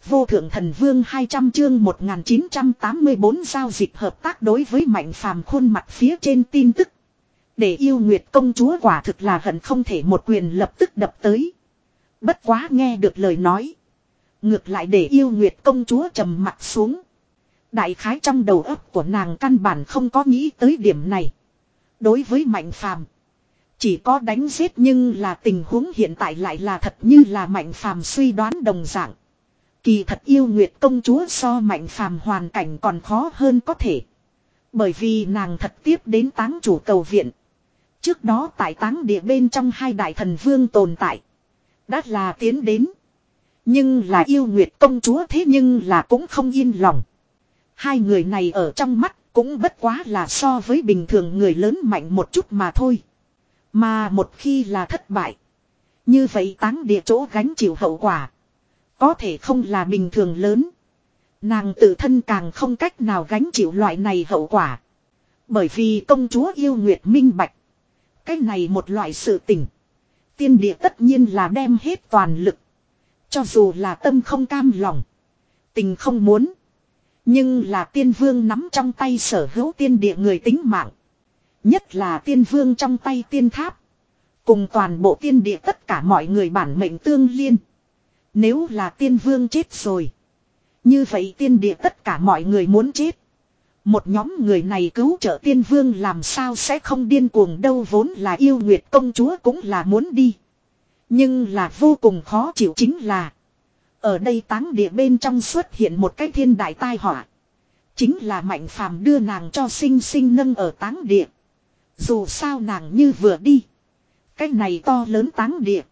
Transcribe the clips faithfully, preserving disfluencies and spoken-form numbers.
Vô thượng thần vương hai trăm chương một nghìn chín trăm tám mươi bốn giao dịch hợp tác đối với Mạnh Phàm khuôn mặt phía trên tin tức. Để yêu Nguyệt công chúa quả thực là hận không thể một quyền lập tức đập tới. Bất quá nghe được lời nói. Ngược lại để yêu Nguyệt công chúa trầm mặt xuống. Đại khái trong đầu óc của nàng căn bản không có nghĩ tới điểm này. Đối với Mạnh Phàm chỉ có đánh giết, nhưng là tình huống hiện tại lại là thật như là Mạnh Phàm suy đoán đồng dạng. Kỳ thật yêu Nguyệt công chúa so Mạnh Phàm hoàn cảnh còn khó hơn có thể. Bởi vì nàng thật tiếp đến táng chủ cầu viện. Trước đó tại táng địa bên trong hai đại thần vương tồn tại. Đã là tiến đến. Nhưng là yêu Nguyệt công chúa thế nhưng là cũng không yên lòng. Hai người này ở trong mắt cũng bất quá là so với bình thường người lớn mạnh một chút mà thôi. Mà một khi là thất bại. Như vậy táng địa chỗ gánh chịu hậu quả. Có thể không là bình thường lớn. Nàng tự thân càng không cách nào gánh chịu loại này hậu quả. Bởi vì công chúa yêu Nguyệt minh bạch. Cái này một loại sự tình. Tiên địa tất nhiên là đem hết toàn lực. Cho dù là tâm không cam lòng. Tình không muốn. Nhưng là tiên vương nắm trong tay sở hữu tiên địa người tính mạng. Nhất là tiên vương trong tay tiên tháp. Cùng toàn bộ tiên địa tất cả mọi người bản mệnh tương liên. Nếu là tiên vương chết rồi. Như vậy tiên địa tất cả mọi người muốn chết. Một nhóm người này cứu trợ tiên vương làm sao sẽ không điên cuồng đâu, vốn là yêu Nguyệt công chúa cũng là muốn đi. Nhưng là vô cùng khó chịu chính là. Ở đây táng địa bên trong xuất hiện một cái thiên đại tai họa. Chính là Mạnh Phàm đưa nàng cho sinh sinh nâng ở táng địa. Dù sao nàng như vừa đi. Cái này to lớn táng địa.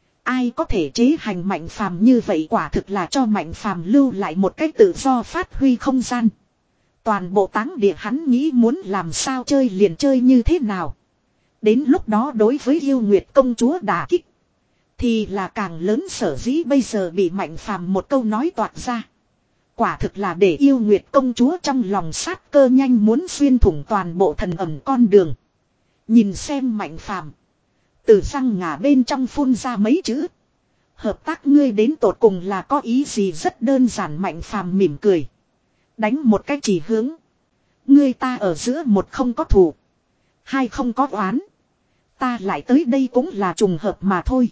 Ai có thể chế hành Mạnh Phàm như vậy, quả thực là cho Mạnh Phàm lưu lại một cách tự do phát huy không gian. Toàn bộ táng địa hắn nghĩ muốn làm sao chơi liền chơi như thế nào. Đến lúc đó đối với yêu Nguyệt công chúa đả kích. Thì là càng lớn, sở dĩ bây giờ bị Mạnh Phàm một câu nói toạc ra. Quả thực là để yêu Nguyệt công chúa trong lòng sát cơ nhanh muốn xuyên thủng toàn bộ thần ẩm con đường. Nhìn xem Mạnh Phàm từ răng ngà bên trong phun ra mấy chữ. Hợp tác ngươi đến tột cùng là có ý gì, rất đơn giản. Mạnh Phàm mỉm cười. Đánh một cách chỉ hướng. Ngươi ta ở giữa một không có thù. Hai không có oán. Ta lại tới đây cũng là trùng hợp mà thôi.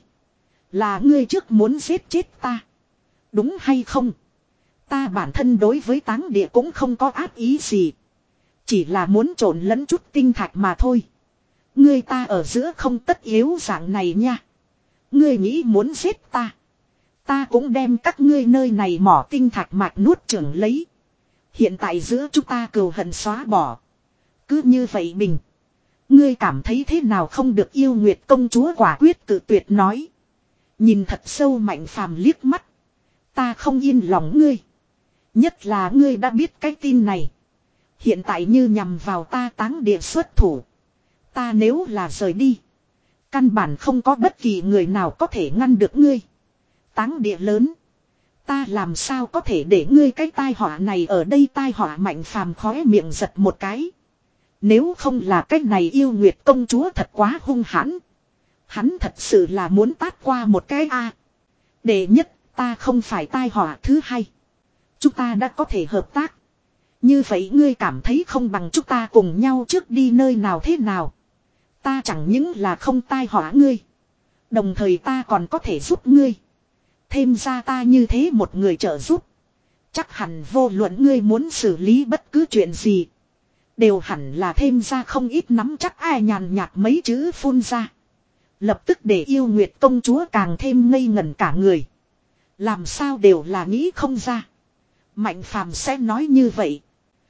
Là ngươi trước muốn giết chết ta. Đúng hay không? Ta bản thân đối với táng địa cũng không có ác ý gì. Chỉ là muốn trộn lẫn chút tinh thạch mà thôi. Ngươi ta ở giữa không tất yếu dạng này nha. Ngươi nghĩ muốn giết ta. Ta cũng đem các ngươi nơi này mỏ tinh thạch mạch nuốt chửng lấy. Hiện tại giữa chúng ta cừu hận xóa bỏ. Cứ như vậy bình. Ngươi cảm thấy thế nào không được, yêu Nguyệt công chúa quả quyết cự tuyệt nói. Nhìn thật sâu Mạnh Phàm liếc mắt. Ta không yên lòng ngươi. Nhất là ngươi đã biết cái tin này. Hiện tại như nhằm vào ta táng địa xuất thủ. Ta nếu là rời đi. Căn bản không có bất kỳ người nào có thể ngăn được ngươi. Táng địa lớn. Ta làm sao có thể để ngươi cái tai họa này ở đây tai họa. Mạnh Phàm khóe miệng giật một cái. Nếu không là cái này yêu Nguyệt công chúa thật quá hung hãn. Hắn thật sự là muốn tát qua một cái a. À. Đệ nhất, ta không phải tai họa. Thứ hai, chúng ta đã có thể hợp tác. Như vậy ngươi cảm thấy không bằng chúng ta cùng nhau trước đi nơi nào thế nào. Ta chẳng những là không tai họa ngươi. Đồng thời ta còn có thể giúp ngươi. Thêm ra ta như thế một người trợ giúp. Chắc hẳn vô luận ngươi muốn xử lý bất cứ chuyện gì. Đều hẳn là thêm ra không ít nắm chắc. Ai nhàn nhạt mấy chữ phun ra. Lập tức để yêu Nguyệt công chúa càng thêm ngây ngẩn cả người. Làm sao đều là nghĩ không ra. Mạnh Phàm sẽ nói như vậy.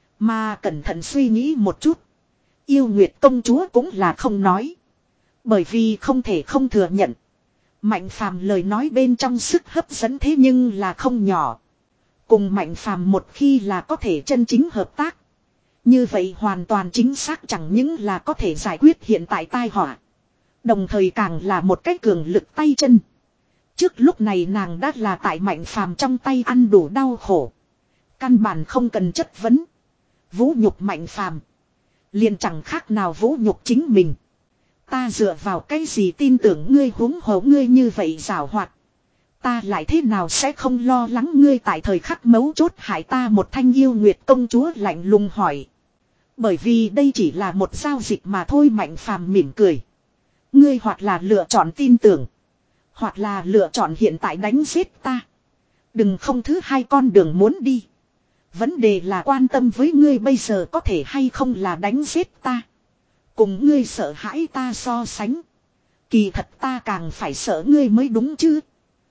Mà cẩn thận suy nghĩ một chút. Yêu Nguyệt công chúa cũng là không nói. Bởi vì không thể không thừa nhận. Mạnh Phàm lời nói bên trong sức hấp dẫn thế nhưng là không nhỏ. Cùng Mạnh Phàm một khi là có thể chân chính hợp tác. Như vậy hoàn toàn chính xác chẳng những là có thể giải quyết hiện tại tai họa. Đồng thời càng là một cái cường lực tay chân. Trước lúc này nàng đã là tại Mạnh Phàm trong tay ăn đủ đau khổ. Căn bản không cần chất vấn. Vũ nhục Mạnh Phàm liền chẳng khác nào vũ nhục chính mình. Ta dựa vào cái gì tin tưởng ngươi, huống hồ ngươi như vậy giảo hoạt. Ta lại thế nào sẽ không lo lắng ngươi tại thời khắc mấu chốt hại ta một thanh yêu nguyệt công chúa lạnh lùng hỏi. Bởi vì đây chỉ là một giao dịch mà thôi. Mạnh phàm mỉm cười. Ngươi hoặc là lựa chọn tin tưởng. Hoặc là lựa chọn hiện tại đánh giết ta. Đừng không thứ hai con đường muốn đi. Vấn đề là quan tâm với ngươi bây giờ có thể hay không là đánh giết ta. Cùng ngươi sợ hãi ta so sánh. Kỳ thật ta càng phải sợ ngươi mới đúng chứ.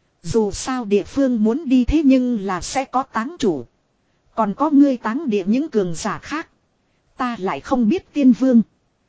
Dù sao địa phương muốn đi thế nhưng là sẽ có táng chủ. Còn có ngươi táng địa những cường giả khác. Ta lại không biết tiên vương.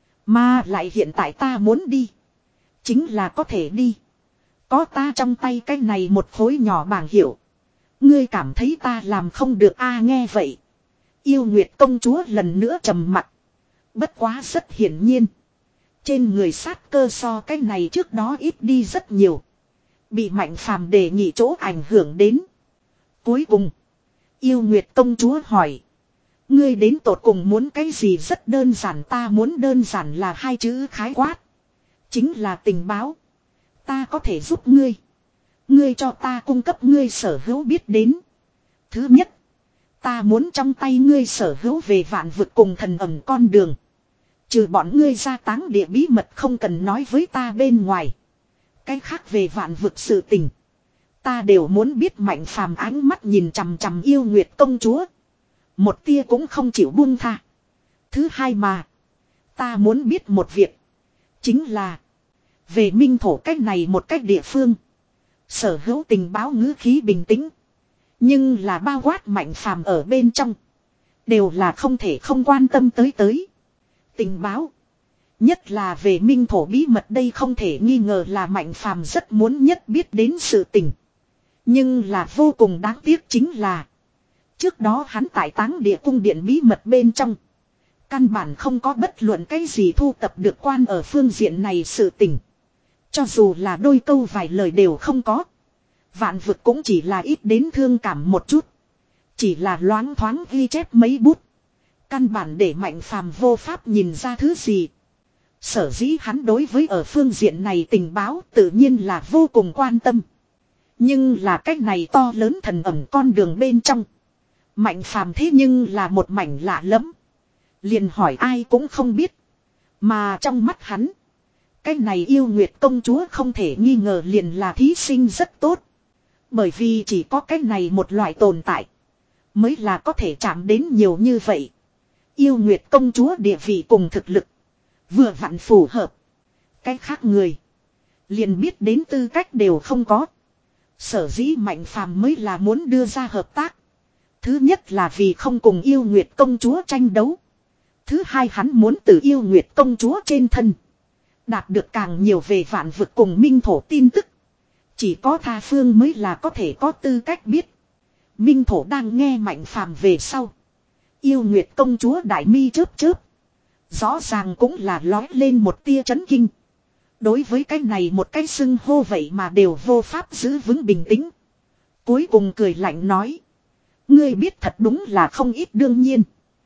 Mà lại hiện tại ta muốn đi. Chính là có thể đi. Có ta trong tay cái này một khối nhỏ bảng hiệu. Ngươi cảm thấy ta làm không được a à, nghe vậy. Yêu Nguyệt công chúa lần nữa trầm mặt. Bất quá rất hiển nhiên. Trên người sát cơ so cái này trước đó ít đi rất nhiều. Bị Mạnh Phàm đề nghị chỗ ảnh hưởng đến. Cuối cùng. Yêu Nguyệt công chúa hỏi. Ngươi đến tột cùng muốn cái gì rất đơn giản, ta muốn đơn giản là hai chữ khái quát. Chính là tình báo. Ta có thể giúp ngươi. Ngươi cho ta cung cấp ngươi sở hữu biết đến. Thứ nhất. Ta muốn trong tay ngươi sở hữu về vạn vực cùng thần ẩm con đường. Trừ bọn ngươi ra táng địa bí mật không cần nói với ta bên ngoài. Cái khác về vạn vực sự tình. Ta đều muốn biết. Mạnh Phàm ánh mắt nhìn chằm chằm Yêu Nguyệt công chúa. Một tia cũng không chịu buông tha. Thứ hai mà. Ta muốn biết một việc. Chính là. Về minh thổ cách này một cách địa phương. Sở hữu tình báo ngữ khí bình tĩnh. Nhưng là bao quát Mạnh Phàm ở bên trong. Đều là không thể không quan tâm tới tới. Tình báo. Nhất là về minh thổ bí mật, đây không thể nghi ngờ là Mạnh Phàm rất muốn nhất biết đến sự tình. Nhưng là vô cùng đáng tiếc chính là. Trước đó hắn tại táng địa cung điện bí mật bên trong. Căn bản không có bất luận cái gì thu tập được quan ở phương diện này sự tình. Cho dù là đôi câu vài lời đều không có. Vạn vực cũng chỉ là ít đến thương cảm một chút. Chỉ là loáng thoáng ghi chép mấy bút. Căn bản để Mạnh Phàm vô pháp nhìn ra thứ gì. Sở dĩ hắn đối với ở phương diện này tình báo tự nhiên là vô cùng quan tâm. Nhưng là cách này to lớn thần ẩm con đường bên trong. Mạnh Phàm thế nhưng là một mảnh lạ lẫm. Liền hỏi ai cũng không biết. Mà trong mắt hắn. Cái này Yêu Nguyệt công chúa không thể nghi ngờ liền là thí sinh rất tốt. Bởi vì chỉ có cái này một loại tồn tại. Mới là có thể chạm đến nhiều như vậy. Yêu Nguyệt công chúa địa vị cùng thực lực. Vừa vặn phù hợp. Cái khác người. Liền biết đến tư cách đều không có. Sở dĩ Mạnh Phàm mới là muốn đưa ra hợp tác. Thứ nhất là vì không cùng Yêu Nguyệt công chúa tranh đấu. Thứ hai hắn muốn từ Yêu Nguyệt công chúa trên thân. Đạt được càng nhiều về vạn vực cùng minh thổ tin tức. Chỉ có tha phương mới là có thể có tư cách biết. Minh thổ đang nghe Mạnh Phàm về sau. Yêu Nguyệt công chúa đại mi chớp chớp. Rõ ràng cũng là lói lên một tia chấn kinh. Đối với cái này một cái xưng hô vậy mà đều vô pháp giữ vững bình tĩnh. Cuối cùng cười lạnh nói. Ngươi biết thật đúng là không ít đương nhiên.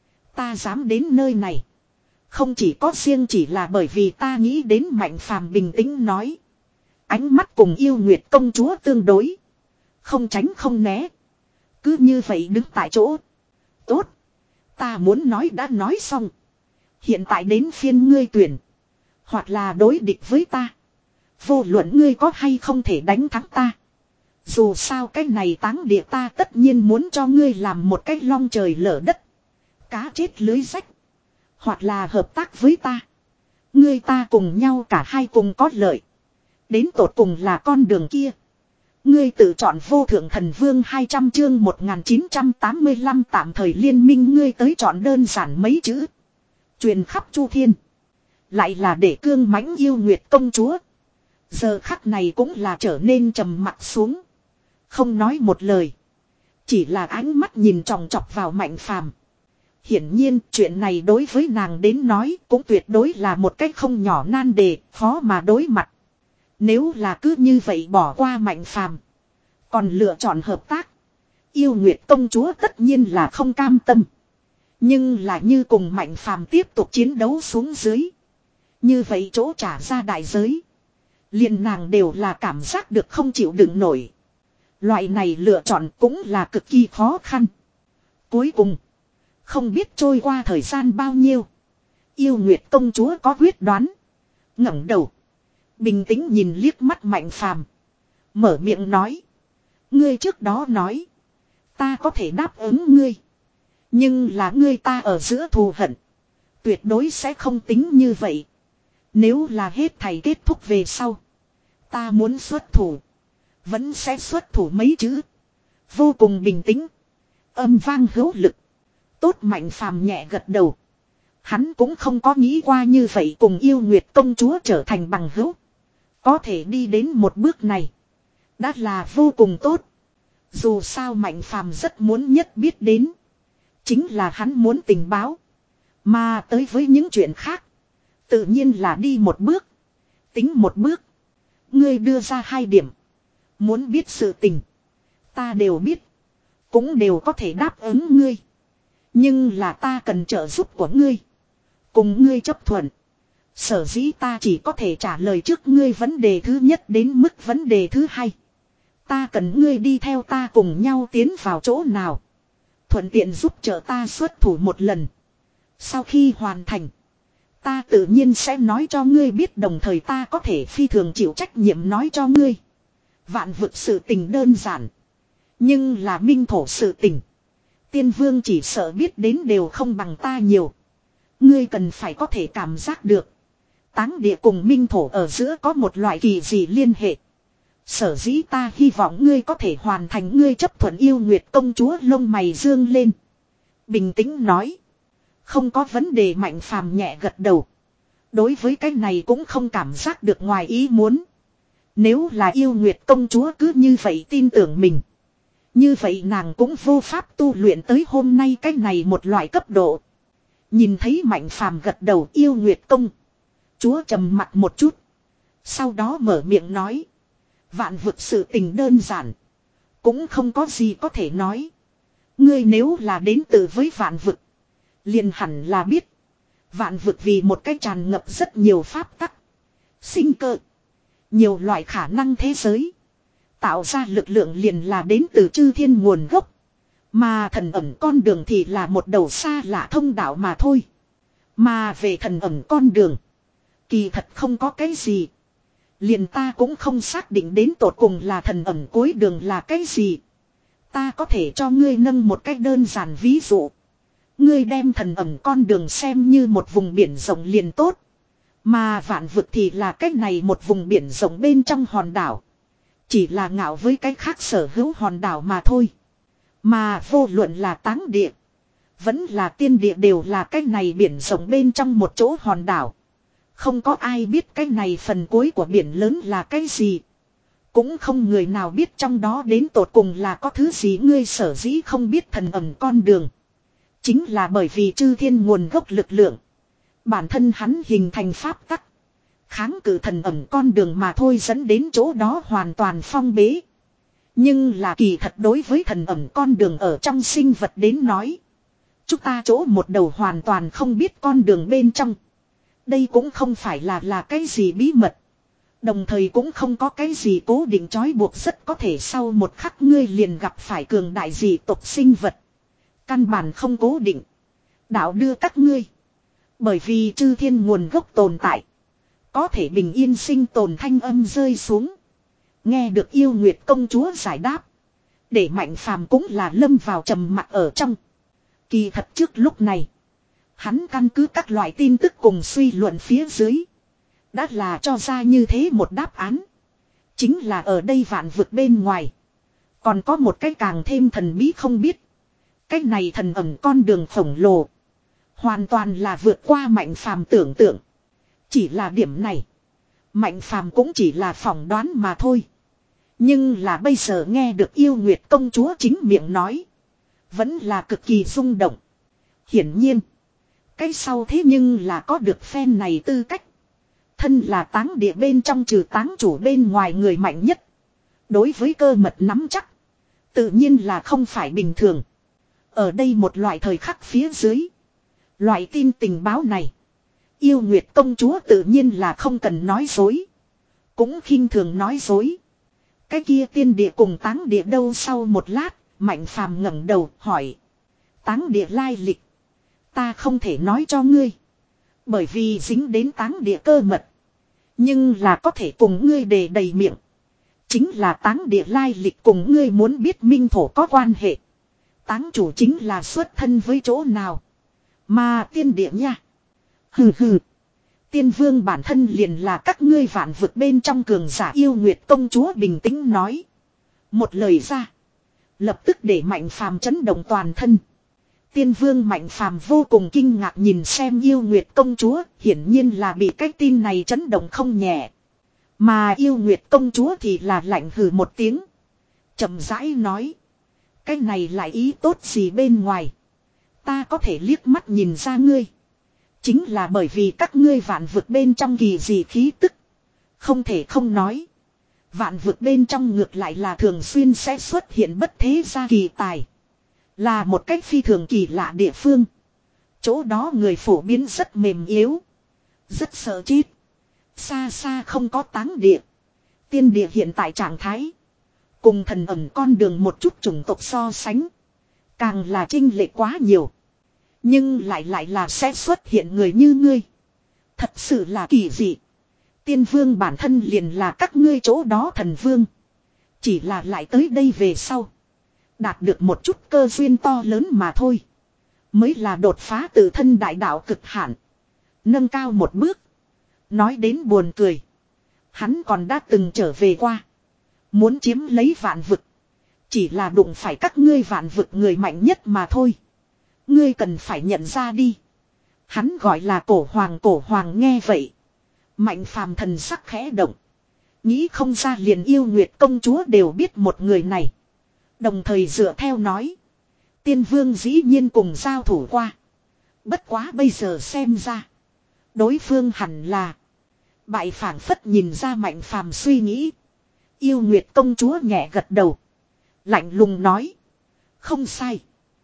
Ta dám đến nơi này. Không chỉ có riêng chỉ là bởi vì ta nghĩ đến Mạnh Phàm bình tĩnh nói. Ánh mắt cùng Yêu Nguyệt công chúa tương đối. Không tránh không né. Cứ như vậy đứng tại chỗ. Tốt. Ta muốn nói đã nói xong. Hiện tại đến phiên ngươi tuyển. Hoặc là đối địch với ta. Vô luận ngươi có hay không thể đánh thắng ta. Dù sao cái này táng địa ta tất nhiên muốn cho ngươi làm một cách long trời lở đất. Cá chết lưới rách. Hoặc là hợp tác với ta. Ngươi ta cùng nhau cả hai cùng có lợi. Đến tột cùng là con đường kia. Ngươi tự chọn vô thượng thần vương hai trăm chương một nghìn chín trăm tám mươi lăm tạm thời liên minh, ngươi tới chọn đơn giản mấy chữ. Truyền khắp chu thiên. Lại là để cương mãnh Yêu Nguyệt công chúa. Giờ khắc này cũng là trở nên trầm mặt xuống. Không nói một lời. Chỉ là ánh mắt nhìn chòng chọc vào Mạnh Phàm. Hiển nhiên chuyện này đối với nàng đến nói cũng tuyệt đối là một cách không nhỏ nan đề, khó mà đối mặt. Nếu là cứ như vậy bỏ qua Mạnh Phàm, còn lựa chọn hợp tác, Yêu Nguyệt công chúa tất nhiên là không cam tâm. Nhưng là như cùng Mạnh Phàm tiếp tục chiến đấu xuống dưới. Như vậy chỗ trả ra đại giới. Liền nàng đều là cảm giác được không chịu đựng nổi. Loại này lựa chọn cũng là cực kỳ khó khăn. Cuối cùng, không biết trôi qua thời gian bao nhiêu. Yêu Nguyệt công chúa có quyết đoán. Ngẩng đầu. Bình tĩnh nhìn liếc mắt Mạnh Phàm. Mở miệng nói. Ngươi trước đó nói. Ta có thể đáp ứng ngươi. Nhưng là ngươi ta ở giữa thù hận. Tuyệt đối sẽ không tính như vậy. Nếu là hết thầy kết thúc về sau. Ta muốn xuất thủ. Vẫn sẽ xuất thủ mấy chữ. Vô cùng bình tĩnh. Âm vang hữu lực. Tốt Mạnh Phàm nhẹ gật đầu. Hắn cũng không có nghĩ qua như vậy cùng Yêu Nguyệt công chúa trở thành bằng hữu. Có thể đi đến một bước này. Đã là vô cùng tốt. Dù sao Mạnh Phàm rất muốn nhất biết đến. Chính là hắn muốn tình báo. Mà tới với những chuyện khác. Tự nhiên là đi một bước. Tính một bước. Ngươi đưa ra hai điểm. Muốn biết sự tình. Ta đều biết. Cũng đều có thể đáp ứng ngươi. Nhưng là ta cần trợ giúp của ngươi. Cùng ngươi chấp thuận. Sở dĩ ta chỉ có thể trả lời trước ngươi vấn đề thứ nhất đến mức vấn đề thứ hai. Ta cần ngươi đi theo ta cùng nhau tiến vào chỗ nào. Thuận tiện giúp trợ ta xuất thủ một lần. Sau khi hoàn thành. Ta tự nhiên sẽ nói cho ngươi biết đồng thời ta có thể phi thường chịu trách nhiệm nói cho ngươi. Vạn vực sự tình đơn giản. Nhưng là minh thổ sự tình. Tiên vương chỉ sợ biết đến đều không bằng ta nhiều. Ngươi cần phải có thể cảm giác được. Táng địa cùng minh thổ ở giữa có một loại kỳ dị liên hệ. Sở dĩ ta hy vọng ngươi có thể hoàn thành ngươi chấp thuận Yêu Nguyệt công chúa lông mày dương lên. Bình tĩnh nói. Không có vấn đề Mạnh Phàm nhẹ gật đầu. Đối với cái này cũng không cảm giác được ngoài ý muốn. Nếu là Yêu Nguyệt công chúa cứ như vậy tin tưởng mình. Như vậy nàng cũng vô pháp tu luyện tới hôm nay cái này một loại cấp độ. Nhìn thấy Mạnh Phàm gật đầu Yêu Nguyệt công chúa trầm mặt một chút. Sau đó mở miệng nói. Vạn vực sự tình đơn giản. Cũng không có gì có thể nói. Ngươi nếu là đến từ với vạn vực. Liền hẳn là biết. Vạn vực vì một cái tràn ngập rất nhiều pháp tắc. Sinh cơ. Nhiều loại khả năng thế giới. Tạo ra lực lượng liền là đến từ chư thiên nguồn gốc. Mà thần ẩn con đường thì là một đầu xa lạ thông đạo mà thôi. Mà về thần ẩn con đường. Kỳ thật không có cái gì. Liền ta cũng không xác định đến tột cùng là thần ẩn cuối đường là cái gì. Ta có thể cho ngươi nâng một cách đơn giản ví dụ. Ngươi đem thần ẩn con đường xem như một vùng biển rộng liền tốt. Mà vạn vực thì là cách này một vùng biển rộng bên trong hòn đảo. Chỉ là ngạo với cái khác sở hữu hòn đảo mà thôi. Mà vô luận là táng địa. Vẫn là tiên địa đều là cách này biển rộng bên trong một chỗ hòn đảo. Không có ai biết cái này phần cuối của biển lớn là cái gì. Cũng không người nào biết trong đó đến tột cùng là có thứ gì ngươi sở dĩ không biết thần ẩn con đường. Chính là bởi vì chư thiên nguồn gốc lực lượng. Bản thân hắn hình thành pháp tắc. Kháng cự thần ẩn con đường mà thôi dẫn đến chỗ đó hoàn toàn phong bế. Nhưng là kỳ thật đối với thần ẩn con đường ở trong sinh vật đến nói. Chúng ta chỗ một đầu hoàn toàn không biết con đường bên trong. Đây cũng không phải là là cái gì bí mật. Đồng thời cũng không có cái gì cố định trói buộc rất có thể sau một khắc ngươi liền gặp phải cường đại dị tộc sinh vật. Căn bản không cố định. Đạo đưa các ngươi. Bởi vì chư thiên nguồn gốc tồn tại. Có thể bình yên sinh tồn thanh âm rơi xuống. Nghe được Yêu Nguyệt công chúa giải đáp. Để Mạnh Phàm cũng là lâm vào trầm mặc ở trong. Kỳ thật trước lúc này. Hắn căn cứ các loại tin tức cùng suy luận phía dưới. Đã là cho ra như thế một đáp án. Chính là ở đây vạn vực bên ngoài. Còn có một cái càng thêm thần bí không biết. Cái này thần ẩn con đường khổng lồ. Hoàn toàn là vượt qua Mạnh Phàm tưởng tượng. Chỉ là điểm này. Mạnh Phàm cũng chỉ là phỏng đoán mà thôi. Nhưng là bây giờ nghe được Yêu Nguyệt công chúa chính miệng nói. Vẫn là cực kỳ rung động. Hiển nhiên. Cái sau thế nhưng là có được phen này tư cách. Thân là táng địa bên trong trừ táng chủ bên ngoài người mạnh nhất. Đối với cơ mật nắm chắc. Tự nhiên là không phải bình thường. Ở đây một loại thời khắc phía dưới. Loại tin tình báo này. Yêu Nguyệt công chúa tự nhiên là không cần nói dối. Cũng khinh thường nói dối. Cái kia tiên địa cùng táng địa đâu? Sau một lát, Mạnh Phàm ngẩng đầu hỏi. Táng địa lai lịch. Ta không thể nói cho ngươi. Bởi vì dính đến táng địa cơ mật. Nhưng là có thể cùng ngươi đề đầy miệng. Chính là táng địa lai lịch cùng ngươi muốn biết minh thổ có quan hệ. Táng chủ chính là xuất thân với chỗ nào. Mà tiên địa nha. Hừ hừ. Tiên vương bản thân liền là các ngươi vạn vực bên trong cường giả. Yêu Nguyệt công chúa bình tĩnh nói. Một lời ra. Lập tức để Mạnh Phàm chấn động toàn thân. Tiên vương Mạnh Phàm vô cùng kinh ngạc nhìn xem Yêu Nguyệt công chúa. Hiển nhiên là bị cái tin này chấn động không nhẹ. Mà Yêu Nguyệt công chúa thì là lạnh hừ một tiếng. Chậm rãi nói. Cái này lại ý tốt gì bên ngoài. Ta có thể liếc mắt nhìn ra ngươi. Chính là bởi vì các ngươi vạn vực bên trong kỳ gì khí tức. Không thể không nói. Vạn vực bên trong ngược lại là thường xuyên sẽ xuất hiện bất thế gia kỳ tài. Là một cách phi thường kỳ lạ địa phương. Chỗ đó người phổ biến rất mềm yếu. Rất sợ chết. Xa xa không có táng địa. Tiên địa hiện tại trạng thái. Cùng thần ẩn con đường một chút chủng tộc so sánh. Càng là chênh lệch quá nhiều. Nhưng lại lại là sẽ xuất hiện người như ngươi. Thật sự là kỳ dị. Tiên vương bản thân liền là các ngươi chỗ đó thần vương. Chỉ là lại tới đây về sau. Đạt được một chút cơ duyên to lớn mà thôi. Mới là đột phá tự thân đại đạo cực hạn. Nâng cao một bước. Nói đến buồn cười. Hắn còn đã từng trở về qua. Muốn chiếm lấy vạn vực. Chỉ là đụng phải các ngươi vạn vực người mạnh nhất mà thôi. Ngươi cần phải nhận ra đi. Hắn gọi là cổ hoàng. Cổ hoàng nghe vậy. Mạnh Phàm thần sắc khẽ động. Nghĩ không ra liền Yêu Nguyệt công chúa đều biết một người này. Đồng thời dựa theo nói. Tiên vương dĩ nhiên cùng giao thủ qua. Bất quá bây giờ xem ra. Đối phương hẳn là. Bại phảng phất nhìn ra Mạnh Phàm suy nghĩ. Yêu Nguyệt công chúa nhẹ gật đầu. Lạnh lùng nói. Không sai.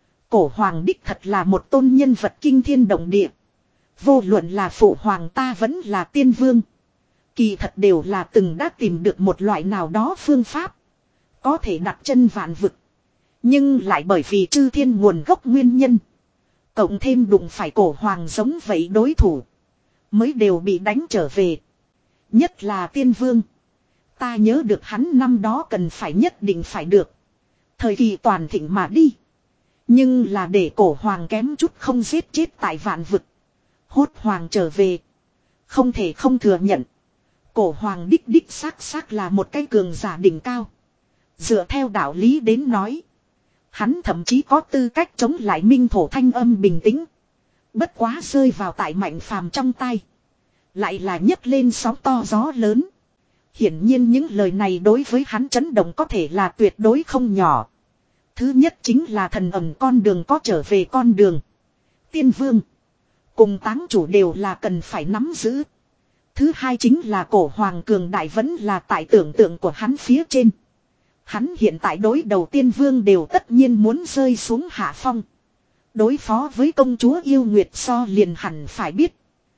Cổ hoàng đích thật là một tôn nhân vật kinh thiên động địa. Vô luận là phụ hoàng ta vẫn là tiên vương. Kỳ thật đều là từng đã tìm được một loại nào đó phương pháp. Có thể đặt chân vạn vực. Nhưng lại bởi vì chư thiên nguồn gốc nguyên nhân. Cộng thêm đụng phải cổ hoàng giống vậy đối thủ. Mới đều bị đánh trở về. Nhất là tiên vương. Ta nhớ được hắn năm đó cần phải nhất định phải được. Thời kỳ toàn thịnh mà đi. Nhưng là để cổ hoàng kém chút không giết chết tại vạn vực. Hốt hoàng trở về. Không thể không thừa nhận. Cổ hoàng đích đích xác xác là một cái cường giả đỉnh cao. Dựa theo đạo lý đến nói. Hắn thậm chí có tư cách chống lại minh thổ thanh âm bình tĩnh. Bất quá rơi vào tại Mạnh Phàm trong tay. Lại là nhấc lên sóng to gió lớn. Hiển nhiên những lời này đối với hắn chấn động có thể là tuyệt đối không nhỏ. Thứ nhất chính là thần ẩn con đường có trở về con đường. Tiên vương. Cùng táng chủ đều là cần phải nắm giữ. Thứ hai chính là cổ hoàng cường đại vẫn là tại tưởng tượng của hắn phía trên. Hắn hiện tại đối đầu tiên vương đều tất nhiên muốn rơi xuống hạ phong. Đối phó với công chúa Yêu Nguyệt so liền hẳn phải biết.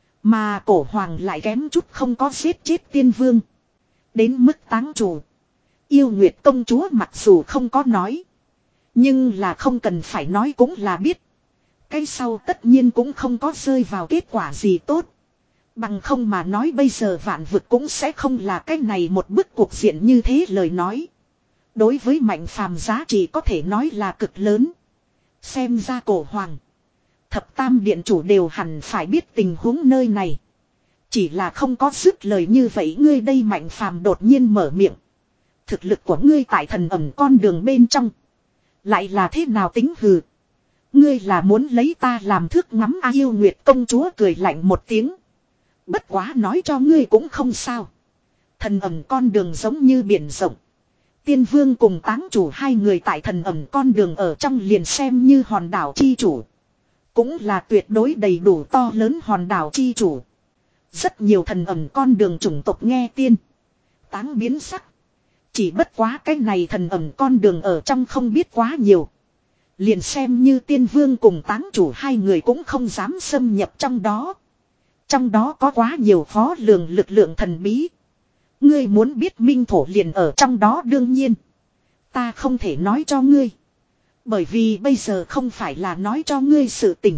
Mà cổ hoàng lại kém chút không có giết chết tiên vương. Đến mức táng chủ. Yêu Nguyệt công chúa mặc dù không có nói. Nhưng là không cần phải nói cũng là biết. Cái sau tất nhiên cũng không có rơi vào kết quả gì tốt. Bằng không mà nói bây giờ vạn vực cũng sẽ không là cái này một bức cuộc diện như thế lời nói. Đối với Mạnh Phàm giá trị có thể nói là cực lớn. Xem ra cổ hoàng. Thập tam điện chủ đều hẳn phải biết tình huống nơi này. Chỉ là không có dứt lời như vậy ngươi đây Mạnh Phàm đột nhiên mở miệng. Thực lực của ngươi tại thần ẩn con đường bên trong. Lại là thế nào tính hừ. Ngươi là muốn lấy ta làm thước ngắm A Yêu Nguyệt công chúa cười lạnh một tiếng. Bất quá nói cho ngươi cũng không sao. Thần ẩn con đường giống như biển rộng. Tiên vương cùng táng chủ hai người tại thần ẩn con đường ở trong liền xem như hòn đảo chi chủ. Cũng là tuyệt đối đầy đủ to lớn hòn đảo chi chủ. Rất nhiều thần ẩn con đường chủng tộc nghe tiên. Táng biến sắc. Chỉ bất quá cái này thần ẩn con đường ở trong không biết quá nhiều. Liền xem như tiên vương cùng táng chủ hai người cũng không dám xâm nhập trong đó. Trong đó có quá nhiều khó lường lực lượng thần bí. Ngươi muốn biết minh thổ liền ở trong đó đương nhiên. Ta không thể nói cho ngươi. Bởi vì bây giờ không phải là nói cho ngươi sự tình.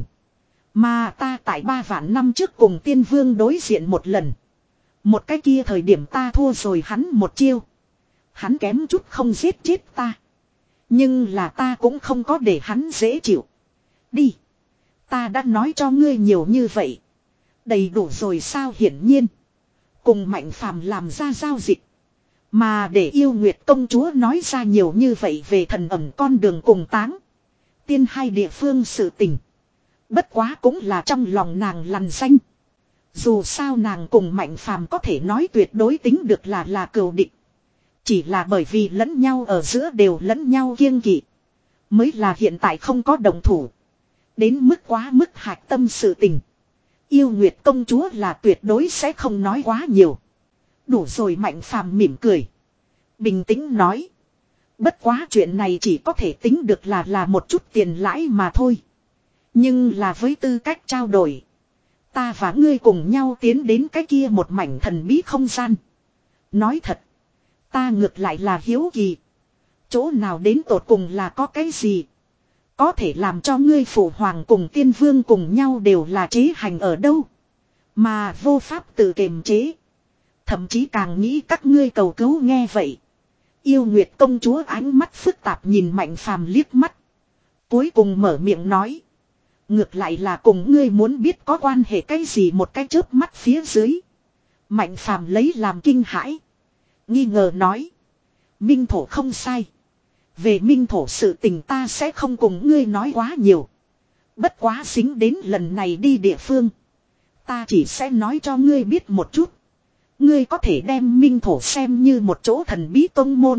Mà ta tại ba vạn năm trước cùng tiên vương đối diện một lần. Một cái kia thời điểm ta thua rồi hắn một chiêu. Hắn kém chút không giết chết ta. Nhưng là ta cũng không có để hắn dễ chịu. Đi. Ta đã nói cho ngươi nhiều như vậy. Đầy đủ rồi sao hiển nhiên. Cùng Mạnh Phàm làm ra giao dịch. Mà để yêu Nguyệt công chúa nói ra nhiều như vậy về thần ẩm con đường cùng táng. Tiên hai địa phương sự tình. Bất quá cũng là trong lòng nàng lằn xanh. Dù sao nàng cùng Mạnh Phàm có thể nói tuyệt đối tính được là là cừu địch. Chỉ là bởi vì lẫn nhau ở giữa đều lẫn nhau kiêng kỵ. Mới là hiện tại không có đồng thủ. Đến mức quá mức hạch tâm sự tình. Yêu Nguyệt công chúa là tuyệt đối sẽ không nói quá nhiều. Đủ rồi Mạnh Phàm mỉm cười. Bình tĩnh nói. Bất quá chuyện này chỉ có thể tính được là là một chút tiền lãi mà thôi. Nhưng là với tư cách trao đổi. Ta và ngươi cùng nhau tiến đến cái kia một mảnh thần bí không gian. Nói thật. Ta ngược lại là hiếu kỳ. Chỗ nào đến tột cùng là có cái gì. Có thể làm cho ngươi phụ hoàng cùng tiên vương cùng nhau đều là chế hành ở đâu. Mà vô pháp tự kiềm chế. Thậm chí càng nghĩ các ngươi cầu cứu nghe vậy. Yêu Nguyệt công chúa ánh mắt phức tạp nhìn Mạnh Phàm liếc mắt. Cuối cùng mở miệng nói. Ngược lại là cùng ngươi muốn biết có quan hệ cái gì một cái chớp mắt phía dưới. Mạnh Phàm lấy làm kinh hãi. Nghi ngờ nói. Minh thổ không sai. Về minh thổ sự tình ta sẽ không cùng ngươi nói quá nhiều. Bất quá dính đến lần này đi địa phương. Ta chỉ sẽ nói cho ngươi biết một chút. Ngươi có thể đem minh thổ xem như một chỗ thần bí tông môn.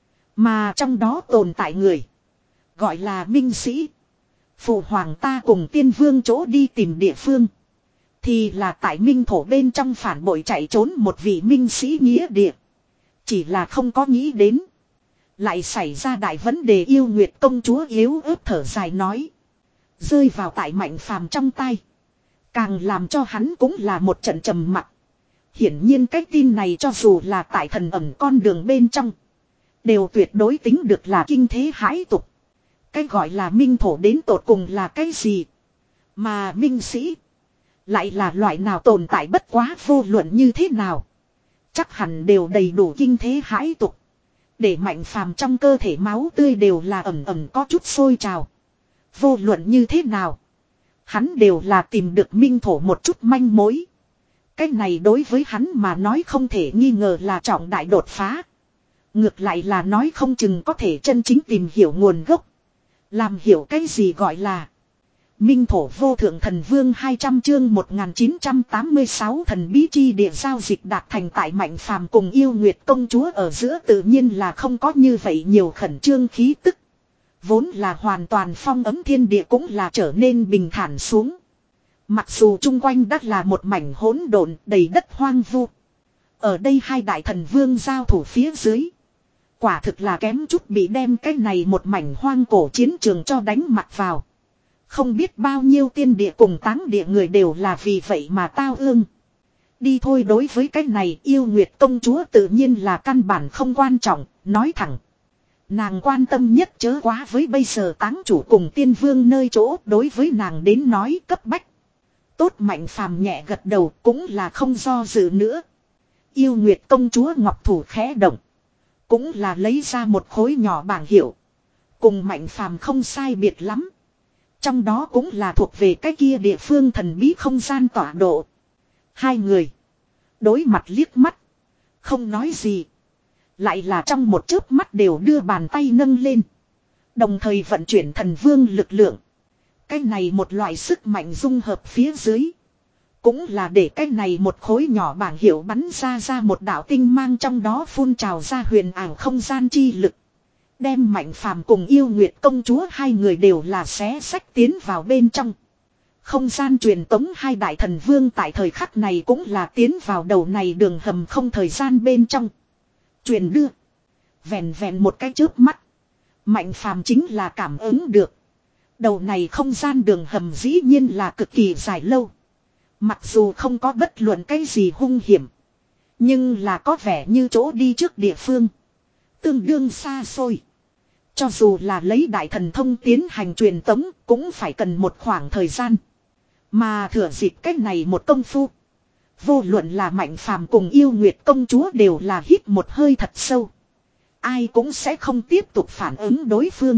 Mà trong đó tồn tại người. Gọi là minh sĩ. Phụ hoàng ta cùng tiên vương chỗ đi tìm địa phương. Thì là tại minh thổ bên trong phản bội chạy trốn một vị minh sĩ nghĩa địa. Chỉ là không có nghĩ đến. Lại xảy ra đại vấn đề yêu Nguyệt công chúa yếu ớt thở dài nói. Rơi vào tại Mạnh Phàm trong tay. Càng làm cho hắn cũng là một trận trầm mặc. Hiển nhiên cái tin này cho dù là tại thần ẩn con đường bên trong. Đều tuyệt đối tính được là kinh thế hãi tục. Cái gọi là minh thổ đến tột cùng là cái gì. Mà minh sĩ. Lại là loại nào tồn tại bất quá vô luận như thế nào. Chắc hẳn đều đầy đủ kinh thế hãi tục. Để Mạnh Phàm trong cơ thể máu tươi đều là ẩm ẩm có chút sôi trào. Vô luận như thế nào. Hắn đều là tìm được minh thổ một chút manh mối. Cái này đối với hắn mà nói không thể nghi ngờ là trọng đại đột phá. Ngược lại là nói không chừng có thể chân chính tìm hiểu nguồn gốc. Làm hiểu cái gì gọi là minh thổ vô thượng thần vương hai trăm chương một nghìn chín trăm tám mươi sáu thần bí chi địa giao dịch đạt thành tại Mạnh Phàm cùng yêu Nguyệt công chúa ở giữa tự nhiên là không có như vậy nhiều khẩn trương khí tức. Vốn là hoàn toàn phong ấm thiên địa cũng là trở nên bình thản xuống. Mặc dù chung quanh đất là một mảnh hỗn độn đầy đất hoang vu. Ở đây hai đại thần vương giao thủ phía dưới. Quả thực là kém chút bị đem cái này một mảnh hoang cổ chiến trường cho đánh mặt vào. Không biết bao nhiêu tiên địa cùng táng địa người đều là vì vậy mà tao ương. Đi thôi đối với cái này yêu Nguyệt công chúa tự nhiên là căn bản không quan trọng, nói thẳng. Nàng quan tâm nhất chớ quá với bây giờ táng chủ cùng tiên vương nơi chỗ đối với nàng đến nói cấp bách. Tốt Mạnh Phàm nhẹ gật đầu cũng là không do dự nữa. Yêu Nguyệt công chúa ngọc thủ khẽ động. Cũng là lấy ra một khối nhỏ bảng hiệu. Cùng Mạnh Phàm không sai biệt lắm. Trong đó cũng là thuộc về cái kia địa phương thần bí không gian tọa độ. Hai người. Đối mặt liếc mắt. Không nói gì. Lại là trong một chớp mắt đều đưa bàn tay nâng lên. Đồng thời vận chuyển thần vương lực lượng. Cái này một loại sức mạnh dung hợp phía dưới. Cũng là để cái này một khối nhỏ bảng hiệu bắn ra ra một đạo tinh mang trong đó phun trào ra huyền ảo không gian chi lực. Đem Mạnh Phàm cùng yêu Nguyệt công chúa hai người đều là xé sách tiến vào bên trong. Không gian truyền tống hai đại thần vương tại thời khắc này cũng là tiến vào đầu này đường hầm không thời gian bên trong. Truyền đưa. Vẹn vẹn một cái chớp mắt. Mạnh Phàm chính là cảm ứng được. Đầu này không gian đường hầm dĩ nhiên là cực kỳ dài lâu. Mặc dù không có bất luận cái gì hung hiểm. Nhưng là có vẻ như chỗ đi trước địa phương. Tương đương xa xôi. Cho dù là lấy đại thần thông tiến hành truyền tống cũng phải cần một khoảng thời gian. Mà thừa dịp cách này một công phu. Vô luận là Mạnh Phàm cùng Yêu Nguyệt công chúa đều là hít một hơi thật sâu. Ai cũng sẽ không tiếp tục phản ứng đối phương.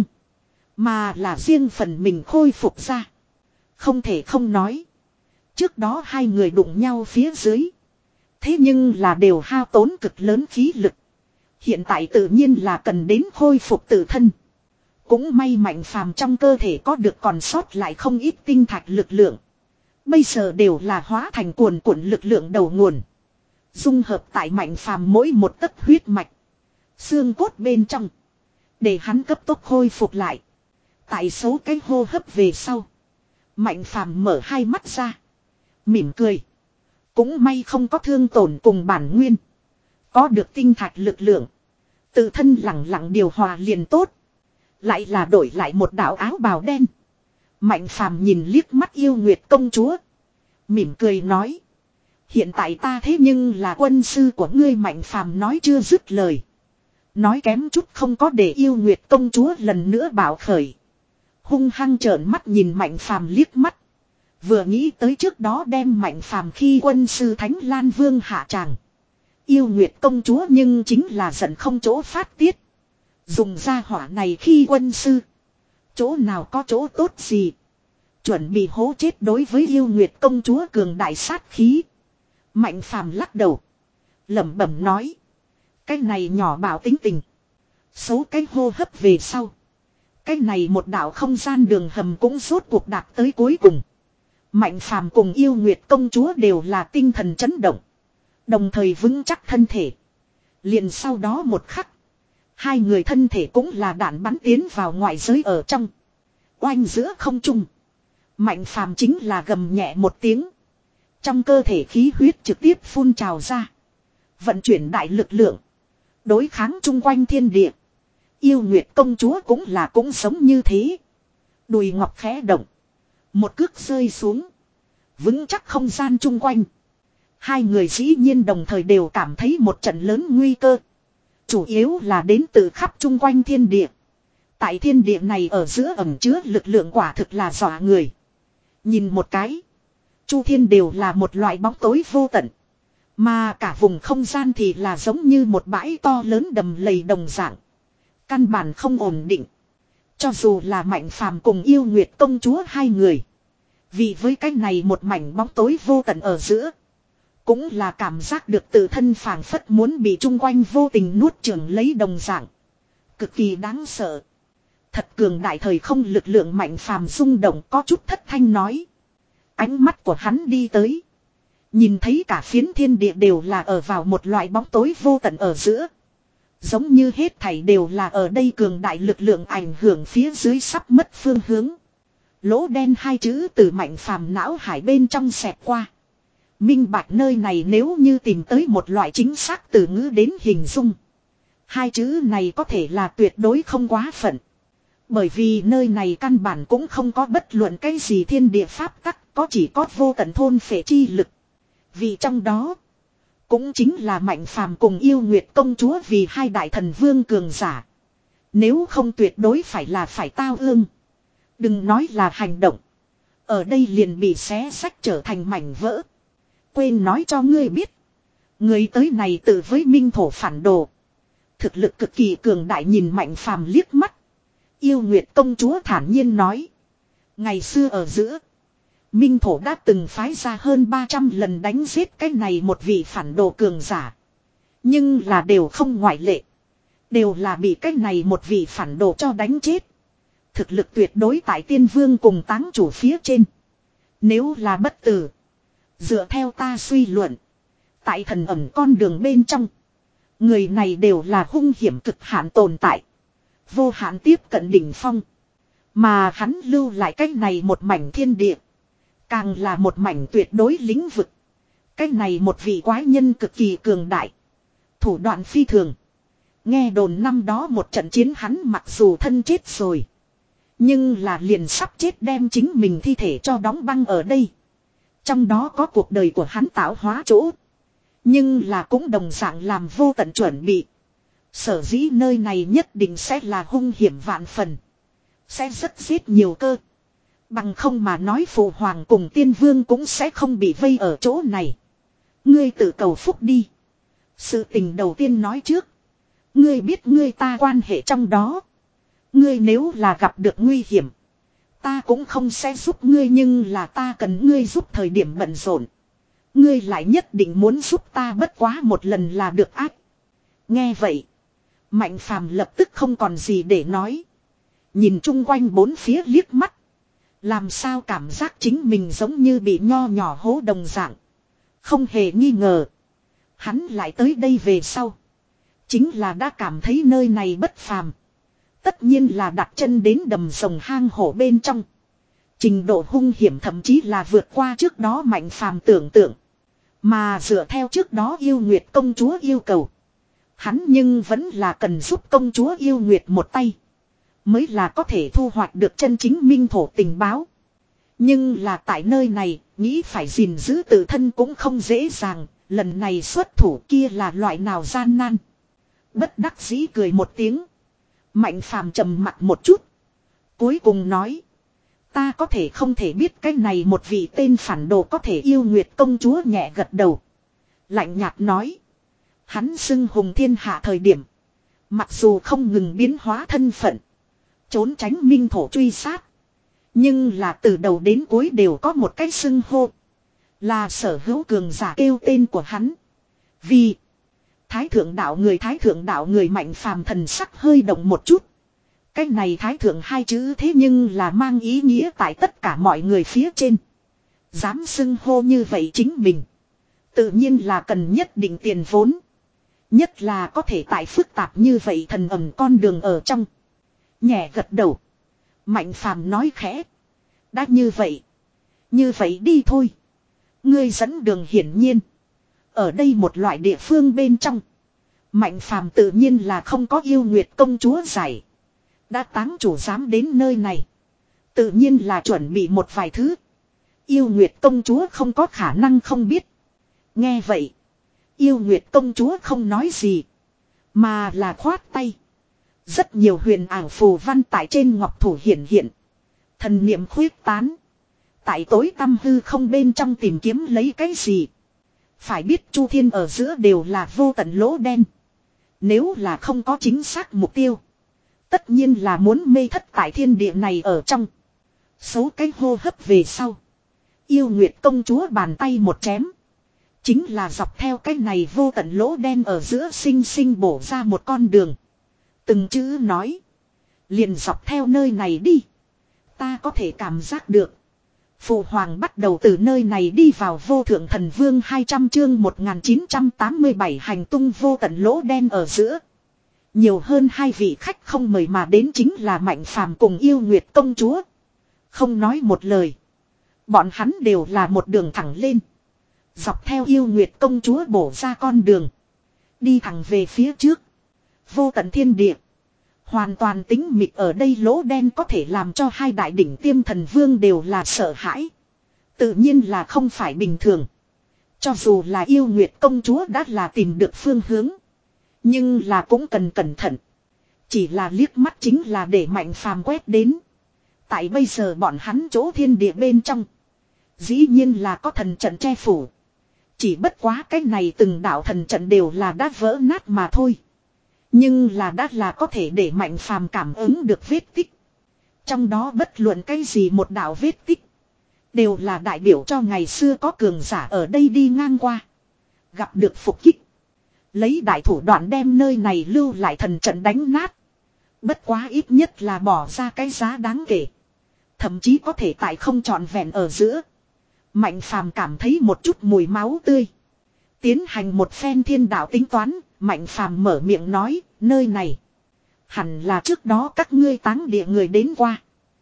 Mà là riêng phần mình khôi phục ra. Không thể không nói. Trước đó hai người đụng nhau phía dưới. Thế nhưng là đều hao tốn cực lớn khí lực. Hiện tại tự nhiên là cần đến khôi phục tự thân. Cũng may Mạnh Phàm trong cơ thể có được còn sót lại không ít tinh thạch lực lượng. Bây giờ đều là hóa thành cuồn cuộn lực lượng đầu nguồn. Dung hợp tại Mạnh Phàm mỗi một tấc huyết mạch. Xương cốt bên trong. Để hắn cấp tốc khôi phục lại. Tại số cái hô hấp về sau. Mạnh Phàm mở hai mắt ra. Mỉm cười. Cũng may không có thương tổn cùng bản nguyên. Có được tinh thạch lực lượng. Tự thân lặng lặng điều hòa liền tốt. Lại là đổi lại một đạo áo bào đen. Mạnh Phàm nhìn liếc mắt Yêu Nguyệt công chúa. Mỉm cười nói. Hiện tại ta thế nhưng là quân sư của ngươi. Mạnh Phàm nói chưa dứt lời. Nói kém chút không có để Yêu Nguyệt công chúa lần nữa bảo khởi. Hung hăng trợn mắt nhìn Mạnh Phàm liếc mắt. Vừa nghĩ tới trước đó đem Mạnh Phàm khi quân sư Thánh Lan Vương hạ tràng. Yêu Nguyệt công chúa nhưng chính là giận không chỗ phát tiết. Dùng ra hỏa này khi quân sư. Chỗ nào có chỗ tốt gì. Chuẩn bị hố chết đối với Yêu Nguyệt công chúa cường đại sát khí. Mạnh Phàm lắc đầu. Lẩm bẩm nói. Cái này nhỏ bảo tính tình. Số cái hô hấp về sau. Cái này một đạo không gian đường hầm cũng rốt cuộc đạt tới cuối cùng. Mạnh Phàm cùng Yêu Nguyệt công chúa đều là tinh thần chấn động. Đồng thời vững chắc thân thể. Liền sau đó một khắc. Hai người thân thể cũng là đạn bắn tiến vào ngoại giới ở trong. Oanh giữa không trung. Mạnh Phàm chính là gầm nhẹ một tiếng. Trong cơ thể khí huyết trực tiếp phun trào ra. Vận chuyển đại lực lượng. Đối kháng chung quanh thiên địa. Yêu Nguyệt công chúa cũng là cũng sống như thế. Đùi ngọc khẽ động. Một cước rơi xuống. Vững chắc không gian chung quanh. Hai người dĩ nhiên đồng thời đều cảm thấy một trận lớn nguy cơ. Chủ yếu là đến từ khắp chung quanh thiên địa. Tại thiên địa này ở giữa ẩn chứa lực lượng quả thực là dọa người. Nhìn một cái. Chu thiên đều là một loại bóng tối vô tận. Mà cả vùng không gian thì là giống như một bãi to lớn đầm lầy đồng dạng. Căn bản không ổn định. Cho dù là Mạnh Phàm cùng Yêu Nguyệt công chúa hai người. Vì với cái này một mảnh bóng tối vô tận ở giữa. Cũng là cảm giác được tự thân phảng phất muốn bị chung quanh vô tình nuốt chửng lấy đồng dạng. Cực kỳ đáng sợ. Thật cường đại thời không lực lượng Mạnh Phàm rung động có chút thất thanh nói. Ánh mắt của hắn đi tới. Nhìn thấy cả phiến thiên địa đều là ở vào một loại bóng tối vô tận ở giữa. Giống như hết thảy đều là ở đây cường đại lực lượng ảnh hưởng phía dưới sắp mất phương hướng. Lỗ đen hai chữ từ Mạnh Phàm não hải bên trong xẹt qua. Minh bạch nơi này nếu như tìm tới một loại chính xác từ ngữ đến hình dung. Hai chữ này có thể là tuyệt đối không quá phận. Bởi vì nơi này căn bản cũng không có bất luận cái gì thiên địa pháp tắc, có chỉ có vô tận thôn phệ chi lực. Vì trong đó, cũng chính là Mạnh Phàm cùng Yêu Nguyệt công chúa vì hai đại thần vương cường giả. Nếu không tuyệt đối phải là phải tao ương. Đừng nói là hành động. Ở đây liền bị xé xách trở thành mảnh vỡ. Quên nói cho ngươi biết. Người tới này tự với minh thổ phản đồ. Thực lực cực kỳ cường đại nhìn Mạnh Phàm liếc mắt. Yêu Nguyệt công chúa thản nhiên nói. Ngày xưa ở giữa. Minh thổ đã từng phái ra hơn ba trăm lần đánh giết cái này một vị phản đồ cường giả. Nhưng là đều không ngoại lệ. Đều là bị cái này một vị phản đồ cho đánh chết. Thực lực tuyệt đối tại tiên vương cùng táng chủ phía trên. Nếu là bất tử. Dựa theo ta suy luận. Tại thần ẩn con đường bên trong. Người này đều là hung hiểm cực hạn tồn tại. Vô hạn tiếp cận đỉnh phong. Mà hắn lưu lại cái này một mảnh thiên địa. Càng là một mảnh tuyệt đối lĩnh vực. Cái này một vị quái nhân cực kỳ cường đại. Thủ đoạn phi thường. Nghe đồn năm đó một trận chiến hắn mặc dù thân chết rồi. Nhưng là liền sắp chết đem chính mình thi thể cho đóng băng ở đây. Trong đó có cuộc đời của hắn tạo hóa chỗ. Nhưng là cũng đồng dạng làm vô tận chuẩn bị. Sở dĩ nơi này nhất định sẽ là hung hiểm vạn phần. Sẽ rất giết nhiều cơ. Bằng không mà nói phụ hoàng cùng tiên vương cũng sẽ không bị vây ở chỗ này. Ngươi tự cầu phúc đi. Sự tình đầu tiên nói trước. Ngươi biết ngươi ta quan hệ trong đó. Ngươi nếu là gặp được nguy hiểm. Ta cũng không sẽ giúp ngươi nhưng là ta cần ngươi giúp thời điểm bận rộn. Ngươi lại nhất định muốn giúp ta bất quá một lần là được ác. Nghe vậy. Mạnh phàm lập tức không còn gì để nói. Nhìn chung quanh bốn phía liếc mắt. Làm sao cảm giác chính mình giống như bị nho nhỏ hố đồng dạng. Không hề nghi ngờ. Hắn lại tới đây về sau. Chính là đã cảm thấy nơi này bất phàm. Tất nhiên là đặt chân đến đầm rồng hang hổ bên trong. Trình độ hung hiểm thậm chí là vượt qua trước đó mạnh phàm tưởng tượng. Mà dựa theo trước đó yêu nguyệt công chúa yêu cầu. Hắn nhưng vẫn là cần giúp công chúa yêu nguyệt một tay. Mới là có thể thu hoạch được chân chính minh thổ tình báo. Nhưng là tại nơi này, nghĩ phải gìn giữ tự thân cũng không dễ dàng. Lần này xuất thủ kia là loại nào gian nan. Bất đắc dĩ cười một tiếng. Mạnh phàm trầm mặt một chút. Cuối cùng nói. Ta có thể không thể biết cái này một vị tên phản đồ có thể yêu nguyệt công chúa nhẹ gật đầu. Lạnh nhạt nói. Hắn xưng hùng thiên hạ thời điểm. Mặc dù không ngừng biến hóa thân phận. Trốn tránh minh thổ truy sát. Nhưng là từ đầu đến cuối đều có một cái xưng hô. Là sở hữu cường giả kêu tên của hắn. Vì. Thái thượng đạo người thái thượng đạo người mạnh phàm thần sắc hơi động một chút. Cái này thái thượng hai chữ thế nhưng là mang ý nghĩa tại tất cả mọi người phía trên. Dám xưng hô như vậy chính mình. Tự nhiên là cần nhất định tiền vốn. Nhất là có thể tại phức tạp như vậy thần ẩm con đường ở trong. Nhẹ gật đầu. Mạnh phàm nói khẽ. Đã như vậy. Như vậy đi thôi. Ngươi dẫn đường hiển nhiên. Ở đây một loại địa phương bên trong. Mạnh phàm tự nhiên là không có yêu nguyệt công chúa giải. Đã táng chủ dám đến nơi này. Tự nhiên là chuẩn bị một vài thứ. Yêu nguyệt công chúa không có khả năng không biết. Nghe vậy. Yêu nguyệt công chúa không nói gì. Mà là khoát tay. Rất nhiều huyền ảo phù văn tại trên ngọc thủ hiển hiện. Thần niệm khuyết tán. Tại tối tăm hư không bên trong tìm kiếm lấy cái gì. Phải biết chu thiên ở giữa đều là vô tận lỗ đen. Nếu là không có chính xác mục tiêu. Tất nhiên là muốn mê thất tại thiên địa này ở trong. Số cái hô hấp về sau. Yêu nguyệt công chúa bàn tay một chém. Chính là dọc theo cái này vô tận lỗ đen ở giữa sinh sinh bổ ra một con đường. Từng chữ nói. Liền dọc theo nơi này đi. Ta có thể cảm giác được. Phụ hoàng bắt đầu từ nơi này đi vào vô thượng thần vương hai trăm chương một nghìn chín trăm tám mươi bảy hành tung vô tận lỗ đen ở giữa. Nhiều hơn hai vị khách không mời mà đến chính là Mạnh Phàm cùng yêu nguyệt công chúa. Không nói một lời. Bọn hắn đều là một đường thẳng lên. Dọc theo yêu nguyệt công chúa bổ ra con đường. Đi thẳng về phía trước. Vô tận thiên địa. Hoàn toàn tĩnh mịch ở đây lỗ đen có thể làm cho hai đại đỉnh tiêm thần vương đều là sợ hãi. Tự nhiên là không phải bình thường. Cho dù là yêu nguyệt công chúa đã là tìm được phương hướng. Nhưng là cũng cần cẩn thận. Chỉ là liếc mắt chính là để Mạnh Phàm quét đến. Tại bây giờ bọn hắn chỗ thiên địa bên trong. Dĩ nhiên là có thần trận che phủ. Chỉ bất quá cái này từng đạo thần trận đều là đã vỡ nát mà thôi. Nhưng là đã là có thể để Mạnh Phàm cảm ứng được vết tích. Trong đó bất luận cái gì một đạo vết tích. Đều là đại biểu cho ngày xưa có cường giả ở đây đi ngang qua. Gặp được phục kích. Lấy đại thủ đoạn đem nơi này lưu lại thần trận đánh nát. Bất quá ít nhất là bỏ ra cái giá đáng kể. Thậm chí có thể tại không trọn vẹn ở giữa. Mạnh Phàm cảm thấy một chút mùi máu tươi. Tiến hành một phen thiên đạo tính toán. Mạnh Phàm mở miệng nói, nơi này. Hẳn là trước đó các ngươi táng địa người đến qua.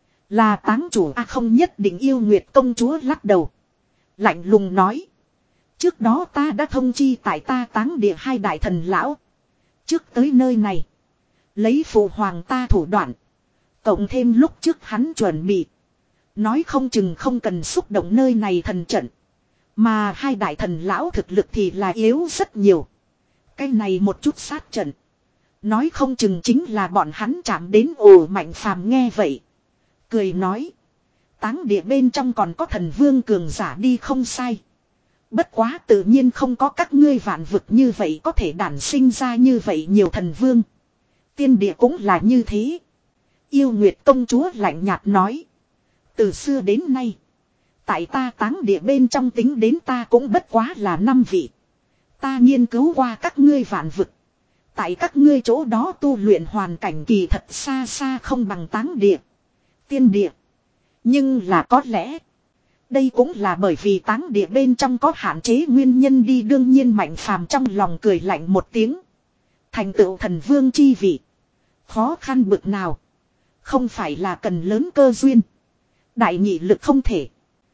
Là táng chủ a à không nhất định yêu nguyệt công chúa lắc đầu. Lạnh lùng nói. Trước đó ta đã thông chi tại ta táng địa hai đại thần lão. Trước tới nơi này. Lấy phụ hoàng ta thủ đoạn. Cộng thêm lúc trước hắn chuẩn bị. Nói không chừng không cần xúc động nơi này thần trận. Mà hai đại thần lão thực lực thì là yếu rất nhiều. Cái này một chút sát trận. Nói không chừng chính là bọn hắn chạm đến ồ Mạnh Phàm nghe vậy. Cười nói. Táng địa bên trong còn có thần vương cường giả đi không sai. Bất quá tự nhiên không có các ngươi vạn vực như vậy có thể đản sinh ra như vậy nhiều thần vương. Tiên địa cũng là như thế. Yêu Nguyệt công chúa lạnh nhạt nói. Từ xưa đến nay. Tại ta táng địa bên trong tính đến ta cũng bất quá là năm vị. Ta nghiên cứu qua các ngươi vạn vực. Tại các ngươi chỗ đó tu luyện hoàn cảnh kỳ thật xa xa không bằng táng địa. Tiên địa. Nhưng là có lẽ. Đây cũng là bởi vì táng địa bên trong có hạn chế nguyên nhân đi đương nhiên Mạnh Phàm trong lòng cười lạnh một tiếng. Thành tựu thần vương chi vị. Khó khăn bực nào. Không phải là cần lớn cơ duyên. Đại nghị lực không thể.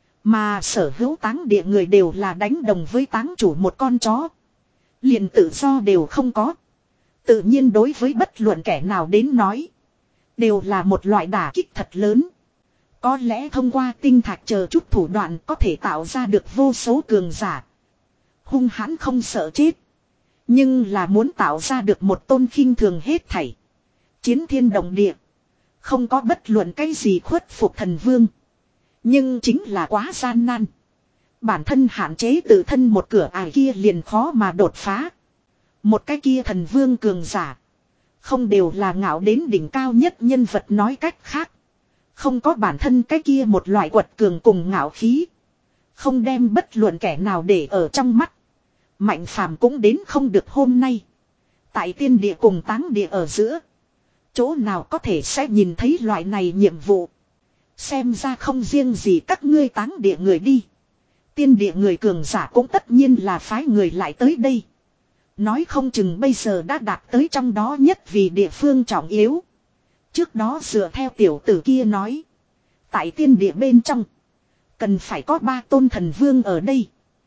Mà sở hữu táng địa người đều là đánh đồng với táng chủ một con chó. Liền tự do đều không có. Tự nhiên đối với bất luận kẻ nào đến nói. Đều là một loại đả kích thật lớn. Có lẽ thông qua tinh thạch chờ chút thủ đoạn có thể tạo ra được vô số cường giả. Hung hãn không sợ chết. Nhưng là muốn tạo ra được một tôn khinh thường hết thảy. Chiến thiên động địa. Không có bất luận cái gì khuất phục thần vương. Nhưng chính là quá gian nan. Bản thân hạn chế tự thân một cửa ải kia liền khó mà đột phá. Một cái kia thần vương cường giả. Không đều là ngạo đến đỉnh cao nhất nhân vật nói cách khác. Không có bản thân cái kia một loại quật cường cùng ngạo khí. Không đem bất luận kẻ nào để ở trong mắt. Mạnh Phàm cũng đến không được hôm nay. Tại tiên địa cùng táng địa ở giữa. Chỗ nào có thể sẽ nhìn thấy loại này nhiệm vụ. Xem ra không riêng gì các ngươi táng địa người đi. Tiên địa người cường giả cũng tất nhiên là phái người lại tới đây. Nói không chừng bây giờ đã đạt tới trong đó nhất vì địa phương trọng yếu. Trước đó dựa theo tiểu tử kia nói. Tại tiên địa bên trong. Cần phải có ba tôn thần vương ở đây.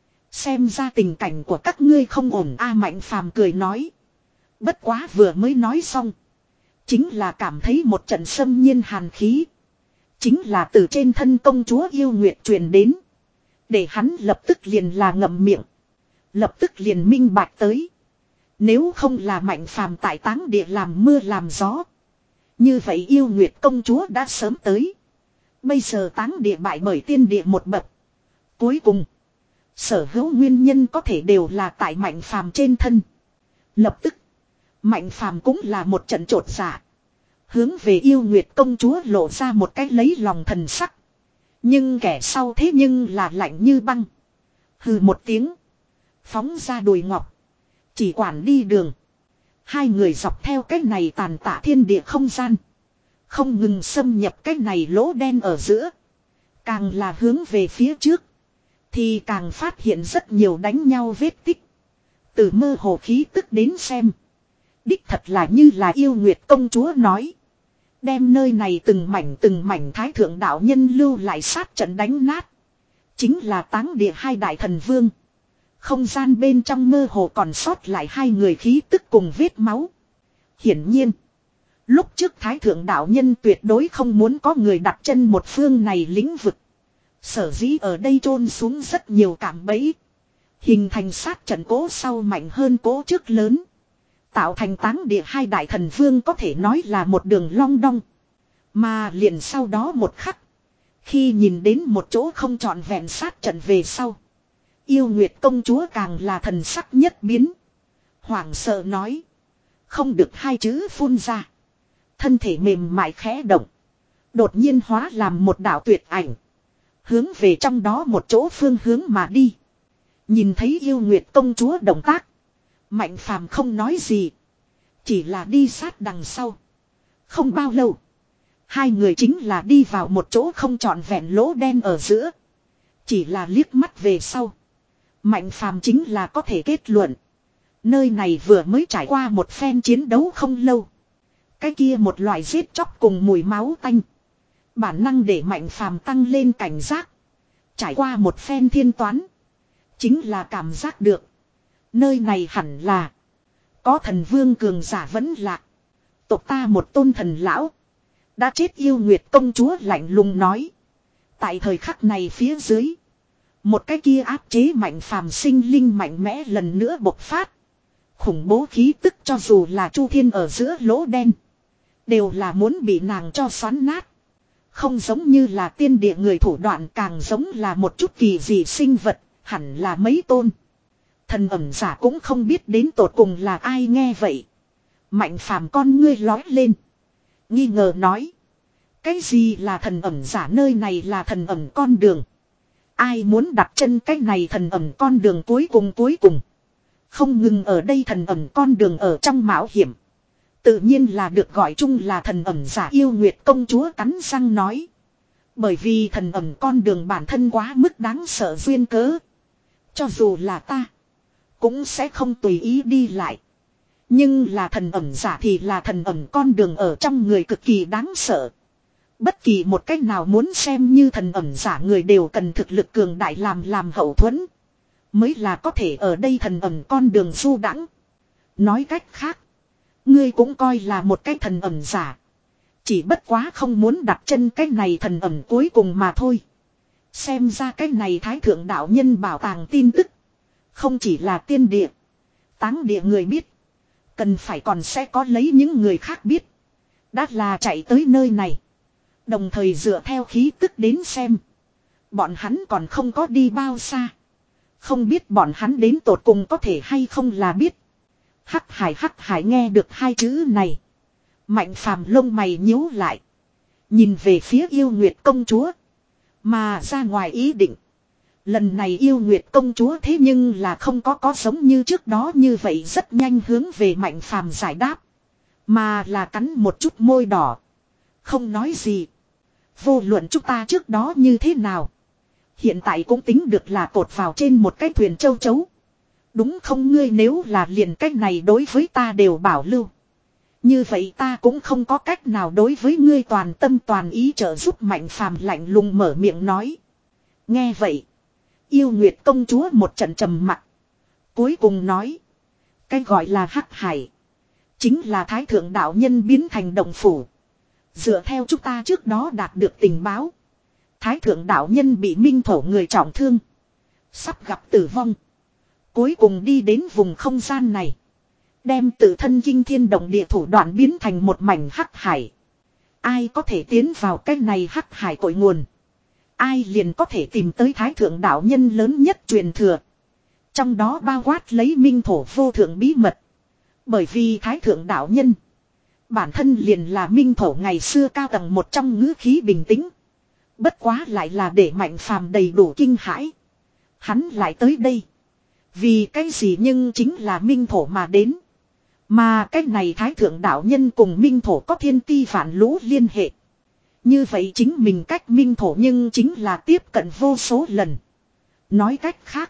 Xem ra tình cảnh của các ngươi không ổn a Mạnh Phàm cười nói. Bất quá vừa mới nói xong. Chính là cảm thấy một trận xâm nhiên hàn khí. Chính là từ trên thân công chúa yêu nguyệt truyền đến. Để hắn lập tức liền là ngậm miệng. Lập tức liền minh bạch tới. Nếu không là Mạnh Phàm tại táng địa làm mưa làm gió. Như vậy yêu nguyệt công chúa đã sớm tới. Bây giờ táng địa bại bởi tiên địa một bậc. Cuối cùng. Sở hữu nguyên nhân có thể đều là tại Mạnh Phàm trên thân. Lập tức. Mạnh Phàm cũng là một trận trột dạ. Hướng về yêu nguyệt công chúa lộ ra một cách lấy lòng thần sắc. Nhưng kẻ sau thế nhưng là lạnh như băng. Hừ một tiếng. Phóng ra đùi ngọc. Chỉ quản đi đường. Hai người dọc theo cái này tàn tạ thiên địa không gian. Không ngừng xâm nhập cái này lỗ đen ở giữa. Càng là hướng về phía trước. Thì càng phát hiện rất nhiều đánh nhau vết tích. Từ mơ hồ khí tức đến xem. Đích thật là như là yêu nguyệt công chúa nói. Đem nơi này từng mảnh từng mảnh thái thượng đạo nhân lưu lại sát trận đánh nát. Chính là táng địa hai đại thần vương. Không gian bên trong mơ hồ còn sót lại hai người khí tức cùng vết máu. Hiển nhiên. Lúc trước thái thượng đạo nhân tuyệt đối không muốn có người đặt chân một phương này lĩnh vực. Sở dĩ ở đây chôn xuống rất nhiều cạm bẫy. Hình thành sát trận cố sau mạnh hơn cố trước lớn. Tạo thành táng địa hai đại thần vương có thể nói là một đường long đong. Mà liền sau đó một khắc. Khi nhìn đến một chỗ không trọn vẹn sát trận về sau. Yêu Nguyệt công chúa càng là thần sắc nhất biến. Hoảng sợ nói. Không được hai chữ phun ra. Thân thể mềm mại khẽ động. Đột nhiên hóa làm một đạo tuyệt ảnh. Hướng về trong đó một chỗ phương hướng mà đi. Nhìn thấy yêu Nguyệt công chúa động tác. Mạnh Phàm không nói gì. Chỉ là đi sát đằng sau. Không bao lâu. Hai người chính là đi vào một chỗ không trọn vẹn lỗ đen ở giữa. Chỉ là liếc mắt về sau. Mạnh Phàm chính là có thể kết luận. Nơi này vừa mới trải qua một phen chiến đấu không lâu. Cái kia một loại giết chóc cùng mùi máu tanh. Bản năng để Mạnh Phàm tăng lên cảnh giác. Trải qua một phen thiên toán. Chính là cảm giác được. Nơi này hẳn là. Có thần vương cường giả vẫn lạ. Tộc ta một tôn thần lão. Đã chết yêu Nguyệt công chúa lạnh lùng nói. Tại thời khắc này phía dưới. Một cái kia áp chế mạnh phàm sinh linh mạnh mẽ lần nữa bộc phát. Khủng bố khí tức cho dù là Chu Thiên ở giữa lỗ đen. Đều là muốn bị nàng cho xoắn nát. Không giống như là tiên địa người thủ đoạn, càng giống là một chút kỳ dị sinh vật, hẳn là mấy tôn. Thần ẩn giả cũng không biết đến tột cùng là ai nghe vậy. Mạnh phàm con ngươi lói lên. Nghi ngờ nói. Cái gì là thần ẩn giả, nơi này là thần ẩn con đường. Ai muốn đặt chân cái này thần ẩn con đường cuối cùng cuối cùng. Không ngừng ở đây thần ẩn con đường ở trong mạo hiểm. Tự nhiên là được gọi chung là thần ẩn giả. Yêu Nguyệt công chúa cắn răng nói. Bởi vì thần ẩn con đường bản thân quá mức đáng sợ duyên cớ. Cho dù là ta. Cũng sẽ không tùy ý đi lại. Nhưng là thần ẩn giả thì là thần ẩn con đường ở trong người cực kỳ đáng sợ. Bất kỳ một cách nào muốn xem như thần ẩn giả người đều cần thực lực cường đại làm làm hậu thuẫn. Mới là có thể ở đây thần ẩn con đường du đãng. Nói cách khác. Ngươi cũng coi là một cái thần ẩn giả. Chỉ bất quá không muốn đặt chân cái này thần ẩn cuối cùng mà thôi. Xem ra cái này thái thượng đạo nhân bảo tàng tin tức. Không chỉ là tiên địa. Táng địa người biết. Cần phải còn sẽ có lấy những người khác biết. Đã là chạy tới nơi này. Đồng thời dựa theo khí tức đến xem. Bọn hắn còn không có đi bao xa. Không biết bọn hắn đến tột cùng có thể hay không là biết. Hắc hải hắc hải nghe được hai chữ này. Mạnh phàm lông mày nhíu lại. Nhìn về phía yêu nguyệt công chúa. Mà ra ngoài ý định. Lần này yêu nguyệt công chúa thế nhưng là không có có giống như trước đó như vậy rất nhanh hướng về mạnh phàm giải đáp. Mà là cắn một chút môi đỏ. Không nói gì. Vô luận chúng ta trước đó như thế nào. Hiện tại cũng tính được là cột vào trên một cái thuyền châu chấu. Đúng không, ngươi nếu là liền cách này đối với ta đều bảo lưu. Như vậy ta cũng không có cách nào đối với ngươi toàn tâm toàn ý trợ giúp. Mạnh phàm lạnh lùng mở miệng nói. Nghe vậy. Yêu Nguyệt công chúa một trận trầm mặc. Cuối cùng nói. Cái gọi là hắc hải. Chính là thái thượng đạo nhân biến thành động phủ. Dựa theo chúng ta trước đó đạt được tình báo. Thái thượng đạo nhân bị minh thổ người trọng thương. Sắp gặp tử vong. Cuối cùng đi đến vùng không gian này. Đem tự thân kinh thiên động địa thủ đoạn biến thành một mảnh hắc hải. Ai có thể tiến vào cái này hắc hải cội nguồn. Ai liền có thể tìm tới thái thượng đạo nhân lớn nhất truyền thừa. Trong đó bao quát lấy minh thổ vô thượng bí mật. Bởi vì thái thượng đạo nhân. Bản thân liền là minh thổ ngày xưa cao tầng một trong ngữ khí bình tĩnh. Bất quá lại là để mạnh phàm đầy đủ kinh hãi. Hắn lại tới đây. Vì cái gì nhưng chính là minh thổ mà đến. Mà cái này thái thượng đạo nhân cùng minh thổ có thiên ti vạn lũ liên hệ. Như vậy chính mình cách minh thổ nhưng chính là tiếp cận vô số lần. Nói cách khác.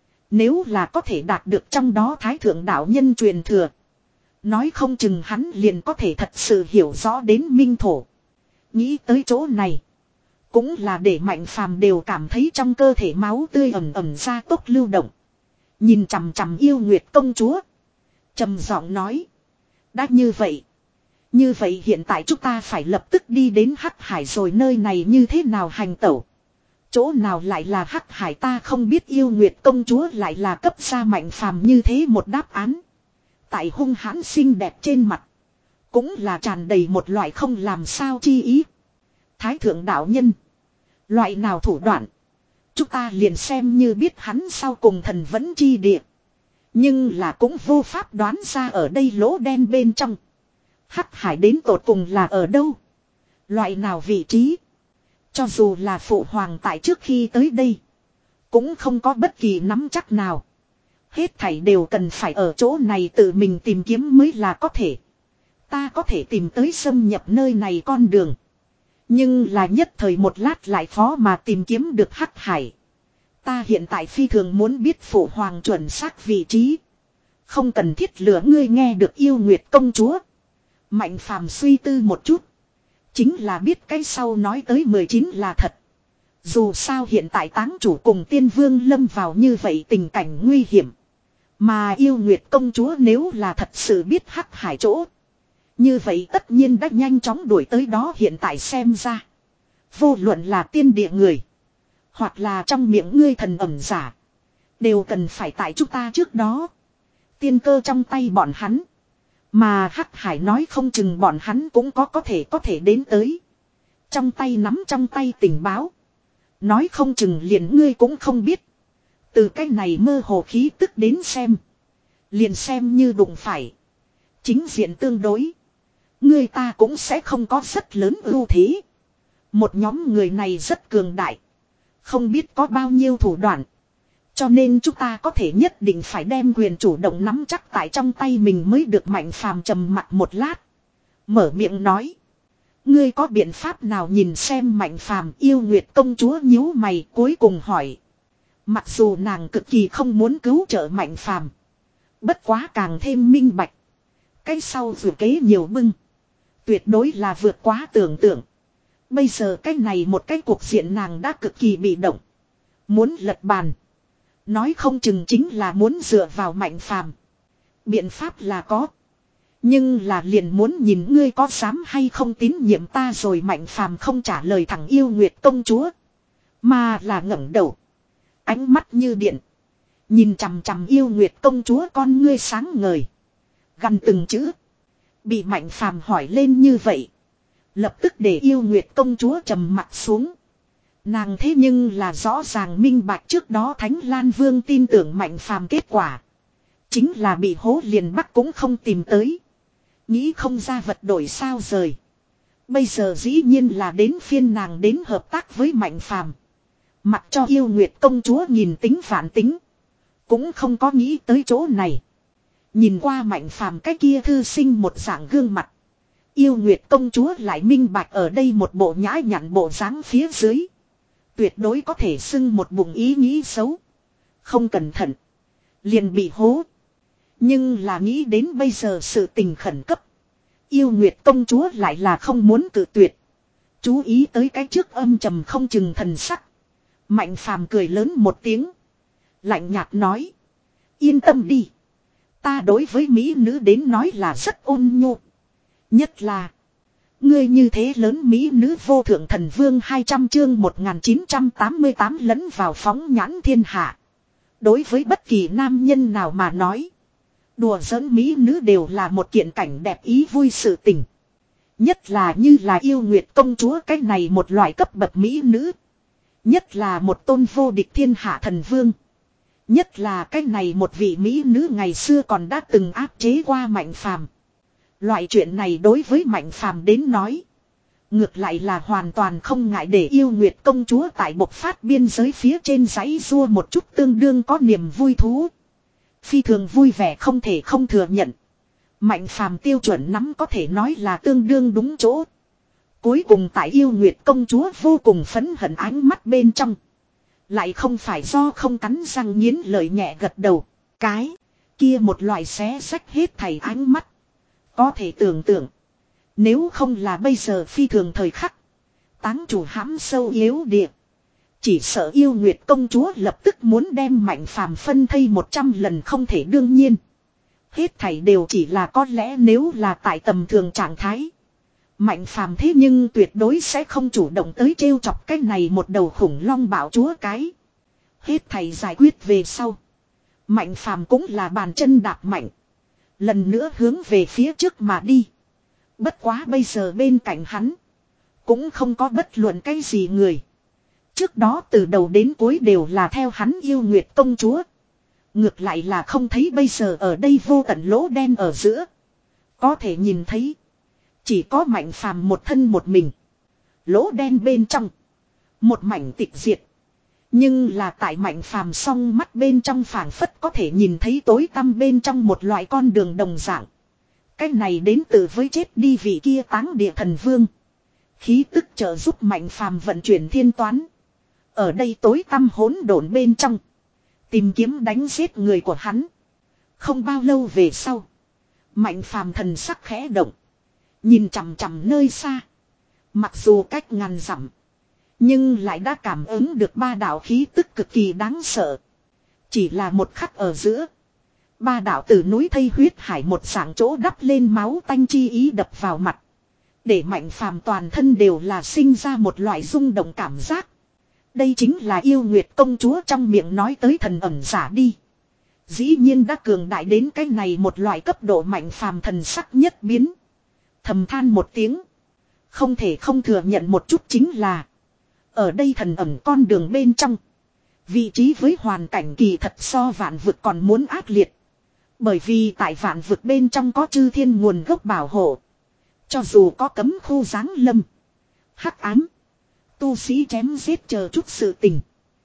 Nếu là có thể đạt được trong đó thái thượng đạo nhân truyền thừa. Nói không chừng hắn liền có thể thật sự hiểu rõ đến minh thổ. Nghĩ tới chỗ này. Cũng là để mạnh phàm đều cảm thấy trong cơ thể máu tươi ẩm ẩm ra tốc lưu động. Nhìn chằm chằm yêu nguyệt công chúa. Trầm giọng nói. Đã như vậy. Như vậy hiện tại chúng ta phải lập tức đi đến hắc hải rồi, nơi này như thế nào hành tẩu. Chỗ nào lại là hắc hải ta không biết. Yêu nguyệt công chúa lại là cấp ra mạnh phàm như thế một đáp án. Tại hung hãn xinh đẹp trên mặt. Cũng là tràn đầy một loại không làm sao chi ý. Thái thượng đạo nhân. Loại nào thủ đoạn. Chúng ta liền xem như biết hắn sau cùng thần vẫn chi địa. Nhưng là cũng vô pháp đoán ra ở đây lỗ đen bên trong. Hắc hải đến tột cùng là ở đâu. Loại nào vị trí. Cho dù là phụ hoàng tại trước khi tới đây. Cũng không có bất kỳ nắm chắc nào. Hết thảy đều cần phải ở chỗ này tự mình tìm kiếm mới là có thể. Ta có thể tìm tới xâm nhập nơi này con đường. Nhưng là nhất thời một lát lại khó mà tìm kiếm được hắc hải. Ta hiện tại phi thường muốn biết phụ hoàng chuẩn xác vị trí. Không cần thiết lừa ngươi. Nghe được yêu nguyệt công chúa. Mạnh phàm suy tư một chút. Chính là biết cái sau nói tới mười chín là thật. Dù sao hiện tại táng chủ cùng tiên vương lâm vào như vậy tình cảnh nguy hiểm. Mà yêu nguyệt công chúa nếu là thật sự biết hắc hải chỗ. Như vậy tất nhiên đã nhanh chóng đuổi tới đó. Hiện tại xem ra. Vô luận là tiên địa người. Hoặc là trong miệng ngươi thần ẩm giả. Đều cần phải tại chúng ta trước đó. Tiên cơ trong tay bọn hắn. Mà Hắc Hải nói không chừng bọn hắn cũng có có thể có thể đến tới. Trong tay nắm trong tay tình báo. Nói không chừng liền ngươi cũng không biết. Từ cái này mơ hồ khí tức đến xem. Liền xem như đụng phải. Chính diện tương đối. Người ta cũng sẽ không có rất lớn ưu thế. Một nhóm người này rất cường đại. Không biết có bao nhiêu thủ đoạn. Cho nên chúng ta có thể nhất định phải đem quyền chủ động nắm chắc tại trong tay mình mới được. Mạnh Phàm trầm mặt một lát. Mở miệng nói. Ngươi có biện pháp nào nhìn xem Mạnh Phàm? Yêu Nguyệt công chúa nhíu mày cuối cùng hỏi. Mặc dù nàng cực kỳ không muốn cứu trợ Mạnh Phàm. Bất quá càng thêm minh bạch. Cái sau vừa kế nhiều bưng. Tuyệt đối là vượt quá tưởng tượng. Bây giờ cái này một cái cuộc diện nàng đã cực kỳ bị động. Muốn lật bàn. Nói không chừng chính là muốn dựa vào Mạnh Phàm. Biện pháp là có. Nhưng là liền muốn nhìn ngươi có dám hay không tín nhiệm ta rồi. Mạnh Phàm không trả lời thẳng Yêu Nguyệt công chúa. Mà là ngẩng đầu. Ánh mắt như điện. Nhìn chằm chằm Yêu Nguyệt công chúa con ngươi sáng ngời. Gần từng chữ. Bị Mạnh Phàm hỏi lên như vậy. Lập tức để Yêu Nguyệt công chúa trầm mặt xuống. Nàng thế nhưng là rõ ràng minh bạch trước đó Thánh Lan Vương tin tưởng Mạnh Phàm kết quả. Chính là bị hố liền bắt cũng không tìm tới. Nghĩ không ra vật đổi sao rời. Bây giờ dĩ nhiên là đến phiên nàng đến hợp tác với Mạnh Phàm. Mặc cho Yêu Nguyệt công chúa nhìn tính phản tính. Cũng không có nghĩ tới chỗ này. Nhìn qua Mạnh Phàm cái kia thư sinh một dạng gương mặt. Yêu Nguyệt công chúa lại minh bạch ở đây một bộ nhã nhặn bộ dáng phía dưới. Tuyệt đối có thể xưng một bụng ý nghĩ xấu. Không cẩn thận. Liền bị hố. Nhưng là nghĩ đến bây giờ sự tình khẩn cấp. Yêu Nguyệt công chúa lại là không muốn cự tuyệt. Chú ý tới cái trước âm trầm không chừng thần sắc. Mạnh Phàm cười lớn một tiếng. Lạnh nhạt nói. Yên tâm đi. Ta đối với mỹ nữ đến nói là rất ôn nhu. Nhất là. Ngươi như thế lớn mỹ nữ vô thượng thần vương hai trăm chương một nghìn chín trăm tám mươi tám lẫn vào phóng nhãn thiên hạ. Đối với bất kỳ nam nhân nào mà nói. Đùa giỡn mỹ nữ đều là một kiện cảnh đẹp ý vui sự tình. Nhất là như là Yêu Nguyệt công chúa cái này một loại cấp bậc mỹ nữ. Nhất là một tôn vô địch thiên hạ thần vương. Nhất là cái này một vị mỹ nữ ngày xưa còn đã từng áp chế qua Mạnh Phàm. Loại chuyện này đối với Mạnh Phàm đến nói. Ngược lại là hoàn toàn không ngại để Yêu Nguyệt công chúa tại bộc phát biên giới phía trên giấy rua một chút tương đương có niềm vui thú. Phi thường vui vẻ không thể không thừa nhận. Mạnh Phàm tiêu chuẩn nắm có thể nói là tương đương đúng chỗ. Cuối cùng tại Yêu Nguyệt công chúa vô cùng phấn hận ánh mắt bên trong. Lại không phải do không cắn răng nghiến lợi nhẹ gật đầu. Cái kia một loại xé sách hết thảy ánh mắt. Có thể tưởng tượng. Nếu không là bây giờ phi thường thời khắc. Táng chủ hãm sâu yếu địa. Chỉ sợ Yêu Nguyệt công chúa lập tức muốn đem Mạnh Phàm phân thây một trăm lần không thể đương nhiên. Hết thảy đều chỉ là có lẽ nếu là tại tầm thường trạng thái. Mạnh Phàm thế nhưng tuyệt đối sẽ không chủ động tới trêu chọc cái này một đầu khủng long bạo chúa cái. Hết thảy giải quyết về sau. Mạnh Phàm cũng là bàn chân đạp mạnh. Lần nữa hướng về phía trước mà đi. Bất quá bây giờ bên cạnh hắn. Cũng không có bất luận cái gì người. Trước đó từ đầu đến cuối đều là theo hắn Yêu Nguyệt công chúa. Ngược lại là không thấy bây giờ ở đây vô tận lỗ đen ở giữa. Có thể nhìn thấy. Chỉ có Mạnh Phàm một thân một mình. Lỗ đen bên trong. Một mảnh tịch diệt. Nhưng là tại Mạnh Phàm song mắt bên trong phảng phất có thể nhìn thấy tối tăm bên trong một loại con đường đồng dạng. Cái này đến từ với chết đi vị kia táng địa thần vương. Khí tức trợ giúp Mạnh Phàm vận chuyển thiên toán. Ở đây tối tăm hỗn độn bên trong. Tìm kiếm đánh giết người của hắn. Không bao lâu về sau. Mạnh Phàm thần sắc khẽ động. Nhìn chằm chằm nơi xa. Mặc dù cách ngàn dặm. Nhưng lại đã cảm ứng được ba đạo khí tức cực kỳ đáng sợ. Chỉ là một khắc ở giữa. Ba đạo từ núi thây huyết hải một dạng chỗ đắp lên máu tanh chi ý đập vào mặt. Để Mạnh Phàm toàn thân đều là sinh ra một loại rung động cảm giác. Đây chính là yêu nguyệt công chúa trong miệng nói tới thần ẩn giả đi. Dĩ nhiên đã cường đại đến cái này một loại cấp độ mạnh phàm thần sắc nhất biến. Thầm than một tiếng. Không thể không thừa nhận một chút chính là. Ở đây thần ẩn con đường bên trong. Vị trí với hoàn cảnh kỳ thật so vạn vực còn muốn ác liệt. Bởi vì tại vạn vực bên trong có chư thiên nguồn gốc bảo hộ. Cho dù có cấm khu giáng lâm. Hắc ám. Tu sĩ chém giết chờ chút sự tình.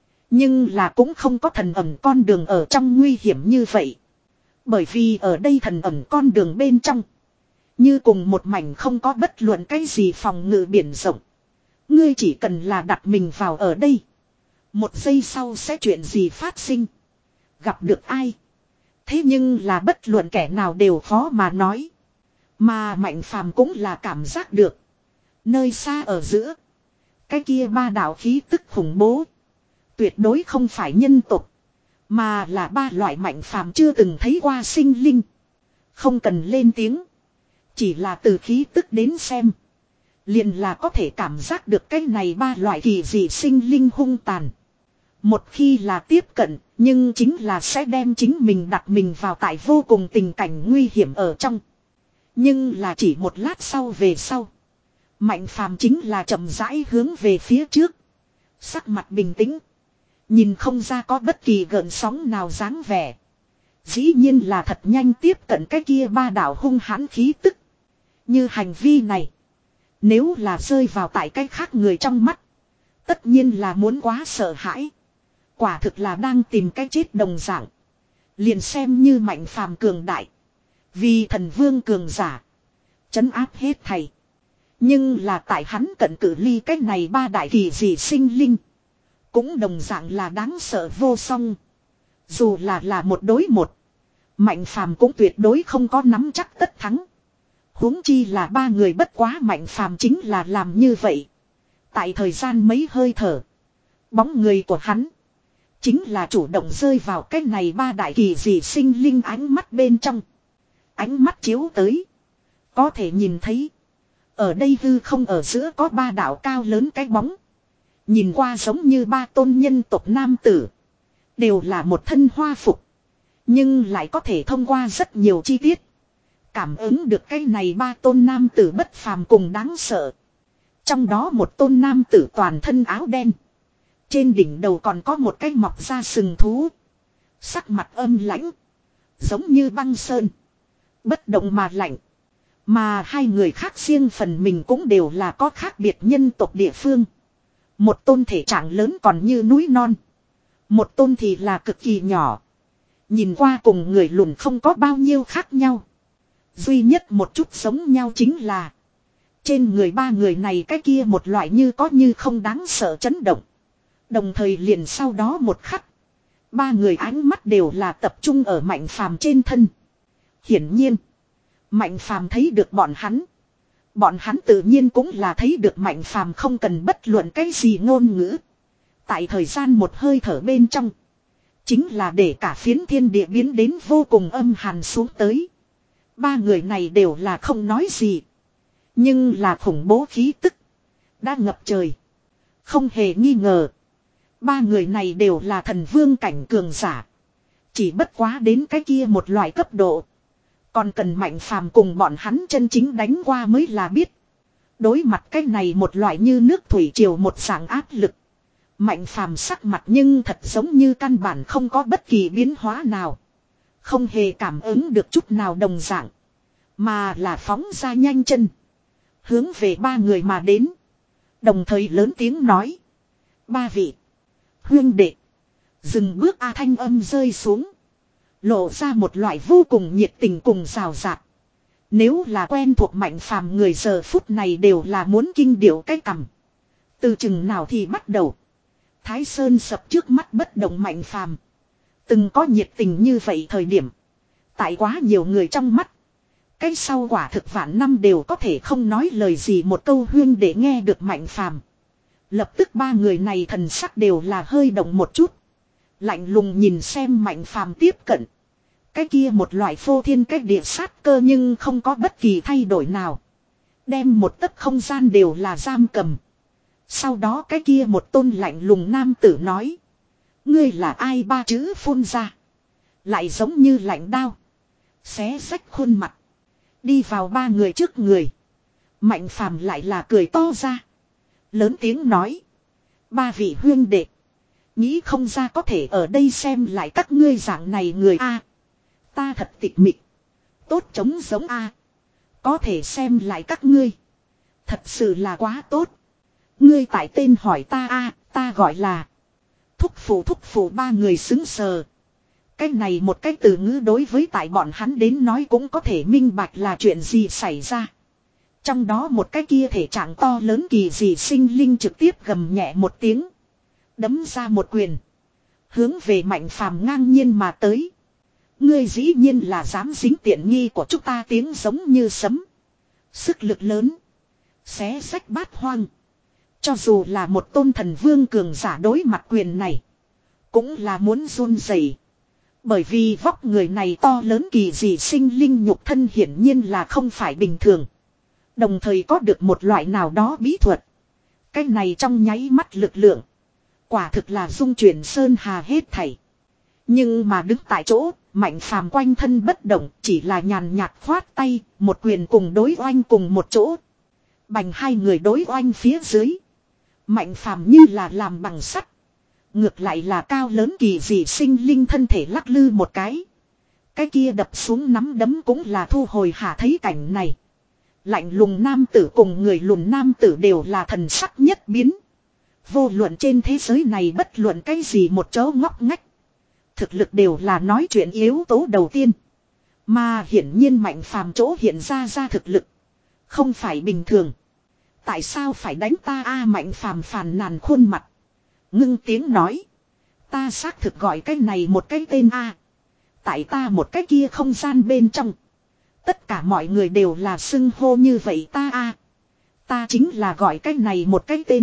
Nhưng là cũng không có thần ẩn con đường ở trong nguy hiểm như vậy. Bởi vì ở đây thần ẩn con đường bên trong. Như cùng một mảnh không có bất luận cái gì phòng ngự biển rộng. Ngươi chỉ cần là đặt mình vào ở đây. Một giây sau sẽ chuyện gì phát sinh. Gặp được ai. Thế nhưng là bất luận kẻ nào đều khó mà nói. Mà Mạnh Phàm cũng là cảm giác được. Nơi xa ở giữa. Cái kia ba đạo khí tức khủng bố. Tuyệt đối không phải nhân tộc. Mà là ba loại Mạnh Phàm chưa từng thấy qua sinh linh. Không cần lên tiếng. Chỉ là từ khí tức đến xem. Liền là có thể cảm giác được cái này ba loại kỳ dị sinh linh hung tàn. Một khi là tiếp cận, nhưng chính là sẽ đem chính mình đặt mình vào tại vô cùng tình cảnh nguy hiểm ở trong. Nhưng là chỉ một lát sau về sau. Mạnh Phàm chính là chậm rãi hướng về phía trước. Sắc mặt bình tĩnh. Nhìn không ra có bất kỳ gợn sóng nào dáng vẻ. Dĩ nhiên là thật nhanh tiếp cận cái kia ba đạo hung hãn khí tức. Như hành vi này. Nếu là rơi vào tại cái khác người trong mắt. Tất nhiên là muốn quá sợ hãi. Quả thực là đang tìm cái chết đồng dạng. Liền xem như Mạnh Phàm cường đại. Vì thần vương cường giả. Trấn áp hết thầy. Nhưng là tại hắn cận cử ly cái này ba đại kỳ dị sinh linh. Cũng đồng dạng là đáng sợ vô song. Dù là là một đối một. Mạnh Phàm cũng tuyệt đối không có nắm chắc tất thắng. Huống chi là ba người bất quá Mạnh Phàm chính là làm như vậy. Tại thời gian mấy hơi thở. Bóng người của hắn. Chính là chủ động rơi vào cái này ba đại kỳ dị sinh linh ánh mắt bên trong. Ánh mắt chiếu tới. Có thể nhìn thấy. Ở đây hư không ở giữa có ba đạo cao lớn cái bóng. Nhìn qua giống như ba tôn nhân tộc nam tử. Đều là một thân hoa phục. Nhưng lại có thể thông qua rất nhiều chi tiết. Cảm ứng được cái này ba tôn nam tử bất phàm cùng đáng sợ. Trong đó một tôn nam tử toàn thân áo đen. Trên đỉnh đầu còn có một cái mọc ra sừng thú. Sắc mặt âm lãnh. Giống như băng sơn. Bất động mà lạnh. Mà hai người khác riêng phần mình cũng đều là có khác biệt nhân tộc địa phương. Một tôn thể trạng lớn còn như núi non. Một tôn thì là cực kỳ nhỏ. Nhìn qua cùng người lùn không có bao nhiêu khác nhau. Duy nhất một chút giống nhau chính là. Trên người ba người này cái kia một loại như có như không đáng sợ chấn động. Đồng thời liền sau đó một khắc. Ba người ánh mắt đều là tập trung ở Mạnh Phàm trên thân. Hiển nhiên. Mạnh Phàm thấy được bọn hắn. Bọn hắn tự nhiên cũng là thấy được Mạnh Phàm không cần bất luận cái gì ngôn ngữ. Tại thời gian một hơi thở bên trong. Chính là để cả phiến thiên địa biến đến vô cùng âm hàn xuống tới. Ba người này đều là không nói gì. Nhưng là khủng bố khí tức. Đã ngập trời. Không hề nghi ngờ. Ba người này đều là thần vương cảnh cường giả. Chỉ bất quá đến cái kia một loại cấp độ. Còn cần Mạnh Phàm cùng bọn hắn chân chính đánh qua mới là biết. Đối mặt cái này một loại như nước thủy triều một dạng áp lực. Mạnh Phàm sắc mặt nhưng thật giống như căn bản không có bất kỳ biến hóa nào. Không hề cảm ứng được chút nào đồng dạng. Mà là phóng ra nhanh chân. Hướng về ba người mà đến. Đồng thời lớn tiếng nói. Ba vị. Huyên đệ. Dừng bước A thanh âm rơi xuống. Lộ ra một loại vô cùng nhiệt tình cùng rào rạt. Nếu là quen thuộc Mạnh Phàm người giờ phút này đều là muốn kinh điệu cái cằm. Từ chừng nào thì bắt đầu. Thái Sơn sập trước mắt bất động Mạnh Phàm. Từng có nhiệt tình như vậy thời điểm. Tại quá nhiều người trong mắt. Cái sau quả thực vạn năm đều có thể không nói lời gì một câu huyên để nghe được Mạnh Phàm. Lập tức ba người này thần sắc đều là hơi động một chút. Lạnh lùng nhìn xem Mạnh Phàm tiếp cận. Cái kia một loại phô thiên cách địa sát cơ nhưng không có bất kỳ thay đổi nào. Đem một tấc không gian đều là giam cầm. Sau đó cái kia một tôn lạnh lùng nam tử nói. Ngươi là ai, ba chữ phun ra. Lại giống như lạnh đao. Xé xách khuôn mặt. Đi vào ba người trước người. Mạnh phàm lại là cười to ra. Lớn tiếng nói. Ba vị huyên đệ. Nghĩ không ra có thể ở đây xem lại các ngươi dạng này người a. Ta thật tịch mịch. Tốt trống giống a. Có thể xem lại các ngươi. Thật sự là quá tốt. Ngươi tại tên hỏi ta a, ta gọi là. Thúc phụ thúc phụ ba người xứng sờ. Cái này một cái từ ngữ đối với tại bọn hắn đến nói cũng có thể minh bạch là chuyện gì xảy ra. Trong đó một cái kia thể trạng to lớn kỳ dị sinh linh trực tiếp gầm nhẹ một tiếng. Đấm ra một quyền. Hướng về Mạnh Phàm ngang nhiên mà tới. Ngươi dĩ nhiên là dám dính tiện nghi của chúng ta, tiếng giống như sấm. Sức lực lớn. Xé rách bát hoang. Cho dù là một tôn thần vương cường giả đối mặt quyền này. Cũng là muốn run rẩy. Bởi vì vóc người này to lớn kỳ dị sinh linh nhục thân hiển nhiên là không phải bình thường. Đồng thời có được một loại nào đó bí thuật. Cái này trong nháy mắt lực lượng. Quả thực là dung chuyển sơn hà hết thảy. Nhưng mà đứng tại chỗ, Mạnh Phàm quanh thân bất động, chỉ là nhàn nhạt khoát tay, một quyền cùng đối oanh cùng một chỗ. Bành hai người đối oanh phía dưới. Mạnh Phàm như là làm bằng sắt. Ngược lại là cao lớn kỳ dị sinh linh thân thể lắc lư một cái. Cái kia đập xuống nắm đấm cũng là thu hồi hạ thấy cảnh này. Lạnh lùng nam tử cùng người lùn nam tử đều là thần sắc nhất biến. Vô luận trên thế giới này bất luận cái gì một chỗ ngóc ngách. Thực lực đều là nói chuyện yếu tố đầu tiên. Mà hiển nhiên Mạnh Phàm chỗ hiện ra ra thực lực. Không phải bình thường. Tại sao phải đánh ta a? Mạnh Phàm phàn nàn khuôn mặt. Ngưng tiếng nói. Ta xác thực gọi cái này một cái tên a. Tại ta một cái kia không gian bên trong. Tất cả mọi người đều là xưng hô như vậy ta a. Ta chính là gọi cái này một cái tên.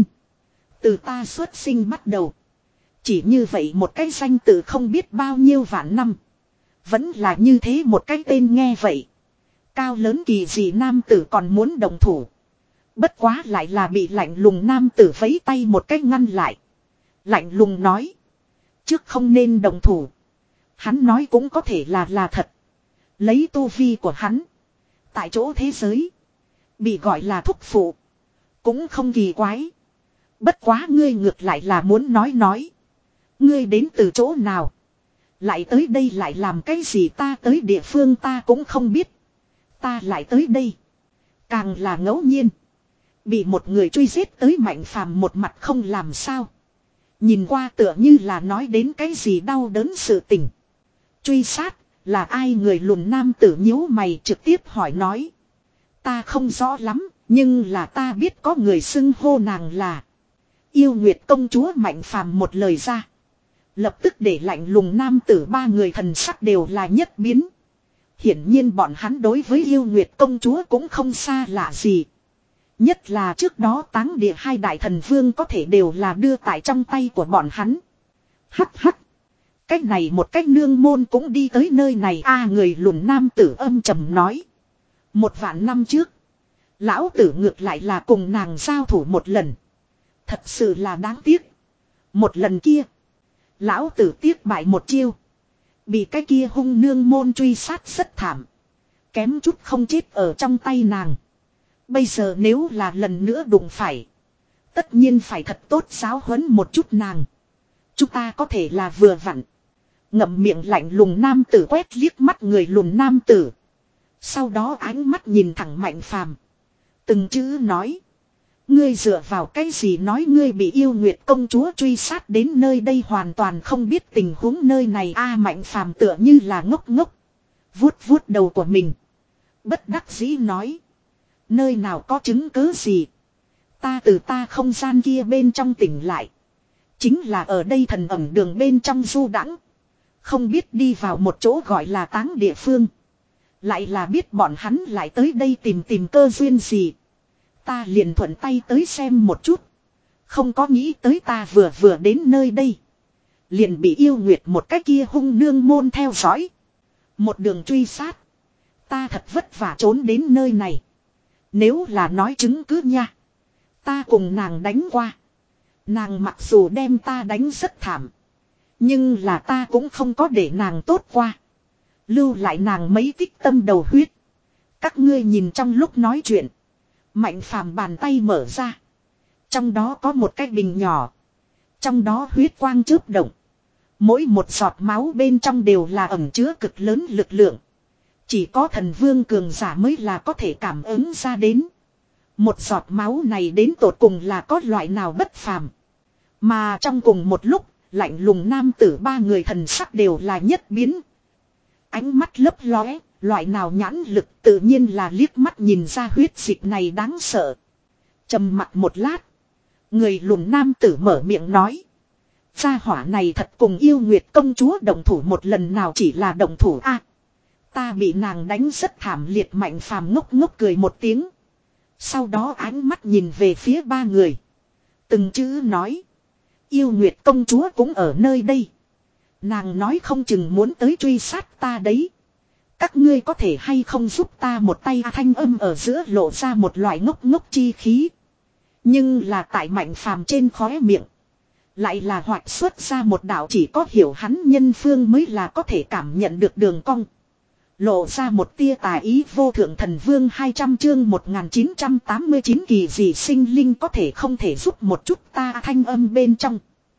Từ ta xuất sinh bắt đầu. Chỉ như vậy một cái danh từ không biết bao nhiêu vạn năm. Vẫn là như thế một cái tên nghe vậy. Cao lớn kỳ dị nam tử còn muốn đồng thủ. Bất quá lại là bị lạnh lùng nam tử vẫy tay một cái ngăn lại. Lạnh lùng nói. Trước không nên đồng thủ. Hắn nói cũng có thể là là thật. Lấy tu vi của hắn. Tại chỗ thế giới. Bị gọi là thúc phụ. Cũng không kỳ quái. Bất quá ngươi ngược lại là muốn nói nói. Ngươi đến từ chỗ nào? Lại tới đây lại làm cái gì? Ta tới địa phương ta cũng không biết. Ta lại tới đây. Càng là ngẫu nhiên. Bị một người truy giết tới Mạnh Phàm một mặt không làm sao. Nhìn qua tựa như là nói đến cái gì đau đớn sự tình. Truy sát là ai? Người lùn nam tử nhíu mày trực tiếp hỏi nói. Ta không rõ lắm, nhưng là ta biết có người xưng hô nàng là Yêu Nguyệt công chúa. Mạnh Phàm một lời ra. Lập tức để lạnh lùng nam tử ba người thần sắc đều là nhất biến. Hiển nhiên bọn hắn đối với Yêu Nguyệt công chúa cũng không xa lạ gì. Nhất là trước đó táng địa hai đại thần vương có thể đều là đưa tại trong tay của bọn hắn. Hắc hắc. Cách này một cách nương môn cũng đi tới nơi này a. À, người lùn nam tử âm trầm nói. Một vạn năm trước. Lão tử ngược lại là cùng nàng giao thủ một lần. Thật sự là đáng tiếc. Một lần kia. Lão tử tiếc bại một chiêu. Bị cái kia hung nương môn truy sát rất thảm. Kém chút không chết ở trong tay nàng. Bây giờ nếu là lần nữa đụng phải. Tất nhiên phải thật tốt giáo huấn một chút nàng. Chúng ta có thể là vừa vặn. Ngậm miệng lạnh lùng nam tử quét liếc mắt người lùn nam tử. Sau đó ánh mắt nhìn thẳng Mạnh Phàm. Từng chữ nói. Ngươi dựa vào cái gì nói ngươi bị Yêu Nguyệt công chúa truy sát đến nơi đây hoàn toàn không biết tình huống nơi này a. À, Mạnh Phàm tựa như là ngốc ngốc. Vuốt vuốt đầu của mình. Bất đắc dĩ nói. Nơi nào có chứng cứ gì. Ta từ ta không gian kia bên trong tỉnh lại. Chính là ở đây thần ẩm đường bên trong du đãng. Không biết đi vào một chỗ gọi là táng địa phương. Lại là biết bọn hắn lại tới đây tìm tìm cơ duyên gì. Ta liền thuận tay tới xem một chút. Không có nghĩ tới ta vừa vừa đến nơi đây. Liền bị Yêu Nguyệt một cái kia hung nương môn theo dõi. Một đường truy sát. Ta thật vất vả trốn đến nơi này. Nếu là nói chứng cứ nha. Ta cùng nàng đánh qua. Nàng mặc dù đem ta đánh rất thảm. Nhưng là ta cũng không có để nàng tốt qua. Lưu lại nàng mấy tích tâm đầu huyết. Các ngươi nhìn trong lúc nói chuyện. Mạnh phàm bàn tay mở ra. Trong đó có một cái bình nhỏ. Trong đó huyết quang chớp động. Mỗi một giọt máu bên trong đều là ẩn chứa cực lớn lực lượng. Chỉ có thần vương cường giả mới là có thể cảm ứng ra đến. Một giọt máu này đến tột cùng là có loại nào bất phàm. Mà trong cùng một lúc, lạnh lùng nam tử ba người thần sắc đều là nhất biến. Ánh mắt lấp lóe, loại nào nhãn lực tự nhiên là liếc mắt nhìn ra huyết dịch này đáng sợ. Trầm mặt một lát. Người lùn nam tử mở miệng nói. Gia hỏa này thật cùng yêu nguyệt công chúa động thủ một lần nào chỉ là động thủ a. Ta bị nàng đánh rất thảm liệt mạnh phàm ngốc ngốc cười một tiếng. Sau đó ánh mắt nhìn về phía ba người. Từng chữ nói. Yêu nguyệt công chúa cũng ở nơi đây. Nàng nói không chừng muốn tới truy sát ta đấy. Các ngươi có thể hay không giúp ta một tay thanh âm ở giữa lộ ra một loại ngốc ngốc chi khí. Nhưng là tại mạnh phàm trên khóe miệng. Lại là hoạt xuất ra một đạo chỉ có hiểu hắn nhân phương mới là có thể cảm nhận được đường cong. Lộ ra một tia tà ý vô thượng thần vương hai trăm chương một nghìn chín trăm tám mươi chín kỳ gì sinh linh có thể không thể giúp một chút ta thanh âm bên trong.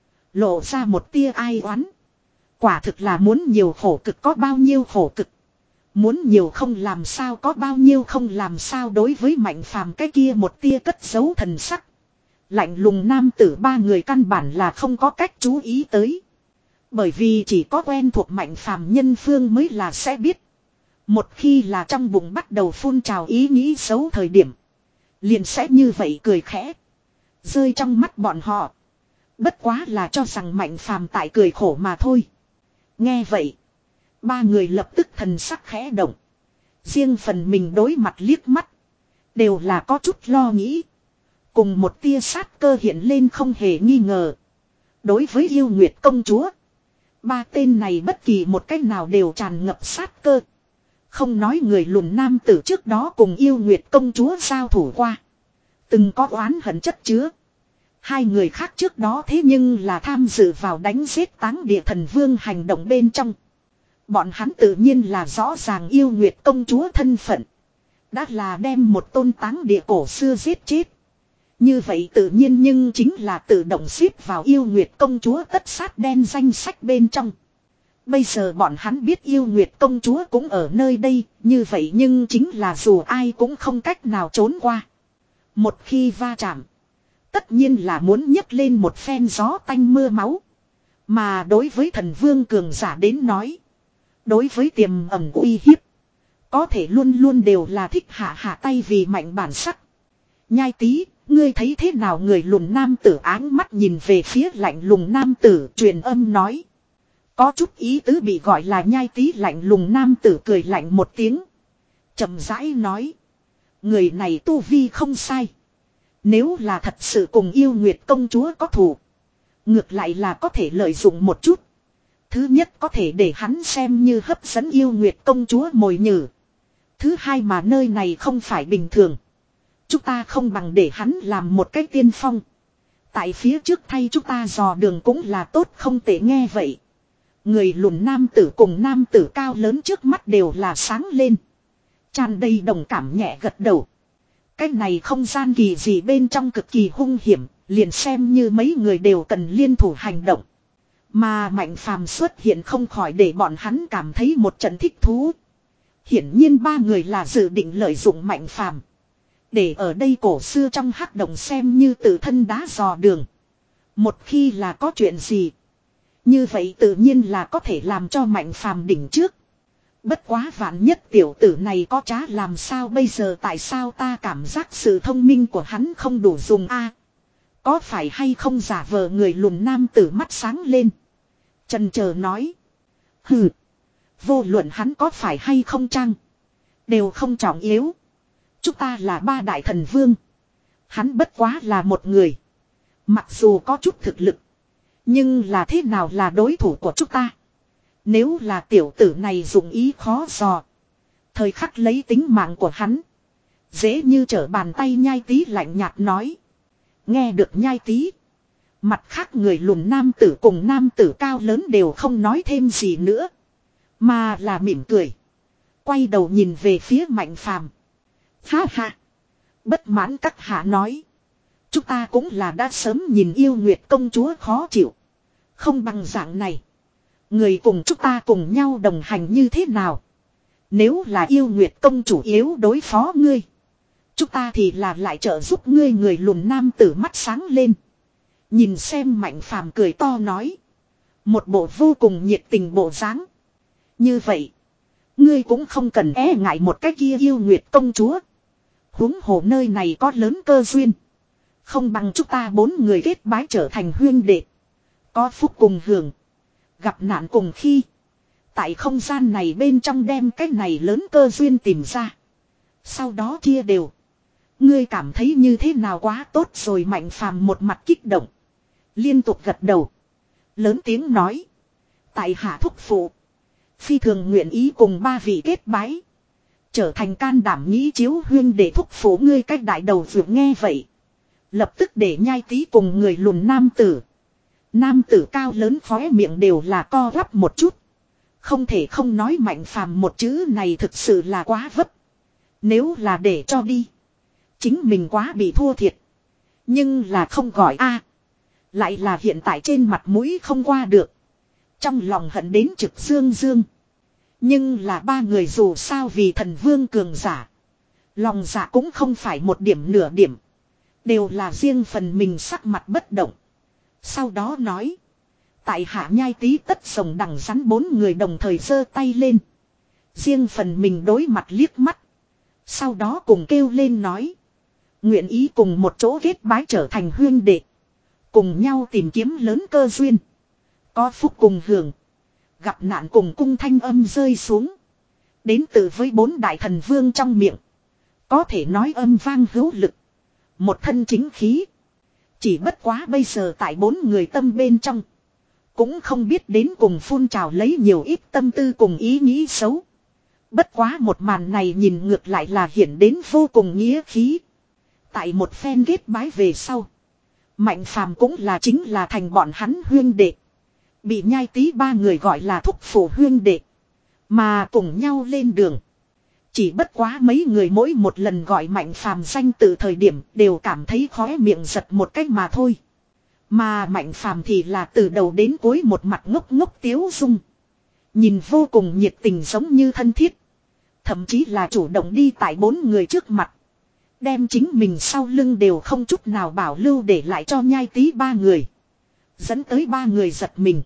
Lộ ra một tia ai oán. Quả thực là muốn nhiều khổ cực có bao nhiêu khổ cực. Muốn nhiều không làm sao có bao nhiêu không làm sao đối với mạnh phàm cái kia một tia cất giấu thần sắc. Lạnh lùng nam tử ba người căn bản là không có cách chú ý tới. Bởi vì chỉ có quen thuộc mạnh phàm nhân phương mới là sẽ biết. Một khi là trong bụng bắt đầu phun trào ý nghĩ xấu thời điểm. Liền sẽ như vậy cười khẽ. Rơi trong mắt bọn họ. Bất quá là cho rằng mạnh phàm tại cười khổ mà thôi. Nghe vậy. Ba người lập tức thần sắc khẽ động. Riêng phần mình đối mặt liếc mắt. Đều là có chút lo nghĩ. Cùng một tia sát cơ hiện lên không hề nghi ngờ. Đối với yêu nguyệt công chúa. Ba tên này bất kỳ một cách nào đều tràn ngập sát cơ. Không nói người lùn nam tử trước đó cùng yêu nguyệt công chúa giao thủ qua. Từng có oán hận chất chứa. Hai người khác trước đó thế nhưng là tham dự vào đánh giết táng địa thần vương hành động bên trong. Bọn hắn tự nhiên là rõ ràng yêu nguyệt công chúa thân phận. Đã là đem một tôn táng địa cổ xưa giết chết. Như vậy tự nhiên nhưng chính là tự động xếp vào yêu nguyệt công chúa tất sát đen danh sách bên trong. Bây giờ bọn hắn biết yêu nguyệt công chúa cũng ở nơi đây, như vậy nhưng chính là dù ai cũng không cách nào trốn qua. Một khi va chạm, tất nhiên là muốn nhấc lên một phen gió tanh mưa máu. Mà đối với thần vương cường giả đến nói, đối với tiềm ẩn uy hiếp, có thể luôn luôn đều là thích hạ hạ tay vì mạnh bản sắc. Nhai tí, ngươi thấy thế nào người lùn nam tử áng mắt nhìn về phía lạnh lùng nam tử truyền âm nói. Có chút ý tứ bị gọi là nhai tí lạnh lùng nam tử cười lạnh một tiếng. Chậm rãi nói. Người này tu vi không sai. Nếu là thật sự cùng yêu nguyệt công chúa có thù. Ngược lại là có thể lợi dụng một chút. Thứ nhất có thể để hắn xem như hấp dẫn yêu nguyệt công chúa mồi nhử. Thứ hai mà nơi này không phải bình thường. Chúng ta không bằng để hắn làm một cái tiên phong. Tại phía trước thay chúng ta dò đường cũng là tốt không tệ nghe vậy. Người lùn nam tử cùng nam tử cao lớn trước mắt đều là sáng lên. Tràn đầy đồng cảm nhẹ gật đầu. Cái này không gian kỳ gì bên trong cực kỳ hung hiểm, liền xem như mấy người đều cần liên thủ hành động. Mà mạnh phàm xuất hiện không khỏi để bọn hắn cảm thấy một trận thích thú. Hiển nhiên ba người là dự định lợi dụng mạnh phàm. Để ở đây cổ xưa trong hắc động xem như tự thân đá dò đường. Một khi là có chuyện gì. Như vậy tự nhiên là có thể làm cho mạnh phàm đỉnh trước. Bất quá vạn nhất tiểu tử này có trá làm sao bây giờ tại sao ta cảm giác sự thông minh của hắn không đủ dùng a? Có phải hay không giả vờ người lùn nam tử mắt sáng lên. Chần chờ nói. Hừ. Vô luận hắn có phải hay không chăng. Đều không trọng yếu. Chúng ta là ba đại thần vương. Hắn bất quá là một người. Mặc dù có chút thực lực. Nhưng là thế nào là đối thủ của chúng ta? Nếu là tiểu tử này dụng ý khó dò. Thời khắc lấy tính mạng của hắn. Dễ như trở bàn tay nhai tí lạnh nhạt nói. Nghe được Nhai Tý. Mặt khác người lùn nam tử cùng nam tử cao lớn đều không nói thêm gì nữa. Mà là mỉm cười. Quay đầu nhìn về phía Mạnh Phàm. Ha ha. Bất mãn các hạ nói. Chúng ta cũng là đã sớm nhìn yêu Nguyệt công chúa khó chịu. Không bằng dạng này. Người cùng chúng ta cùng nhau đồng hành như thế nào? Nếu là yêu Nguyệt công chủ yếu đối phó ngươi. Chúng ta thì là lại trợ giúp ngươi. Người lùn nam tử mắt sáng lên. Nhìn xem Mạnh Phàm cười to nói. Một bộ vô cùng nhiệt tình bộ dáng. Như vậy. Ngươi cũng không cần e ngại một cái kia yêu Nguyệt công chúa. Huống hồ nơi này có lớn cơ duyên. Không bằng chúng ta bốn người kết bái trở thành huyên đệ. Có phúc cùng hưởng. Gặp nạn cùng khi. Tại không gian này bên trong đem cái này lớn cơ duyên tìm ra. Sau đó chia đều. Ngươi cảm thấy như thế nào quá tốt rồi. Mạnh Phàm một mặt kích động. Liên tục gật đầu. Lớn tiếng nói. Tại hạ thúc phụ. Phi thường nguyện ý cùng ba vị kết bái. Trở thành can đảm nghĩ chiếu huyên để thúc phụ ngươi cách đại đầu vượt nghe vậy. Lập tức để Nhai Tý cùng người lùn nam tử. Nam tử cao lớn khóe miệng đều là co quắp một chút. Không thể không nói Mạnh Phàm một chữ này thực sự là quá vấp. Nếu là để cho đi. Chính mình quá bị thua thiệt. Nhưng là không gọi a lại là hiện tại trên mặt mũi không qua được. Trong lòng hận đến trực dương dương. Nhưng là ba người dù sao vì thần vương cường giả. Lòng dạ cũng không phải một điểm nửa điểm. Đều là riêng phần mình sắc mặt bất động. Sau đó nói. Tại hạ Nhai Tý tất sồng đằng rắn bốn người đồng thời giơ tay lên. Riêng phần mình đối mặt liếc mắt. Sau đó cùng kêu lên nói. Nguyện ý cùng một chỗ kết bái trở thành huyên đệ. Cùng nhau tìm kiếm lớn cơ duyên. Có phúc cùng hưởng. Gặp nạn cùng cung thanh âm rơi xuống. Đến từ với bốn đại thần vương trong miệng. Có thể nói âm vang hữu lực. Một thân chính khí. Chỉ bất quá bây giờ tại bốn người tâm bên trong. Cũng không biết đến cùng phun trào lấy nhiều ít tâm tư cùng ý nghĩ xấu. Bất quá một màn này nhìn ngược lại là hiện đến vô cùng nghĩa khí. Tại một phen kết bái về sau. Mạnh Phàm cũng là chính là thành bọn hắn huyên đệ. Bị Nhai Tý ba người gọi là thúc phụ huyên đệ. Mà cùng nhau lên đường. Chỉ bất quá mấy người mỗi một lần gọi Mạnh Phàm danh từ thời điểm đều cảm thấy khóe miệng giật một cách mà thôi. Mà Mạnh Phàm thì là từ đầu đến cuối một mặt ngốc ngốc tiếu dung. Nhìn vô cùng nhiệt tình giống như thân thiết. Thậm chí là chủ động đi tại bốn người trước mặt. Đem chính mình sau lưng đều không chút nào bảo lưu để lại cho Nhai Tý ba người. Dẫn tới ba người giật mình.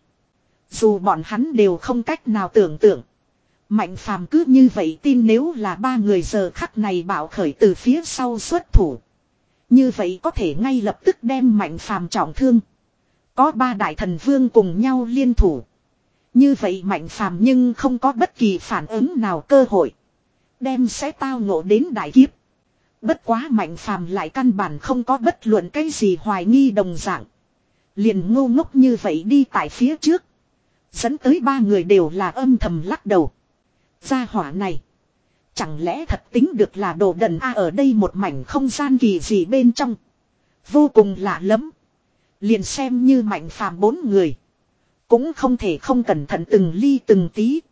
Dù bọn hắn đều không cách nào tưởng tượng. Mạnh Phàm cứ như vậy tin nếu là ba người giờ khắc này bảo khởi từ phía sau xuất thủ. Như vậy có thể ngay lập tức đem Mạnh Phàm trọng thương. Có ba đại thần vương cùng nhau liên thủ. Như vậy Mạnh Phàm nhưng không có bất kỳ phản ứng nào cơ hội. Đem sẽ tao ngộ đến đại kiếp. Bất quá Mạnh Phàm lại căn bản không có bất luận cái gì hoài nghi đồng dạng. Liền ngu ngốc như vậy đi tại phía trước. Dẫn tới ba người đều là âm thầm lắc đầu. Gia hỏa này. Chẳng lẽ thật tính được là đồ đần a ở đây một mảnh không gian kỳ gì bên trong. Vô cùng lạ lắm. Liền xem như Mạnh Phàm bốn người. Cũng không thể không cẩn thận từng ly từng tí.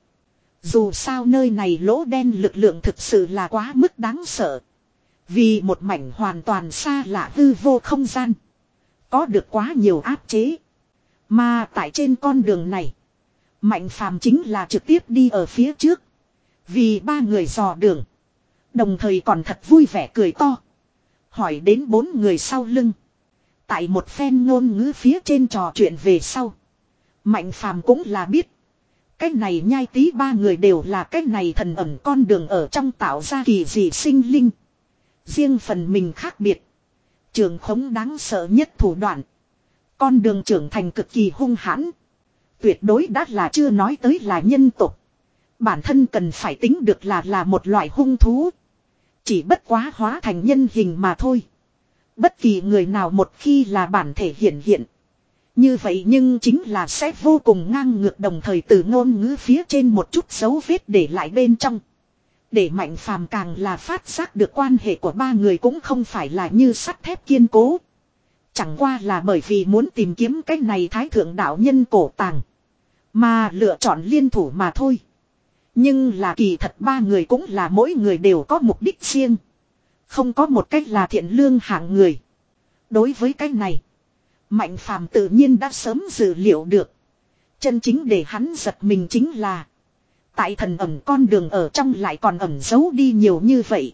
Dù sao nơi này lỗ đen lực lượng thực sự là quá mức đáng sợ. Vì một mảnh hoàn toàn xa lạ hư vô không gian. Có được quá nhiều áp chế. Mà tại trên con đường này. Mạnh Phàm chính là trực tiếp đi ở phía trước. Vì ba người dò đường. Đồng thời còn thật vui vẻ cười to. Hỏi đến bốn người sau lưng. Tại một phen ngôn ngữ phía trên trò chuyện về sau. Mạnh Phàm cũng là biết. Cái này Nhai Tý ba người đều là cái này thần ẩn con đường ở trong tạo ra kỳ dị sinh linh. Riêng phần mình khác biệt. Trường khống đáng sợ nhất thủ đoạn. Con đường trưởng thành cực kỳ hung hãn. Tuyệt đối đã là chưa nói tới là nhân tộc. Bản thân cần phải tính được là là một loại hung thú. Chỉ bất quá hóa thành nhân hình mà thôi. Bất kỳ người nào một khi là bản thể hiện hiện. Như vậy nhưng chính là sẽ vô cùng ngang ngược đồng thời từ ngôn ngữ phía trên một chút dấu vết để lại bên trong. Để Mạnh Phàm càng là phát giác được quan hệ của ba người cũng không phải là như sắt thép kiên cố. Chẳng qua là bởi vì muốn tìm kiếm cái này thái thượng đạo nhân cổ tàng. Mà lựa chọn liên thủ mà thôi. Nhưng là kỳ thật ba người cũng là mỗi người đều có mục đích riêng. Không có một cách là thiện lương hạng người. Đối với cái này, Mạnh Phàm tự nhiên đã sớm dự liệu được. Chân chính để hắn giật mình chính là tại thần ẩn con đường ở trong lại còn ẩn giấu đi nhiều như vậy.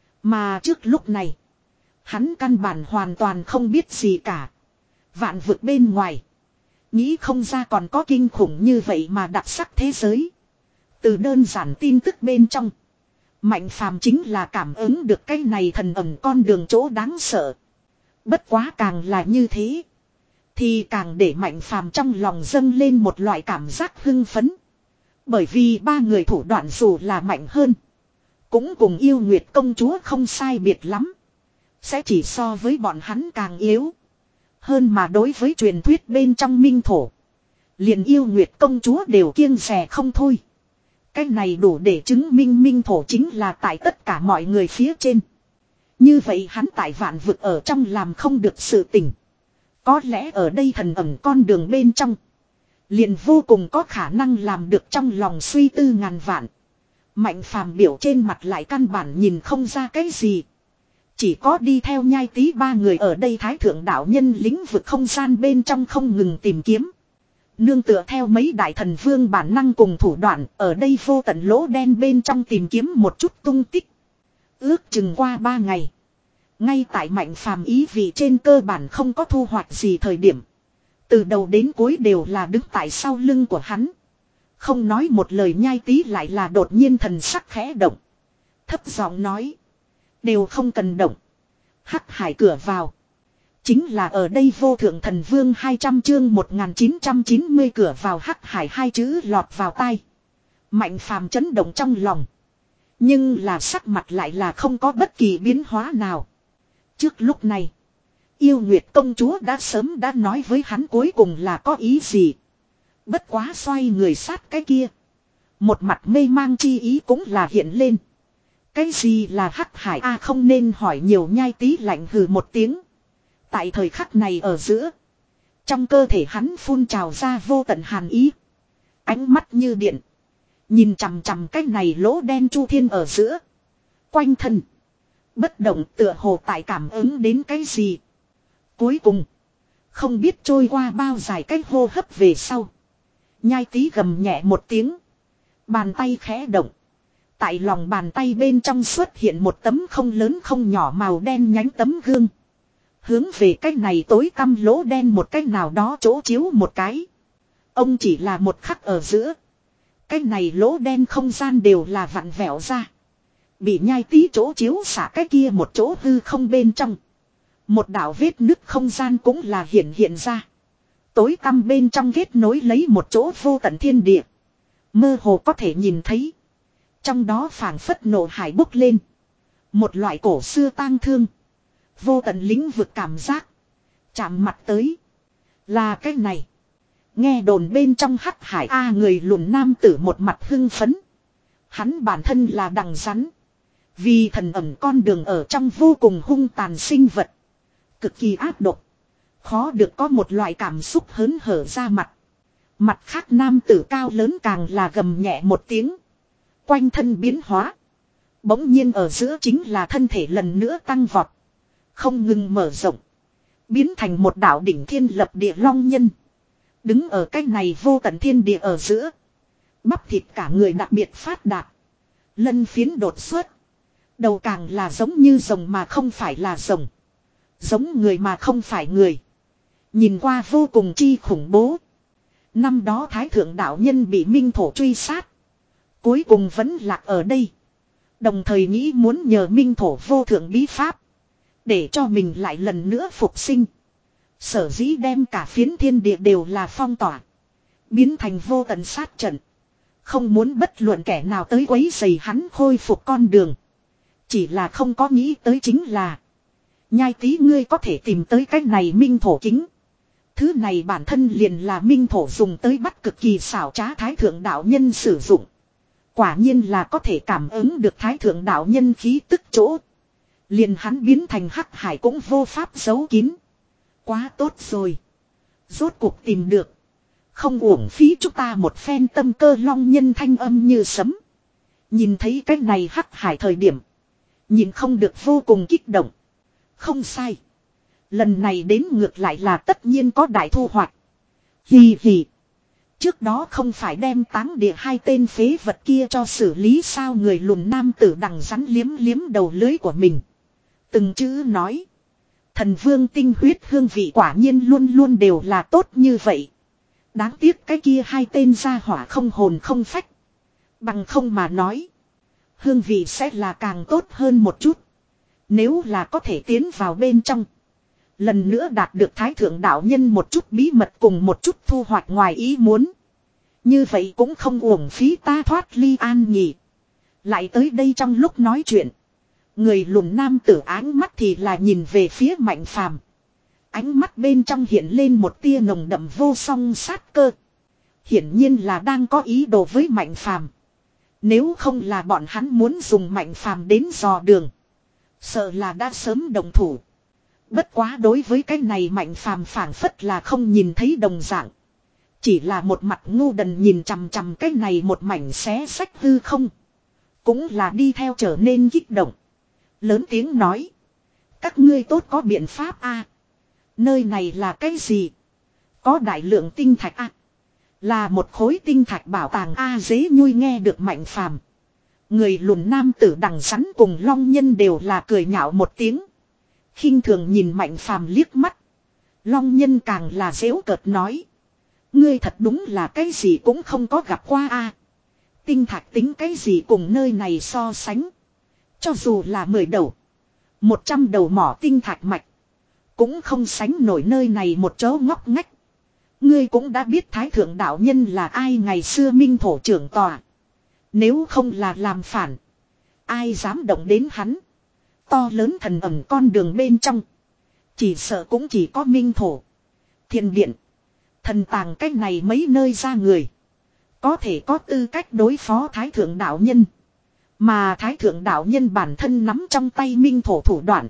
Mà trước lúc này, hắn căn bản hoàn toàn không biết gì cả. Vạn vực bên ngoài, nghĩ không ra còn có kinh khủng như vậy mà đặc sắc thế giới. Từ đơn giản tin tức bên trong, Mạnh Phàm chính là cảm ứng được cái này thần ẩn con đường chỗ đáng sợ. Bất quá càng là như thế, thì càng để Mạnh Phàm trong lòng dâng lên một loại cảm giác hưng phấn. Bởi vì ba người thủ đoạn dù là mạnh hơn, cũng cùng yêu Nguyệt công chúa không sai biệt lắm. Sẽ chỉ so với bọn hắn càng yếu. Hơn mà đối với truyền thuyết bên trong minh thổ, liền yêu Nguyệt công chúa đều kiêng dè không thôi. Cái này đủ để chứng minh minh thổ chính là tại tất cả mọi người phía trên. Như vậy hắn tại vạn vực ở trong làm không được sự tình. Có lẽ ở đây thần ẩn con đường bên trong, liền vô cùng có khả năng làm được trong lòng suy tư ngàn vạn. Mạnh Phàm biểu trên mặt lại căn bản nhìn không ra cái gì. Chỉ có đi theo Nhai Tý ba người ở đây thái thượng đạo nhân lĩnh vực không gian bên trong không ngừng tìm kiếm. Nương tựa theo mấy đại thần vương bản năng cùng thủ đoạn ở đây vô tận lỗ đen bên trong tìm kiếm một chút tung tích. Ước chừng qua ba ngày. Ngay tại Mạnh Phàm ý vị trên cơ bản không có thu hoạch gì thời điểm. Từ đầu đến cuối đều là đứng tại sau lưng của hắn. Không nói một lời Nhai Tý lại là đột nhiên thần sắc khẽ động. Thấp giọng nói. Đều không cần động. Hắc hải cửa vào. Chính là ở đây vô thượng thần vương hai trăm chương một nghìn chín trăm chín mươi cửa vào hắc hải hai chữ lọt vào tai. Mạnh Phàm chấn động trong lòng. Nhưng là sắc mặt lại là không có bất kỳ biến hóa nào. Trước lúc này, yêu Nguyệt công chúa đã sớm đã nói với hắn cuối cùng là có ý gì. Bất quá xoay người sát cái kia, một mặt mê mang chi ý cũng là hiện lên. Cái gì là hắc hải a à, không nên hỏi nhiều. Nhai Tý lạnh hừ một tiếng. Tại thời khắc này ở giữa, trong cơ thể hắn phun trào ra vô tận hàn ý. Ánh mắt như điện, nhìn chằm chằm cái này lỗ đen chu thiên ở giữa. Quanh thân bất động, tựa hồ tại cảm ứng đến cái gì. Cuối cùng, không biết trôi qua bao dài cái hô hấp về sau, Nhai Tý gầm nhẹ một tiếng, bàn tay khẽ động. Tại lòng bàn tay bên trong xuất hiện một tấm không lớn không nhỏ màu đen nhánh tấm gương. Hướng về cái này tối tăm lỗ đen một cái nào đó chỗ chiếu một cái. Ông chỉ là một khắc ở giữa, cái này lỗ đen không gian đều là vặn vẹo ra. Bị Nhai Tý chỗ chiếu xả cái kia một chỗ hư không bên trong. Một đạo vết nứt không gian cũng là hiện hiện ra. Tối tăm bên trong kết nối lấy một chỗ vô tận thiên địa. Mơ hồ có thể nhìn thấy, trong đó phảng phất nộ hải bốc lên. Một loại cổ xưa tang thương, vô tận lĩnh vực cảm giác. Chạm mặt tới, là cái này. Nghe đồn bên trong hắc hải A người lùn nam tử một mặt hưng phấn. Hắn bản thân là đằng rắn. Vì thần ẩn con đường ở trong vô cùng hung tàn sinh vật. Cực kỳ ác độc. Khó được có một loại cảm xúc hớn hở ra mặt. Mặt khác nam tử cao lớn càng là gầm nhẹ một tiếng. Quanh thân biến hóa. Bỗng nhiên ở giữa chính là thân thể lần nữa tăng vọt. Không ngừng mở rộng. Biến thành một đạo đỉnh thiên lập địa long nhân. Đứng ở cái này vô tận thiên địa ở giữa. Bắp thịt cả người đặc biệt phát đạt. Lân phiến đột xuất. Đầu càng là giống như rồng mà không phải là rồng. Giống người mà không phải người. Nhìn qua vô cùng chi khủng bố. Năm đó Thái Thượng đạo nhân bị Minh Thổ truy sát. Cuối cùng vẫn lạc ở đây. Đồng thời nghĩ muốn nhờ Minh Thổ vô thượng bí pháp. Để cho mình lại lần nữa phục sinh. Sở dĩ đem cả phiến thiên địa đều là phong tỏa. Biến thành vô tận sát trận. Không muốn bất luận kẻ nào tới quấy rầy hắn khôi phục con đường. Chỉ là không có nghĩ tới chính là. Nhai Tý ngươi có thể tìm tới cách này Minh Thổ kính. Thứ này bản thân liền là Minh Thổ dùng tới bắt cực kỳ xảo trá Thái Thượng đạo nhân sử dụng. Quả nhiên là có thể cảm ứng được Thái Thượng đạo nhân khí tức chỗ. Liền hắn biến thành hắc hải cũng vô pháp giấu kín. Quá tốt rồi. Rốt cuộc tìm được. Không uổng phí chúng ta một phen tâm cơ long nhân thanh âm như sấm. Nhìn thấy cái này hắc hải thời điểm. Nhìn không được vô cùng kích động. Không sai. Lần này đến ngược lại là tất nhiên có đại thu hoạch. Hì hì. Trước đó không phải đem táng địa hai tên phế vật kia cho xử lý sao người lùn nam tử đằng rắn liếm liếm đầu lưới của mình. Từng chữ nói. Thần vương tinh huyết hương vị quả nhiên luôn luôn đều là tốt như vậy. Đáng tiếc cái kia hai tên gia hỏa không hồn không phách. Bằng không mà nói. Hương vị sẽ là càng tốt hơn một chút. Nếu là có thể tiến vào bên trong. Lần nữa đạt được thái thượng đạo nhân một chút bí mật cùng một chút thu hoạch ngoài ý muốn. Như vậy cũng không uổng phí ta thoát ly an nhỉ. Lại tới đây trong lúc nói chuyện. Người lùn nam tử áng mắt thì là nhìn về phía Mạnh Phàm. Ánh mắt bên trong hiện lên một tia nồng đậm vô song sát cơ. Hiển nhiên là đang có ý đồ với Mạnh Phàm. Nếu không là bọn hắn muốn dùng Mạnh Phàm đến dò đường. Sợ là đã sớm đồng thủ. Bất quá đối với cái này Mạnh Phàm phảng phất là không nhìn thấy đồng dạng. Chỉ là một mặt ngu đần nhìn chằm chằm cái này một mảnh xé sách hư không. Cũng là đi theo trở nên kích động. Lớn tiếng nói. Các ngươi tốt có biện pháp a? Nơi này là cái gì? Có đại lượng tinh thạch a? Là một khối tinh thạch bảo tàng a dế nhui nghe được Mạnh Phàm. Người lùn nam tử đằng sắn cùng long nhân đều là cười nhạo một tiếng. Khinh thường nhìn Mạnh Phàm liếc mắt. Long nhân càng là giễu cợt nói. Ngươi thật đúng là cái gì cũng không có gặp qua a. Tinh thạch tính cái gì cùng nơi này so sánh. Cho dù là mười đầu. Một trăm đầu mỏ tinh thạch mạch. Cũng không sánh nổi nơi này một chỗ ngóc ngách. Ngươi cũng đã biết Thái Thượng Đạo Nhân là ai ngày xưa minh thổ trưởng tòa. Nếu không là làm phản. Ai dám động đến hắn. To lớn thần ẩn con đường bên trong. Chỉ sợ cũng chỉ có minh thổ. Thiên điện. Thần tàng cách này mấy nơi ra người. Có thể có tư cách đối phó Thái Thượng Đạo Nhân. Mà Thái Thượng Đạo Nhân bản thân nắm trong tay minh thổ thủ đoạn.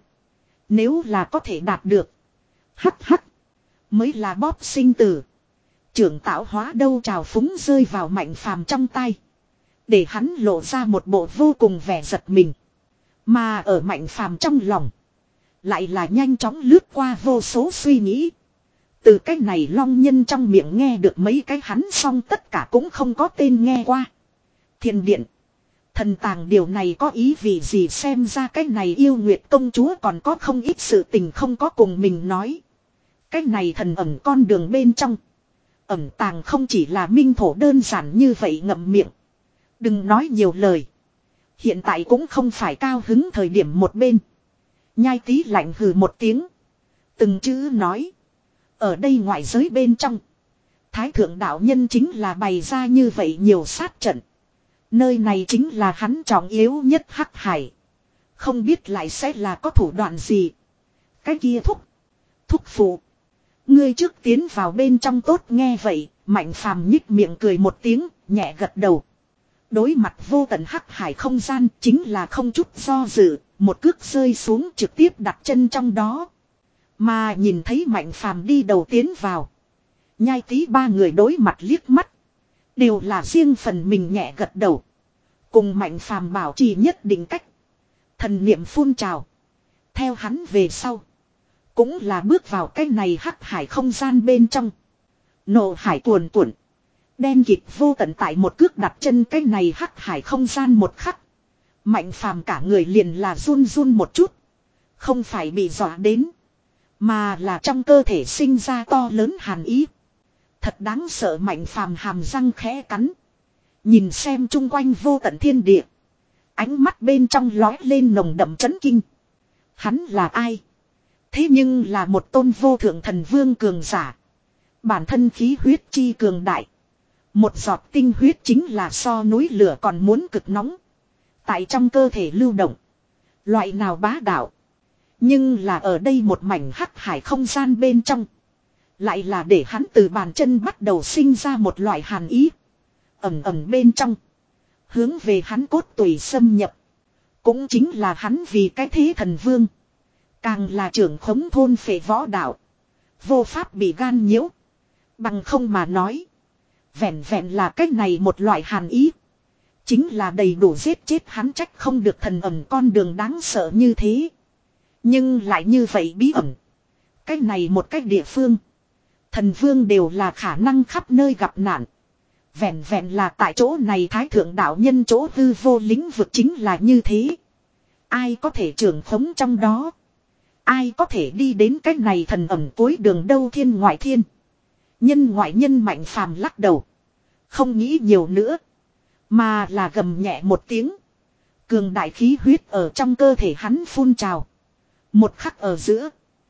Nếu là có thể đạt được. Hắc hắc. Mới là bóp sinh tử. Trưởng tạo hóa đâu trào phúng rơi vào Mạnh Phàm trong tay. Để hắn lộ ra một bộ vô cùng vẻ giật mình. Mà ở Mạnh Phàm trong lòng. Lại là nhanh chóng lướt qua vô số suy nghĩ. Từ cái này long nhân trong miệng nghe được mấy cái hắn xong tất cả cũng không có tên nghe qua. Thiên điện. Thần tàng điều này có ý vì gì xem ra cái này yêu nguyệt công chúa còn có không ít sự tình không có cùng mình nói. Cái này thần ẩn con đường bên trong. Ẩn tàng không chỉ là minh thổ đơn giản như vậy ngậm miệng. Đừng nói nhiều lời. Hiện tại cũng không phải cao hứng thời điểm một bên. Nhai tí lạnh hừ một tiếng. Từng chữ nói. Ở đây ngoại giới bên trong. Thái thượng đạo nhân chính là bày ra như vậy nhiều sát trận. Nơi này chính là hắn trọng yếu nhất hắc hải. Không biết lại sẽ là có thủ đoạn gì. Cái kia thúc. Thúc phụ. Ngươi trước tiến vào bên trong tốt nghe vậy. Mạnh Phàm nhích miệng cười một tiếng. Nhẹ gật đầu. Đối mặt vô tận hắc hải không gian chính là không chút do dự. Một cước rơi xuống trực tiếp đặt chân trong đó. Mà nhìn thấy Mạnh Phàm đi đầu tiến vào. Nhai tí ba người đối mặt liếc mắt. Đều là riêng phần mình nhẹ gật đầu. Cùng Mạnh Phàm bảo trì nhất định cách. Thần niệm phun trào. Theo hắn về sau. Cũng là bước vào cái này hắc hải không gian bên trong. Nộ hải cuồn cuộn. Đen kịt vô tận tại một cước đặt chân cái này hắc hải không gian một khắc. Mạnh Phàm cả người liền là run run một chút. Không phải bị dọa đến. Mà là trong cơ thể sinh ra to lớn hàn ý. Thật đáng sợ Mạnh Phàm hàm răng khẽ cắn. Nhìn xem chung quanh vô tận thiên địa. Ánh mắt bên trong lói lên nồng đậm chấn kinh. Hắn là ai? Thế nhưng là một tôn vô thượng thần vương cường giả. Bản thân khí huyết chi cường đại. Một giọt tinh huyết chính là so núi lửa còn muốn cực nóng. Tại trong cơ thể lưu động. Loại nào bá đạo. Nhưng là ở đây một mảnh hắc hải không gian bên trong. Lại là để hắn từ bàn chân bắt đầu sinh ra một loại hàn ý. Ẩm ẩm bên trong. Hướng về hắn cốt tùy xâm nhập. Cũng chính là hắn vì cái thế thần vương. Càng là trưởng khống thôn phệ võ đạo. Vô pháp bị gan nhiễu. Bằng không mà nói. Vẹn vẹn là cách này một loại hàn ý. Chính là đầy đủ giết chết hắn, trách không được thần ẩn con đường đáng sợ như thế. Nhưng lại như vậy bí ẩn. Cách này một cách địa phương. Thần vương đều là khả năng khắp nơi gặp nạn. Vẹn vẹn là tại chỗ này thái thượng đạo nhân chỗ hư vô lĩnh vực chính là như thế. Ai có thể trưởng khống trong đó. Ai có thể đi đến cách này thần ẩn cuối đường đâu, thiên ngoại thiên. Nhân ngoại nhân Mạnh Phàm lắc đầu. Không nghĩ nhiều nữa. Mà là gầm nhẹ một tiếng. Cường đại khí huyết ở trong cơ thể hắn phun trào. Một khắc ở giữa.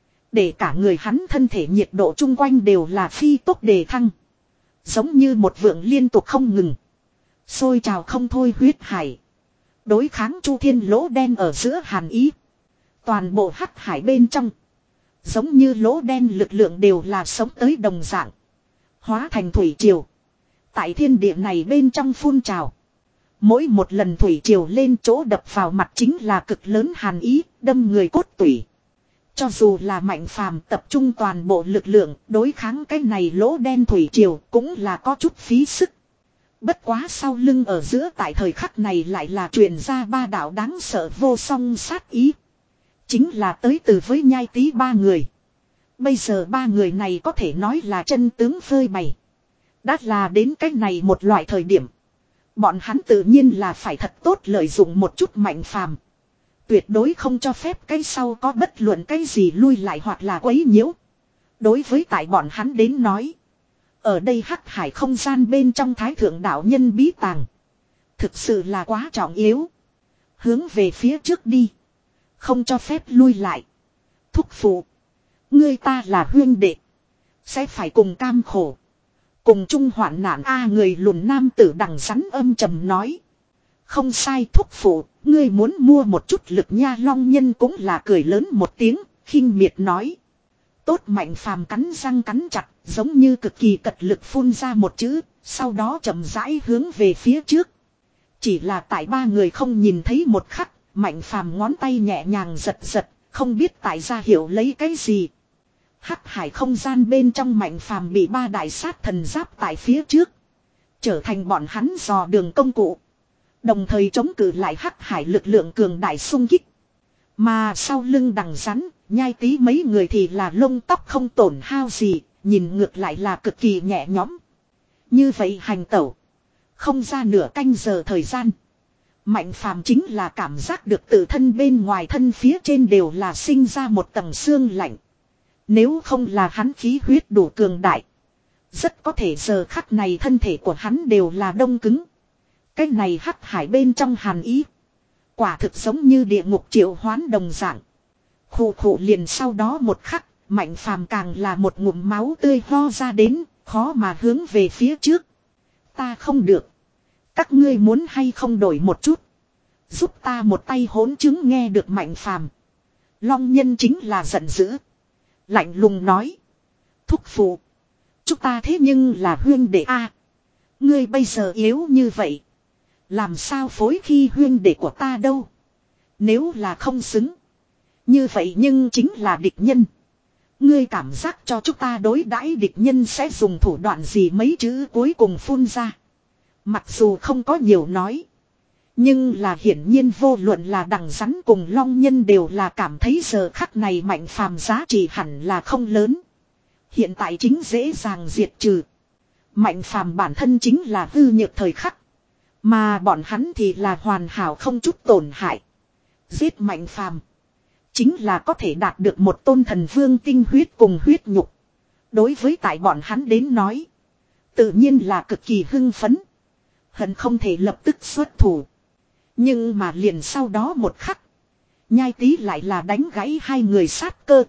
Để cả người hắn thân thể nhiệt độ chung quanh đều là phi tốc đề thăng. Giống như một vượng liên tục không ngừng. Sôi trào không thôi huyết hải. Đối kháng chu thiên lỗ đen ở giữa hàn ý. Toàn bộ hắc hải bên trong. Giống như lỗ đen lực lượng đều là sống tới đồng dạng. Hóa thành thủy triều. Tại thiên địa này bên trong phun trào. Mỗi một lần thủy triều lên chỗ đập vào mặt chính là cực lớn hàn ý, đâm người cốt tủy. Cho dù là Mạnh Phàm tập trung toàn bộ lực lượng đối kháng cái này lỗ đen thủy triều cũng là có chút phí sức. Bất quá sau lưng ở giữa tại thời khắc này lại là truyền ra ba đạo đáng sợ vô song sát ý. Chính là tới từ với Nhai Tý ba người. Bây giờ ba người này có thể nói là chân tướng phơi bày. Đã là đến cái này một loại thời điểm. Bọn hắn tự nhiên là phải thật tốt lợi dụng một chút Mạnh Phàm. Tuyệt đối không cho phép cái sau có bất luận cái gì lui lại hoặc là quấy nhiễu. Đối với tại bọn hắn đến nói. Ở đây hắc hải không gian bên trong thái thượng đạo nhân bí tàng. Thực sự là quá trọng yếu. Hướng về phía trước đi. Không cho phép lui lại. Thúc phụ. Ngươi ta là huyên đệ. Sẽ phải cùng cam khổ. Cùng chung hoạn nạn a người lùn nam tử đằng rắn âm trầm nói. Không sai thúc phụ. Ngươi muốn mua một chút lực nha, long nhân cũng là cười lớn một tiếng. Khinh miệt nói. Tốt. Mạnh Phàm cắn răng cắn chặt. Giống như cực kỳ cật lực phun ra một chữ. Sau đó chậm rãi hướng về phía trước. Chỉ là tại ba người không nhìn thấy một khắc. Mạnh Phàm ngón tay nhẹ nhàng giật giật. Không biết tại ra hiểu lấy cái gì. Hắc hải không gian bên trong Mạnh Phàm bị ba đại sát thần giáp tại phía trước. Trở thành bọn hắn dò đường công cụ. Đồng thời chống cự lại hắc hải lực lượng cường đại xung kích. Mà sau lưng đằng rắn, Nhai Tý mấy người thì là lông tóc không tổn hao gì. Nhìn ngược lại là cực kỳ nhẹ nhõm. Như vậy hành tẩu. Không ra nửa canh giờ thời gian. Mạnh Phàm chính là cảm giác được tự thân bên ngoài thân phía trên đều là sinh ra một tầng xương lạnh. Nếu không là hắn khí huyết đủ cường đại. Rất có thể giờ khắc này thân thể của hắn đều là đông cứng. Cái này hắc hải bên trong hàn ý. Quả thực giống như địa ngục triệu hoán đồng dạng. Khụ khụ liền sau đó một khắc. Mạnh Phàm càng là một ngụm máu tươi ho ra đến. Khó mà hướng về phía trước. Ta không được. Các ngươi muốn hay không đổi một chút. Giúp ta một tay hỗn chứng nghe được Mạnh Phàm. Long nhân chính là giận dữ. Lạnh lùng nói. Thúc phụ. Chúng ta thế nhưng là huyên đệ a. Ngươi bây giờ yếu như vậy. Làm sao phối khi huyên đệ của ta đâu. Nếu là không xứng. Như vậy nhưng chính là địch nhân. Ngươi cảm giác cho chúng ta đối đãi địch nhân sẽ dùng thủ đoạn gì, mấy chữ cuối cùng phun ra. Mặc dù không có nhiều nói. Nhưng là hiển nhiên vô luận là đằng rắn cùng long nhân đều là cảm thấy giờ khắc này Mạnh Phàm giá trị hẳn là không lớn. Hiện tại chính dễ dàng diệt trừ. Mạnh Phàm bản thân chính là hư nhược thời khắc. Mà bọn hắn thì là hoàn hảo không chút tổn hại. Giết Mạnh Phàm chính là có thể đạt được một tôn thần vương tinh huyết cùng huyết nhục. Đối với tại bọn hắn đến nói. Tự nhiên là cực kỳ hưng phấn. Hận không thể lập tức xuất thủ. Nhưng mà liền sau đó một khắc. Nhai Tý lại là đánh gãy hai người sát cơ.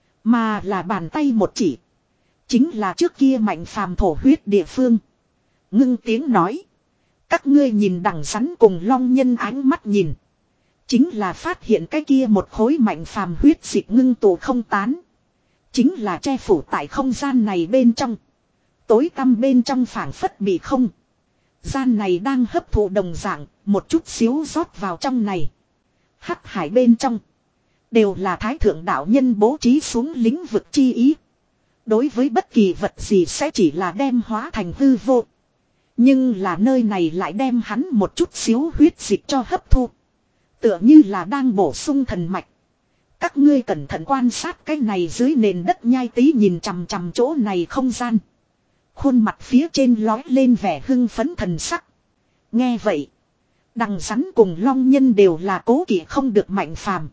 Mà là bàn tay một chỉ. Chính là trước kia Mạnh Phàm thổ huyết địa phương. Ngưng tiếng nói. Các ngươi nhìn đằng rắn cùng long nhân ánh mắt nhìn. Chính là phát hiện cái kia một khối Mạnh Phàm huyết dịch ngưng tụ không tán. Chính là che phủ tại không gian này bên trong. Tối tăm bên trong phảng phất bị không. Gian này đang hấp thụ đồng dạng, một chút xíu rót vào trong này. Hắc hải bên trong. Đều là thái thượng đạo nhân bố trí xuống lĩnh vực chi ý. Đối với bất kỳ vật gì sẽ chỉ là đem hóa thành hư vô. Nhưng là nơi này lại đem hắn một chút xíu huyết dịch cho hấp thu. Tựa như là đang bổ sung thần mạch. Các ngươi cẩn thận quan sát cái này dưới nền đất nhai tí nhìn chằm chằm chỗ này không gian. Khuôn mặt phía trên lói lên vẻ hưng phấn thần sắc. Nghe vậy. Đằng rắn cùng long nhân đều là cố kỵ không được Mạnh Phàm,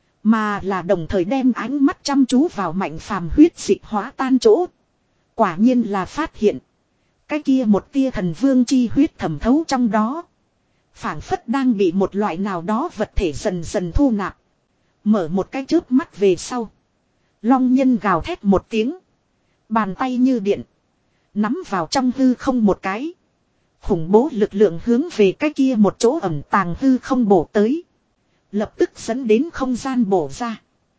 mà là đồng thời đem ánh mắt chăm chú vào Mạnh Phàm huyết dịch hóa tan chỗ. Quả nhiên là phát hiện. Cái kia một tia thần vương chi huyết thẩm thấu trong đó. Phảng phất đang bị một loại nào đó vật thể dần dần thu nạp. Mở một cái chớp mắt về sau. Long nhân gào thét một tiếng. Bàn tay như điện. Nắm vào trong hư không một cái. Khủng bố lực lượng hướng về cái kia một chỗ ẩn tàng hư không bổ tới. Lập tức dẫn đến không gian bổ ra.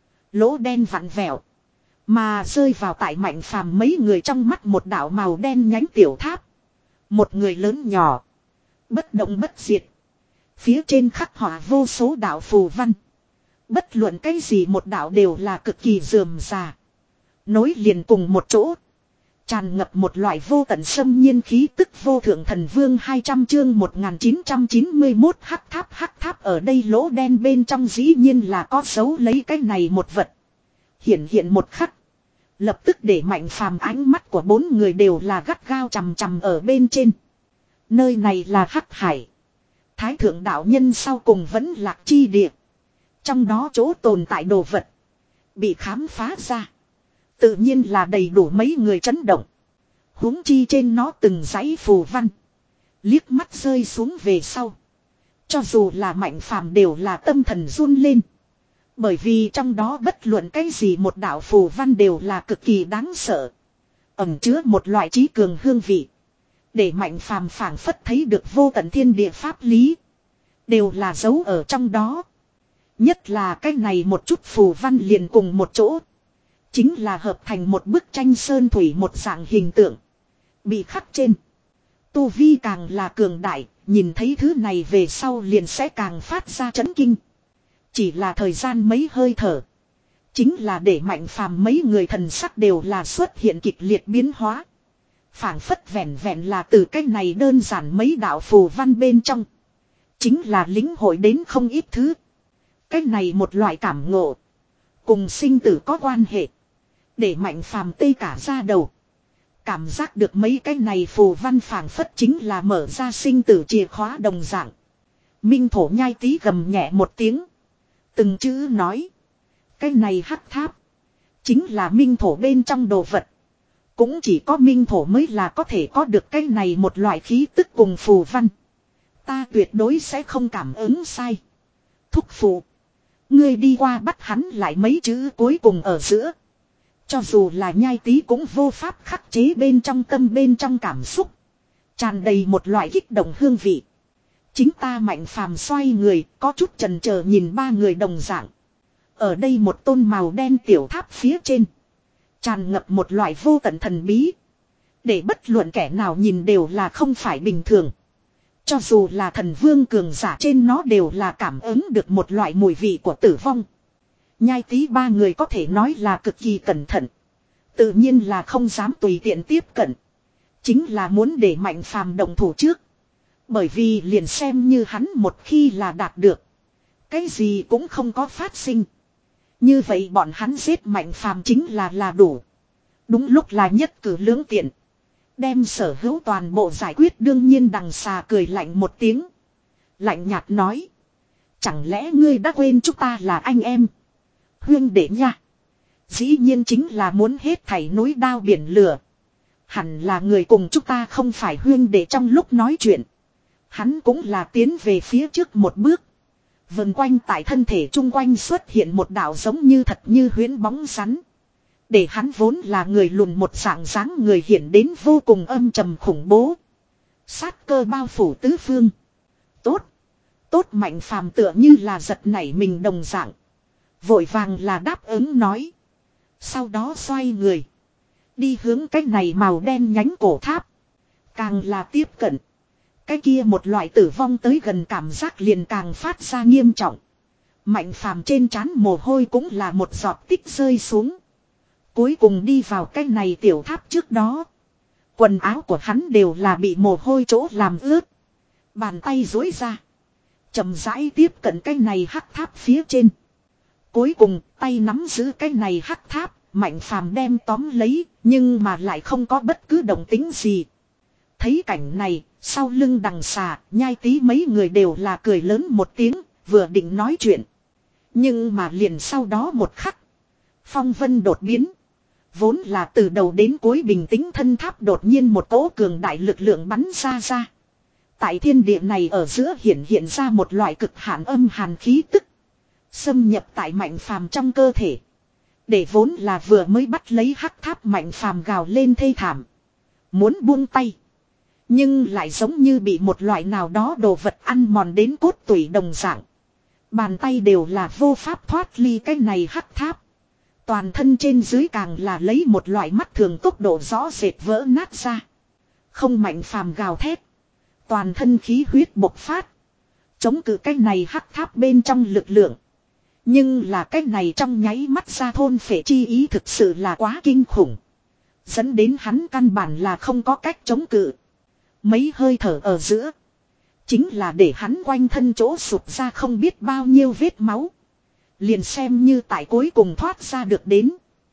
Lỗ đen vặn vẹo. Mà rơi vào tại Mạnh Phàm mấy người trong mắt một đạo màu đen nhánh tiểu tháp. Một người lớn nhỏ. Bất động bất diệt. Phía trên khắc họa vô số đạo phù văn. Bất luận cái gì một đạo đều là cực kỳ rườm rà. Nối liền cùng một chỗ. Tràn ngập một loại vô tận xâm nhiên khí tức vô thượng thần vương hai trăm chương một nghìn chín trăm chín mươi mốt hắc tháp hắc tháp ở đây lỗ đen bên trong dĩ nhiên là có dấu lấy cái này một vật. Hiện hiện một khắc. Lập tức để Mạnh Phàm ánh mắt của bốn người đều là gắt gao chằm chằm ở bên trên. Nơi này là Hắc Hải. Thái thượng đạo nhân sau cùng vẫn lạc chi địa. Trong đó chỗ tồn tại đồ vật. Bị khám phá ra. Tự nhiên là đầy đủ mấy người chấn động. Huống chi trên nó từng dãy phù văn. Liếc mắt rơi xuống về sau. Cho dù là Mạnh Phàm đều là tâm thần run lên. Bởi vì trong đó bất luận cái gì một đạo phù văn đều là cực kỳ đáng sợ. Ẩn chứa một loại trí cường hương vị. Để Mạnh Phàm phảng phất thấy được vô tận thiên địa pháp lý. Đều là dấu ở trong đó. Nhất là cái này một chút phù văn liền cùng một chỗ. Chính là hợp thành một bức tranh sơn thủy một dạng hình tượng. Bị khắc trên. Tu vi càng là cường đại. Nhìn thấy thứ này về sau liền sẽ càng phát ra chấn kinh. Chỉ là thời gian mấy hơi thở. Chính là để Mạnh Phàm mấy người thần sắc đều là xuất hiện kịch liệt biến hóa. Phảng phất vẹn vẹn là từ cái này đơn giản mấy đạo phù văn bên trong. Chính là lĩnh hội đến không ít thứ. Cái này một loại cảm ngộ. Cùng sinh tử có quan hệ. Để Mạnh Phàm tê cả ra đầu. Cảm giác được mấy cái này phù văn phảng phất chính là mở ra sinh tử chìa khóa đồng dạng. Minh thổ nhai tí gầm nhẹ một tiếng. Từng chữ nói. Cái này hắc tháp. Chính là minh thổ bên trong đồ vật. Cũng chỉ có minh thổ mới là có thể có được cái này một loại khí tức cùng phù văn. Ta tuyệt đối sẽ không cảm ứng sai. Thúc phụ. Ngươi đi qua bắt hắn lại mấy chữ cuối cùng ở giữa. Cho dù là nhai tí cũng vô pháp khắc chế bên trong tâm bên trong cảm xúc. Tràn đầy một loại kích động hương vị. Chính ta Mạnh Phàm xoay người, có chút chần chờ nhìn ba người đồng dạng. Ở đây một tôn màu đen tiểu tháp phía trên. Tràn ngập một loại vô tận thần bí. Để bất luận kẻ nào nhìn đều là không phải bình thường. Cho dù là thần vương cường giả trên nó đều là cảm ứng được một loại mùi vị của tử vong. Nhai tí ba người có thể nói là cực kỳ cẩn thận. Tự nhiên là không dám tùy tiện tiếp cận. Chính là muốn để Mạnh Phàm động thủ trước. Bởi vì liền xem như hắn một khi là đạt được. Cái gì cũng không có phát sinh. Như vậy bọn hắn giết Mạnh Phàm chính là là đủ. Đúng lúc là nhất cử lưỡng tiện. Đem sở hữu toàn bộ giải quyết đương nhiên đằng xà cười lạnh một tiếng. Lạnh nhạt nói. Chẳng lẽ ngươi đã quên chúng ta là anh em. Huyên đệ nha. Dĩ nhiên chính là muốn hết thảy núi đao biển lửa. Hẳn là người cùng chúng ta không phải huyên đệ trong lúc nói chuyện. Hắn cũng là tiến về phía trước một bước. Vần quanh tại thân thể chung quanh xuất hiện một đạo giống như thật như huyễn bóng rắn. Để hắn vốn là người lùn một dạng dáng người hiện đến vô cùng âm trầm khủng bố. Sát cơ bao phủ tứ phương. Tốt. Tốt Mạnh Phàm tựa như là giật nảy mình đồng dạng. Vội vàng là đáp ứng nói. Sau đó xoay người. Đi hướng cái này màu đen nhánh cổ tháp. Càng là tiếp cận. Cái kia một loại tử vong tới gần cảm giác liền càng phát ra nghiêm trọng. Mạnh Phàm trên trán mồ hôi cũng là một giọt tích rơi xuống. Cuối cùng đi vào cái này tiểu tháp trước đó. Quần áo của hắn đều là bị mồ hôi chỗ làm ướt. Bàn tay duỗi ra. Chậm rãi tiếp cận cái này hắc tháp phía trên. Cuối cùng tay nắm giữ cái này hắc tháp. Mạnh phàm đem tóm lấy. Nhưng mà lại không có bất cứ động tính gì. Thấy cảnh này. Sau lưng đằng xà. Nhai tí mấy người đều là cười lớn một tiếng. Vừa định nói chuyện. Nhưng mà liền sau đó một khắc. Phong vân đột biến. Vốn là từ đầu đến cuối bình tĩnh thân tháp đột nhiên một cỗ cường đại lực lượng bắn ra ra. Tại thiên địa này ở giữa hiện hiện ra một loại cực hạn âm hàn khí tức. Xâm nhập tại mạnh phàm trong cơ thể. Để vốn là vừa mới bắt lấy hắc tháp mạnh phàm gào lên thê thảm. Muốn buông tay. Nhưng lại giống như bị một loại nào đó đồ vật ăn mòn đến cốt tủy đồng dạng. Bàn tay đều là vô pháp thoát ly cái này hắc tháp. Toàn thân trên dưới càng là lấy một loại mắt thường tốc độ rõ rệt vỡ nát ra. Không mạnh phàm gào thét. Toàn thân khí huyết bộc phát. Chống cự cái này hắc tháp bên trong lực lượng. Nhưng là cái này trong nháy mắt ra thôn phệ chi ý thực sự là quá kinh khủng. Dẫn đến hắn căn bản là không có cách chống cự. Mấy hơi thở ở giữa. Chính là để hắn quanh thân chỗ sụp ra không biết bao nhiêu vết máu. Liền xem như tại cuối cùng thoát ra được đến.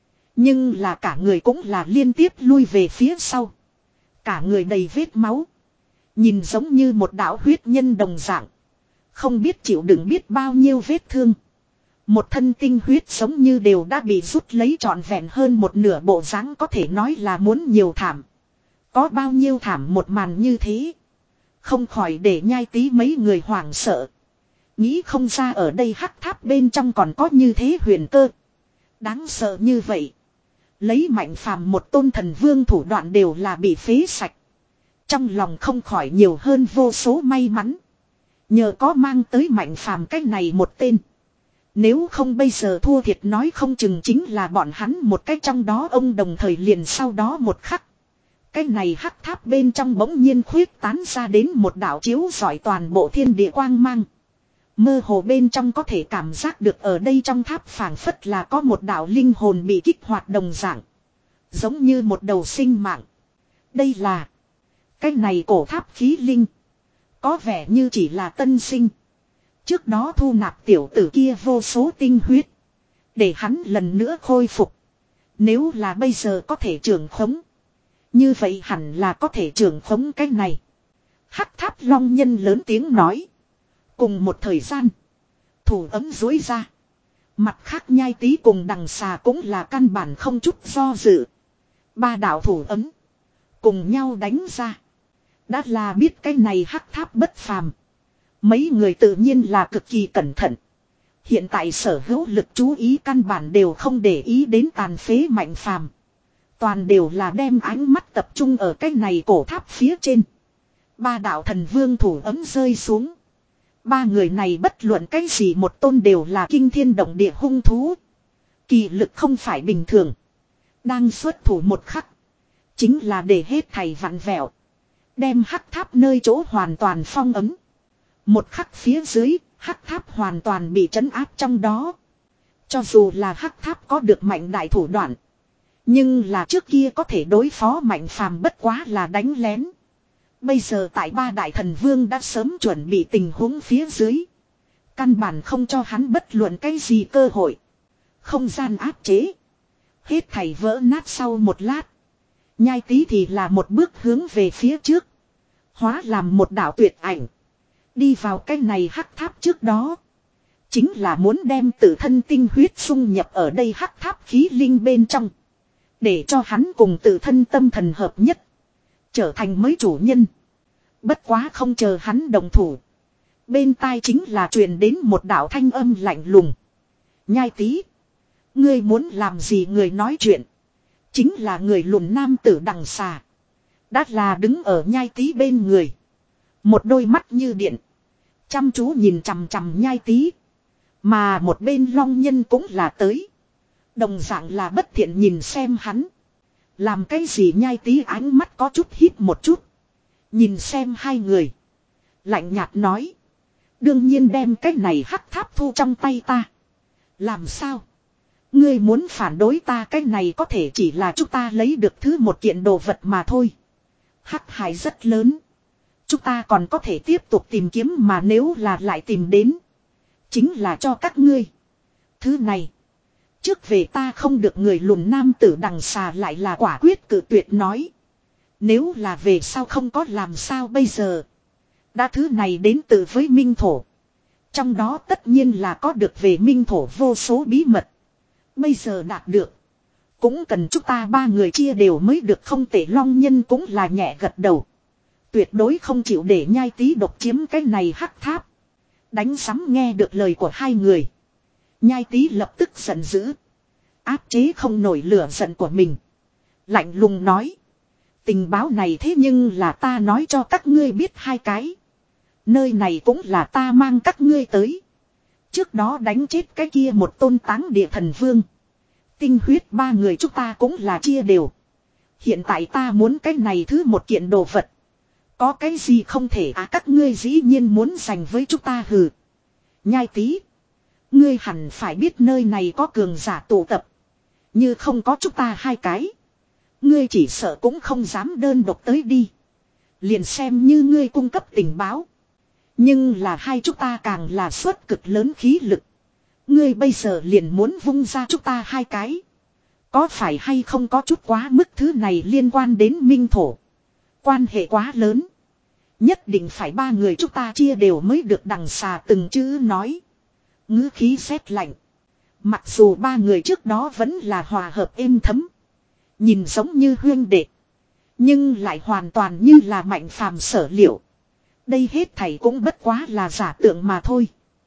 Nhưng là cả người cũng là liên tiếp lui về phía sau. Cả người đầy vết máu. Nhìn giống như một đạo huyết nhân đồng dạng. Không biết chịu đựng biết bao nhiêu vết thương. Một thân tinh huyết giống như đều đã bị rút lấy trọn vẹn hơn một nửa bộ dáng, có thể nói là muốn nhiều thảm. Có bao nhiêu thảm một màn như thế. Không khỏi để nhai tí mấy người hoảng sợ. Nghĩ không ra ở đây hắc tháp bên trong còn có như thế huyền cơ. Đáng sợ như vậy. Lấy mạnh phàm một tôn thần vương thủ đoạn đều là bị phế sạch. Trong lòng không khỏi nhiều hơn vô số may mắn. Nhờ có mang tới mạnh phàm cách này một tên. Nếu không bây giờ thua thiệt nói không chừng chính là bọn hắn một cách trong đó ông đồng thời liền sau đó một khắc. Cái này hắc tháp bên trong bỗng nhiên khuyết tán ra đến một đạo chiếu rọi toàn bộ thiên địa quang mang. Mơ hồ bên trong có thể cảm giác được ở đây trong tháp phảng phất là có một đạo linh hồn bị kích hoạt đồng dạng. Giống như một đầu sinh mạng. Đây là cái này cổ tháp khí linh. Có vẻ như chỉ là tân sinh. Trước đó thu nạp tiểu tử kia vô số tinh huyết. Để hắn lần nữa khôi phục. Nếu là bây giờ có thể trưởng khống. Như vậy hẳn là có thể trưởng khống cái này. Hắc tháp long nhân lớn tiếng nói. Cùng một thời gian. Thủ ấm dối ra. Mặt khác nhai tí cùng đằng xà cũng là căn bản không chút do dự. Ba đạo thủ ấm. Cùng nhau đánh ra. Đã là biết cái này hắc tháp bất phàm. Mấy người tự nhiên là cực kỳ cẩn thận. Hiện tại sở hữu lực chú ý căn bản đều không để ý đến tàn phế mạnh phàm. Toàn đều là đem ánh mắt tập trung ở cái này cổ tháp phía trên. Ba đạo thần vương thủ ấm rơi xuống. Ba người này bất luận cái gì một tôn đều là kinh thiên động địa hung thú. Kỳ lực không phải bình thường. Đang xuất thủ một khắc. Chính là để hết thầy vặn vẹo. Đem hắc tháp nơi chỗ hoàn toàn phong ấm. Một khắc phía dưới, hắc tháp hoàn toàn bị trấn áp trong đó. Cho dù là hắc tháp có được mạnh đại thủ đoạn. Nhưng là trước kia có thể đối phó mạnh phàm bất quá là đánh lén. Bây giờ tại ba đại thần vương đã sớm chuẩn bị tình huống phía dưới. Căn bản không cho hắn bất luận cái gì cơ hội. Không gian áp chế. Hết thảy vỡ nát sau một lát. Nhai tí thì là một bước hướng về phía trước. Hóa làm một đạo tuyệt ảnh. Đi vào cái này hắc tháp trước đó. Chính là muốn đem tự thân tinh huyết xung nhập ở đây hắc tháp khí linh bên trong. Để cho hắn cùng tự thân tâm thần hợp nhất. Trở thành mới chủ nhân. Bất quá không chờ hắn đồng thủ. Bên tai chính là truyền đến một đạo thanh âm lạnh lùng. Nhai tí. Ngươi muốn làm gì người nói chuyện. Chính là người lùn nam tử đằng xà. Đã là đứng ở nhai tí bên người. Một đôi mắt như điện. Chăm chú nhìn chằm chằm nhai tí. Mà một bên long nhân cũng là tới. Đồng dạng là bất thiện nhìn xem hắn. Làm cái gì nhai tí ánh mắt có chút hít một chút. Nhìn xem hai người. Lạnh nhạt nói. Đương nhiên đem cái này hắc tháp thu trong tay ta. Làm sao? Ngươi muốn phản đối ta, cái này có thể chỉ là chúng ta lấy được thứ một kiện đồ vật mà thôi. Hắc hải rất lớn. Chúng ta còn có thể tiếp tục tìm kiếm, mà nếu là lại tìm đến, chính là cho các ngươi. Thứ này, trước về ta không được. Người lùn nam tử đằng xà lại là quả quyết cự tuyệt nói. Nếu là về sau không có làm sao bây giờ. Đã thứ này đến từ với minh thổ. Trong đó tất nhiên là có được về minh thổ vô số bí mật. Bây giờ đạt được, cũng cần chúng ta ba người chia đều mới được. Không tệ, long nhân cũng là nhẹ gật đầu. Tuyệt đối không chịu để nhai tí độc chiếm cái này hắc tháp. Đánh sắm nghe được lời của hai người. Nhai tí lập tức giận dữ. Áp chế không nổi lửa giận của mình. Lạnh lùng nói. Tình báo này thế nhưng là ta nói cho các ngươi biết hai cái. Nơi này cũng là ta mang các ngươi tới. Trước đó đánh chết cái kia một tôn táng địa thần vương. Tinh huyết ba người chúng ta cũng là chia đều. Hiện tại ta muốn cái này thứ một kiện đồ vật. Có cái gì không thể à, các ngươi dĩ nhiên muốn giành với chúng ta hừ. Nhai tí. Ngươi hẳn phải biết nơi này có cường giả tụ tập. Như không có chúng ta hai cái, ngươi chỉ sợ cũng không dám đơn độc tới đi. Liền xem như ngươi cung cấp tình báo. Nhưng là hai chúng ta càng là xuất cực lớn khí lực. Ngươi bây giờ liền muốn vung ra chúng ta hai cái. Có phải hay không có chút quá mức, thứ này liên quan đến minh thổ. Quan hệ quá lớn. Nhất định phải ba người chúng ta chia đều mới được, đằng xà từng chữ nói. Ngữ khí rét lạnh. Mặc dù ba người trước đó vẫn là hòa hợp êm thấm. Nhìn giống như huyên đệ. Nhưng lại hoàn toàn như là Mạnh Phàm sở liệu. Đây hết thảy cũng bất quá là giả tượng mà thôi.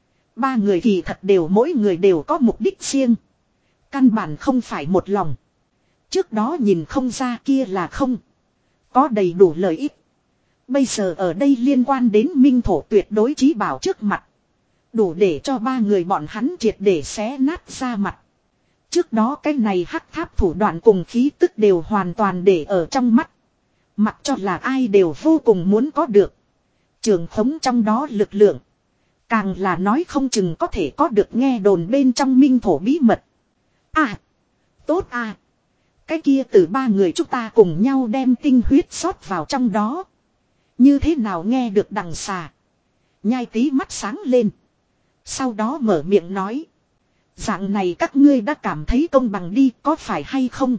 Ba người kỳ thật đều mỗi người đều có mục đích riêng. Căn bản không phải một lòng. Trước đó nhìn không ra kia là không. Có đầy đủ lợi ích. Bây giờ ở đây liên quan đến minh thổ tuyệt đối chí bảo trước mặt. Đủ để cho ba người bọn hắn triệt để xé nát ra mặt. Trước đó cái này hắc tháp thủ đoạn cùng khí tức đều hoàn toàn để ở trong mắt. Mặc cho là ai đều vô cùng muốn có được. Trường khống trong đó lực lượng. Càng là nói không chừng có thể có được nghe đồn bên trong minh thổ bí mật. À, tốt à. Cái kia từ ba người chúng ta cùng nhau đem tinh huyết xót vào trong đó. Như thế nào nghe được đằng xà. Nhai tí mắt sáng lên. Sau đó mở miệng nói. Dạng này các ngươi đã cảm thấy công bằng đi, có phải hay không?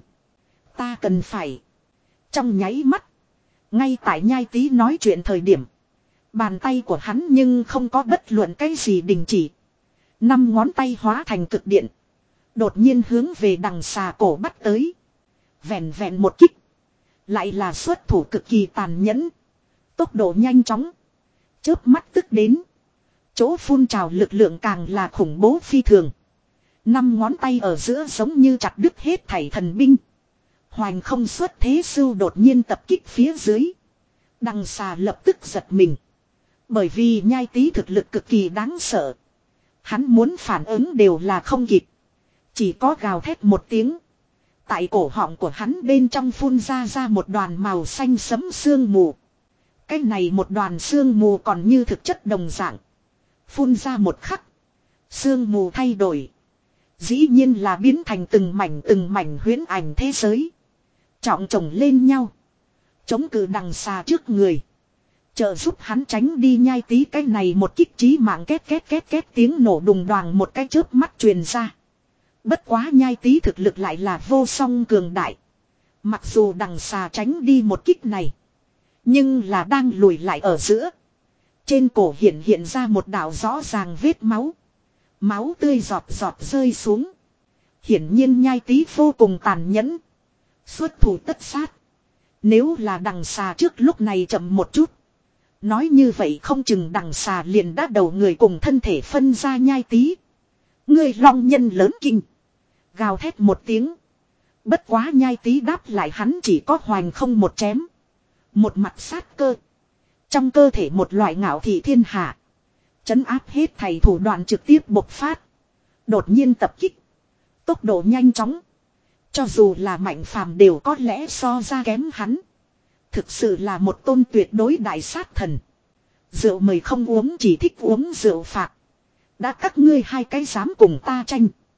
Ta cần phải. Trong nháy mắt. Ngay tại nhai tí nói chuyện thời điểm. Bàn tay của hắn nhưng không có bất luận cái gì đình chỉ. Năm ngón tay hóa thành cực điện. Đột nhiên hướng về đằng xà cổ bắt tới. Vẹn vẹn một kích. Lại là xuất thủ cực kỳ tàn nhẫn. Tốc độ nhanh chóng. Chớp mắt tức đến. Chỗ phun trào lực lượng càng là khủng bố phi thường. Năm ngón tay ở giữa giống như chặt đứt hết thảy thần binh. Hoành không xuất thế sưu đột nhiên tập kích phía dưới. Đằng xà lập tức giật mình. Bởi vì nhai tí thực lực cực kỳ đáng sợ. Hắn muốn phản ứng đều là không kịp. Chỉ có gào thét một tiếng. Tại cổ họng của hắn bên trong phun ra ra một đoàn màu xanh sẫm sương mù. Cái này một đoàn sương mù còn như thực chất đồng dạng. Phun ra một khắc. Sương mù thay đổi. Dĩ nhiên là biến thành từng mảnh từng mảnh huyễn ảnh thế giới. Trọng chồng lên nhau. Chống cự đằng xà trước người. Trợ giúp hắn tránh đi nhai tí. Cái này một kích chí mạng két két két két tiếng nổ đùng đoàng một cái chớp mắt truyền ra. Bất quá nhai tí thực lực lại là vô song cường đại. Mặc dù đằng xà tránh đi một kích này. Nhưng là đang lùi lại ở giữa. Trên cổ hiện hiện ra một đạo rõ ràng vết máu. Máu tươi giọt giọt rơi xuống. Hiển nhiên nhai tí vô cùng tàn nhẫn. Xuất thủ tất sát. Nếu là đằng xà trước lúc này chậm một chút. Nói như vậy không chừng đằng xà liền đã đầu người cùng thân thể phân ra nhai tí. Người long nhân lớn kinh. Gào thét một tiếng. Bất quá nhai tí đáp lại hắn chỉ có hoành không một chém. Một mặt sát cơ. Trong cơ thể một loại ngạo thị thiên hạ. Chấn áp hết thầy thủ đoạn trực tiếp bộc phát. Đột nhiên tập kích. Tốc độ nhanh chóng. Cho dù là Mạnh Phàm đều có lẽ so ra kém hắn. Thực sự là một tôn tuyệt đối đại sát thần. Rượu mời không uống, chỉ thích uống rượu phạt. Đã các ngươi hai cái dám cùng ta tranh.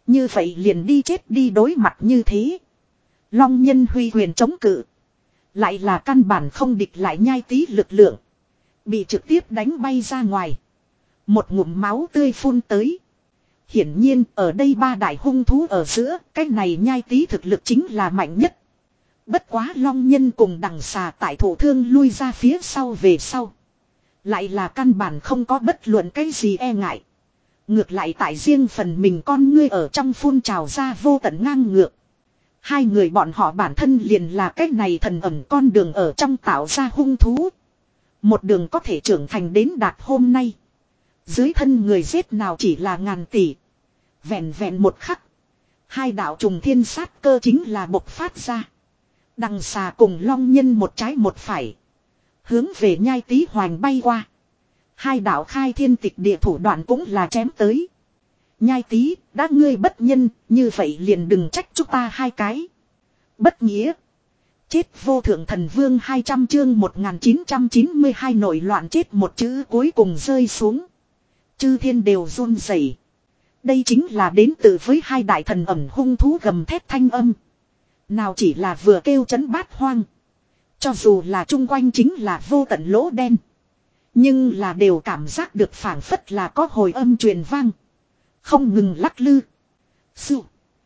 Như vậy liền đi chết đi đối mặt như thế. Long nhân huy quyền chống cự. Lại là căn bản không địch lại nhai tí lực lượng. Bị trực tiếp đánh bay ra ngoài. Một ngụm máu tươi phun tới. Hiển nhiên ở đây ba đại hung thú ở giữa, cái này nhai tí thực lực chính là mạnh nhất. Bất quá long nhân cùng đằng xà tại thổ thương lui ra phía sau về sau. Lại là căn bản không có bất luận cái gì e ngại. Ngược lại tại riêng phần mình con ngươi ở trong phun trào ra vô tận ngang ngược. Hai người bọn họ bản thân liền là cái này thần ẩn con đường ở trong tạo ra hung thú. Một đường có thể trưởng thành đến đạt hôm nay. Dưới thân người giết nào chỉ là ngàn tỷ. Vẹn vẹn một khắc. Hai đạo trùng thiên sát cơ chính là bộc phát ra. Đằng xà cùng long nhân một trái một phải. Hướng về nhai tí hoành bay qua. Hai đạo khai thiên tịch địa thủ đoạn cũng là chém tới. Nhai tí, đã ngươi bất nhân, như vậy liền đừng trách chúng ta hai cái. Bất nghĩa. Chết vô thượng thần vương hai trăm chương một nghìn chín trăm chín mươi hai nổi loạn chết một chữ cuối cùng rơi xuống. Chư thiên đều run rẩy. Đây chính là đến từ với hai đại thần ẩm hung thú gầm thét thanh âm. Nào chỉ là vừa kêu chấn bát hoang. Cho dù là chung quanh chính là vô tận lỗ đen. Nhưng là đều cảm giác được phảng phất là có hồi âm truyền vang. Không ngừng lắc lư. Sưu.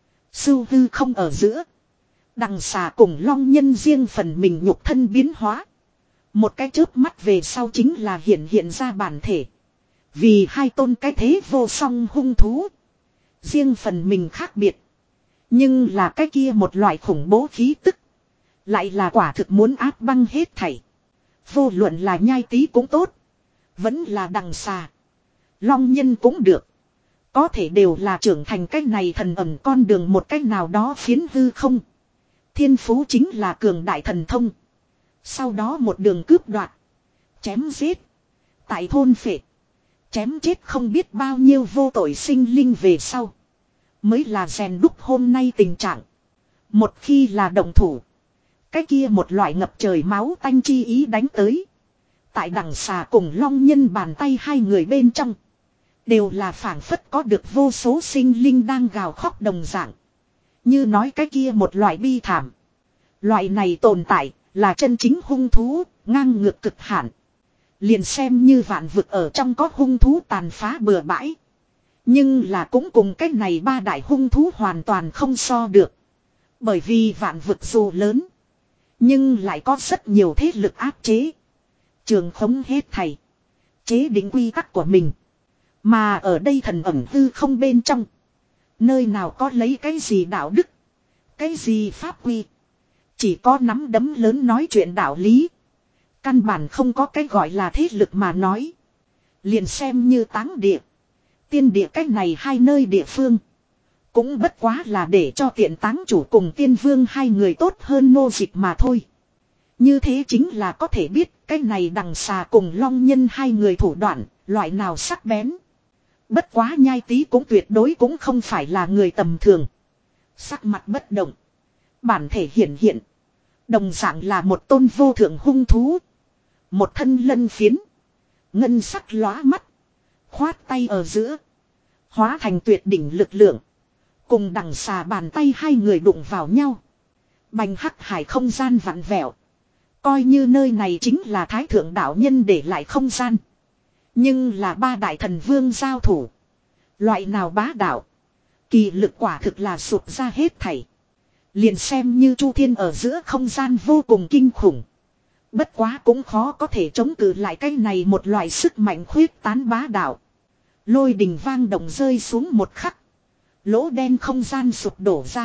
Sưu hư không ở giữa. Đằng xà cùng long nhân riêng phần mình nhục thân biến hóa. Một cái chớp mắt về sau chính là hiện hiện ra bản thể. Vì hai tôn cái thế vô song hung thú. Riêng phần mình khác biệt. Nhưng là cái kia một loại khủng bố khí tức. Lại là quả thực muốn áp băng hết thảy. Vô luận là nhai tí cũng tốt. Vẫn là đằng xà. Long nhân cũng được. Có thể đều là trưởng thành cách này thần ẩm con đường một cách nào đó phiến hư không. Thiên phú chính là cường đại thần thông. Sau đó một đường cướp đoạt. Chém giết. Tại thôn phệ. Chém chết không biết bao nhiêu vô tội sinh linh về sau. Mới là rèn đúc hôm nay tình trạng. Một khi là động thủ. Cái kia một loại ngập trời máu tanh chi ý đánh tới. Tại đằng xà cùng long nhân bàn tay hai người bên trong. Đều là phảng phất có được vô số sinh linh đang gào khóc đồng dạng. Như nói cái kia một loại bi thảm. Loại này tồn tại là chân chính hung thú, ngang ngược cực hạn. Liền xem như vạn vực ở trong có hung thú tàn phá bừa bãi. Nhưng là cũng cùng cái này ba đại hung thú hoàn toàn không so được. Bởi vì vạn vực dù lớn. Nhưng lại có rất nhiều thế lực áp chế. Trường khống hết thầy. Chế định quy tắc của mình. Mà ở đây thần ẩn hư không bên trong. Nơi nào có lấy cái gì đạo đức. Cái gì pháp quy. Chỉ có nắm đấm lớn nói chuyện đạo lý. Căn bản không có cái gọi là thế lực mà nói. Liền xem như táng địa. Tiên địa cách này hai nơi địa phương. Cũng bất quá là để cho tiện táng chủ cùng tiên vương hai người tốt hơn nô dịch mà thôi. Như thế chính là có thể biết cái này đằng xà cùng long nhân hai người thủ đoạn, loại nào sắc bén. Bất quá nhai tí cũng tuyệt đối cũng không phải là người tầm thường. Sắc mặt bất động. Bản thể hiện hiện. Đồng dạng là một tôn vô thượng hung thú. Một thân lân phiến. Ngân sắc lóa mắt. Khoát tay ở giữa. Hóa thành tuyệt đỉnh lực lượng. Cùng đằng xà bàn tay hai người đụng vào nhau. Bành hắc hải không gian vặn vẹo. Coi như nơi này chính là thái thượng đạo nhân để lại không gian. Nhưng là ba đại thần vương giao thủ. Loại nào bá đạo. Kỳ lực quả thực là sụp ra hết thảy. Liền xem như Chu Thiên ở giữa không gian vô cùng kinh khủng. Bất quá cũng khó có thể chống cự lại cái này một loại sức mạnh khuyết tán bá đạo. Lôi đình vang động rơi xuống một khắc. Lỗ đen không gian sụp đổ ra.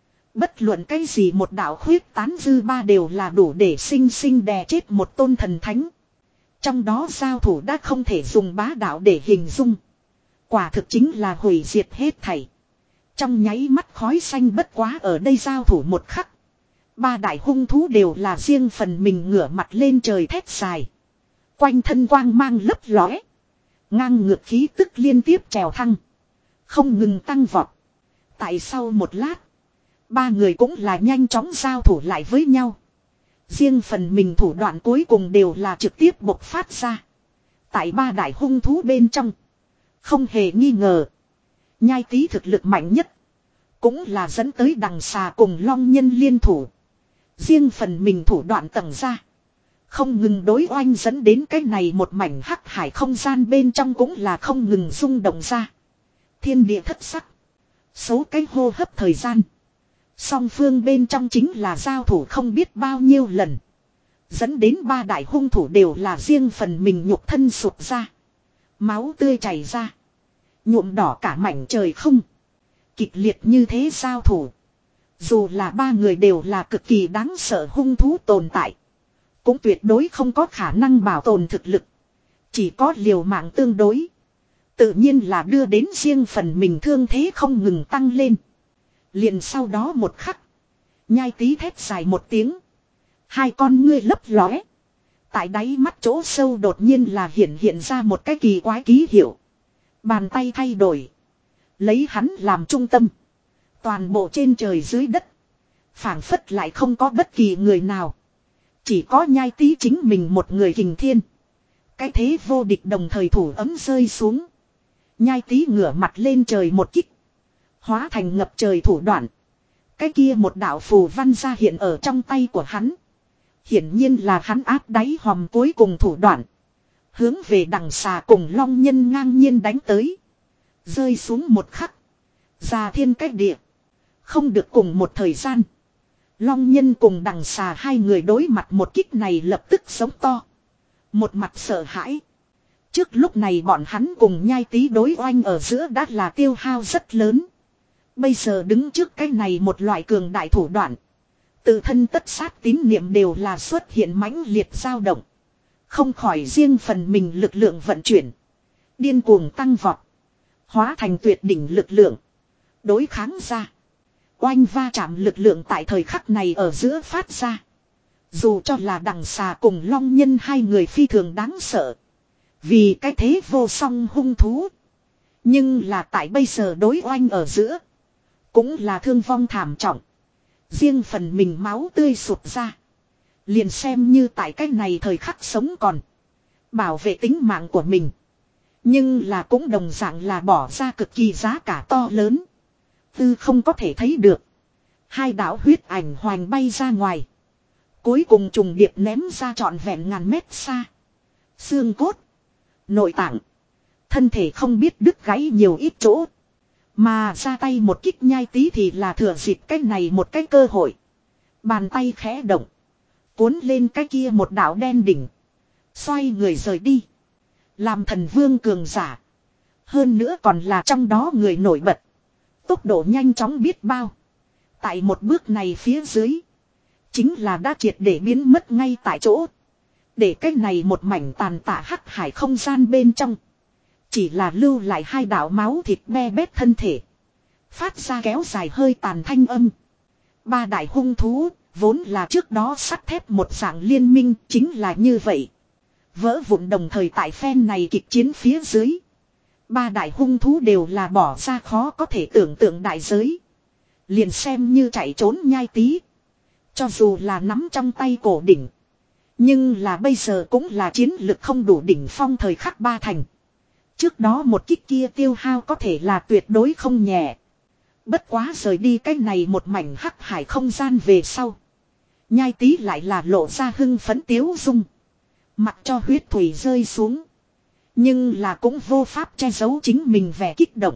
Bất luận cái gì một đạo khuyết tán dư ba đều là đủ để sinh sinh đè chết một tôn thần thánh. Trong đó giao thủ đã không thể dùng bá đạo để hình dung. Quả thực chính là hủy diệt hết thảy. Trong nháy mắt khói xanh bất quá ở đây giao thủ một khắc. Ba đại hung thú đều là riêng phần mình ngửa mặt lên trời thét dài. Quanh thân quang mang lấp lóe. Ngang ngược khí tức liên tiếp trèo thăng. Không ngừng tăng vọt. Tại sau một lát. Ba người cũng là nhanh chóng giao thủ lại với nhau. Riêng phần mình thủ đoạn cuối cùng đều là trực tiếp bộc phát ra. Tại ba đại hung thú bên trong. Không hề nghi ngờ. Nhai tí thực lực mạnh nhất. Cũng là dẫn tới đằng xà cùng long nhân liên thủ. Riêng phần mình thủ đoạn tầng ra. Không ngừng đối oanh dẫn đến cái này một mảnh hắc hải không gian bên trong cũng là không ngừng rung động ra. Thiên địa thất sắc. Số cái hô hấp thời gian. Song phương bên trong chính là giao thủ không biết bao nhiêu lần. Dẫn đến ba đại hung thủ đều là riêng phần mình nhục thân sụt ra. Máu tươi chảy ra. Nhuộm đỏ cả mảnh trời không. Kịch liệt như thế giao thủ. Dù là ba người đều là cực kỳ đáng sợ hung thú tồn tại. Cũng tuyệt đối không có khả năng bảo tồn thực lực. Chỉ có liều mạng tương đối. Tự nhiên là đưa đến riêng phần mình thương thế không ngừng tăng lên. Liền sau đó một khắc. Nhai tí thét dài một tiếng. Hai con ngươi lấp lóe. Tại đáy mắt chỗ sâu đột nhiên là hiện hiện ra một cái kỳ quái ký hiệu. Bàn tay thay đổi. Lấy hắn làm trung tâm. Toàn bộ trên trời dưới đất. Phảng phất lại không có bất kỳ người nào. Chỉ có nhai tí chính mình một người kình thiên. Cái thế vô địch đồng thời thủ ấm rơi xuống. Nhai tí ngửa mặt lên trời một kích. Hóa thành ngập trời thủ đoạn. Cái kia một đạo phù văn ra hiện ở trong tay của hắn. Hiển nhiên là hắn áp đáy hòm cuối cùng thủ đoạn. Hướng về đằng xà cùng long nhân ngang nhiên đánh tới. Rơi xuống một khắc. Già thiên cách địa. Không được cùng một thời gian. Long nhân cùng đằng xà hai người đối mặt một kích này lập tức sống to. Một mặt sợ hãi. Trước lúc này bọn hắn cùng nhai tí đối oanh ở giữa đã là tiêu hao rất lớn. Bây giờ đứng trước cái này một loại cường đại thủ đoạn. Tự thân tất sát tín niệm đều là xuất hiện mãnh liệt dao động. Không khỏi riêng phần mình lực lượng vận chuyển. Điên cuồng tăng vọt. Hóa thành tuyệt đỉnh lực lượng. Đối kháng ra. Oanh va chạm lực lượng tại thời khắc này ở giữa phát ra. Dù cho là đằng xà cùng long nhân hai người phi thường đáng sợ. Vì cái thế vô song hung thú. Nhưng là tại bây giờ đối oanh ở giữa. Cũng là thương vong thảm trọng. Riêng phần mình máu tươi sụt ra. Liền xem như tại cái này thời khắc sống còn. Bảo vệ tính mạng của mình. Nhưng là cũng đồng dạng là bỏ ra cực kỳ giá cả to lớn. Tư không có thể thấy được. Hai đạo huyết ảnh hoành bay ra ngoài. Cuối cùng trùng điệp ném ra trọn vẹn ngàn mét xa. Xương cốt. Nội tạng. Thân thể không biết đứt gãy nhiều ít chỗ. Mà ra tay một kích nhai tí thì là thừa dịp cái này một cái cơ hội. Bàn tay khẽ động. Cuốn lên cái kia một đạo đen đỉnh. Xoay người rời đi. Làm thần vương cường giả. Hơn nữa còn là trong đó người nổi bật. Tốc độ nhanh chóng biết bao. Tại một bước này phía dưới. Chính là đã triệt để biến mất ngay tại chỗ. Để cái này một mảnh tàn tạ hắc hải không gian bên trong. Chỉ là lưu lại hai đạo máu thịt be bét thân thể. Phát ra kéo dài hơi tàn thanh âm. Ba đại hung thú. Vốn là trước đó sắt thép một dạng liên minh. Chính là như vậy. Vỡ vụn đồng thời tại phen này kịch chiến phía dưới. Ba đại hung thú đều là bỏ ra khó có thể tưởng tượng đại giới. Liền xem như chạy trốn nhai tí. Cho dù là nắm trong tay cổ đỉnh. Nhưng là bây giờ cũng là chiến lực không đủ đỉnh phong thời khắc ba thành. Trước đó một kích kia tiêu hao có thể là tuyệt đối không nhẹ. Bất quá rời đi cái này một mảnh hắc hải không gian về sau. Nhai tí lại là lộ ra hưng phấn tiếu dung. Mặc cho huyết thủy rơi xuống. Nhưng là cũng vô pháp che giấu chính mình vẻ kích động.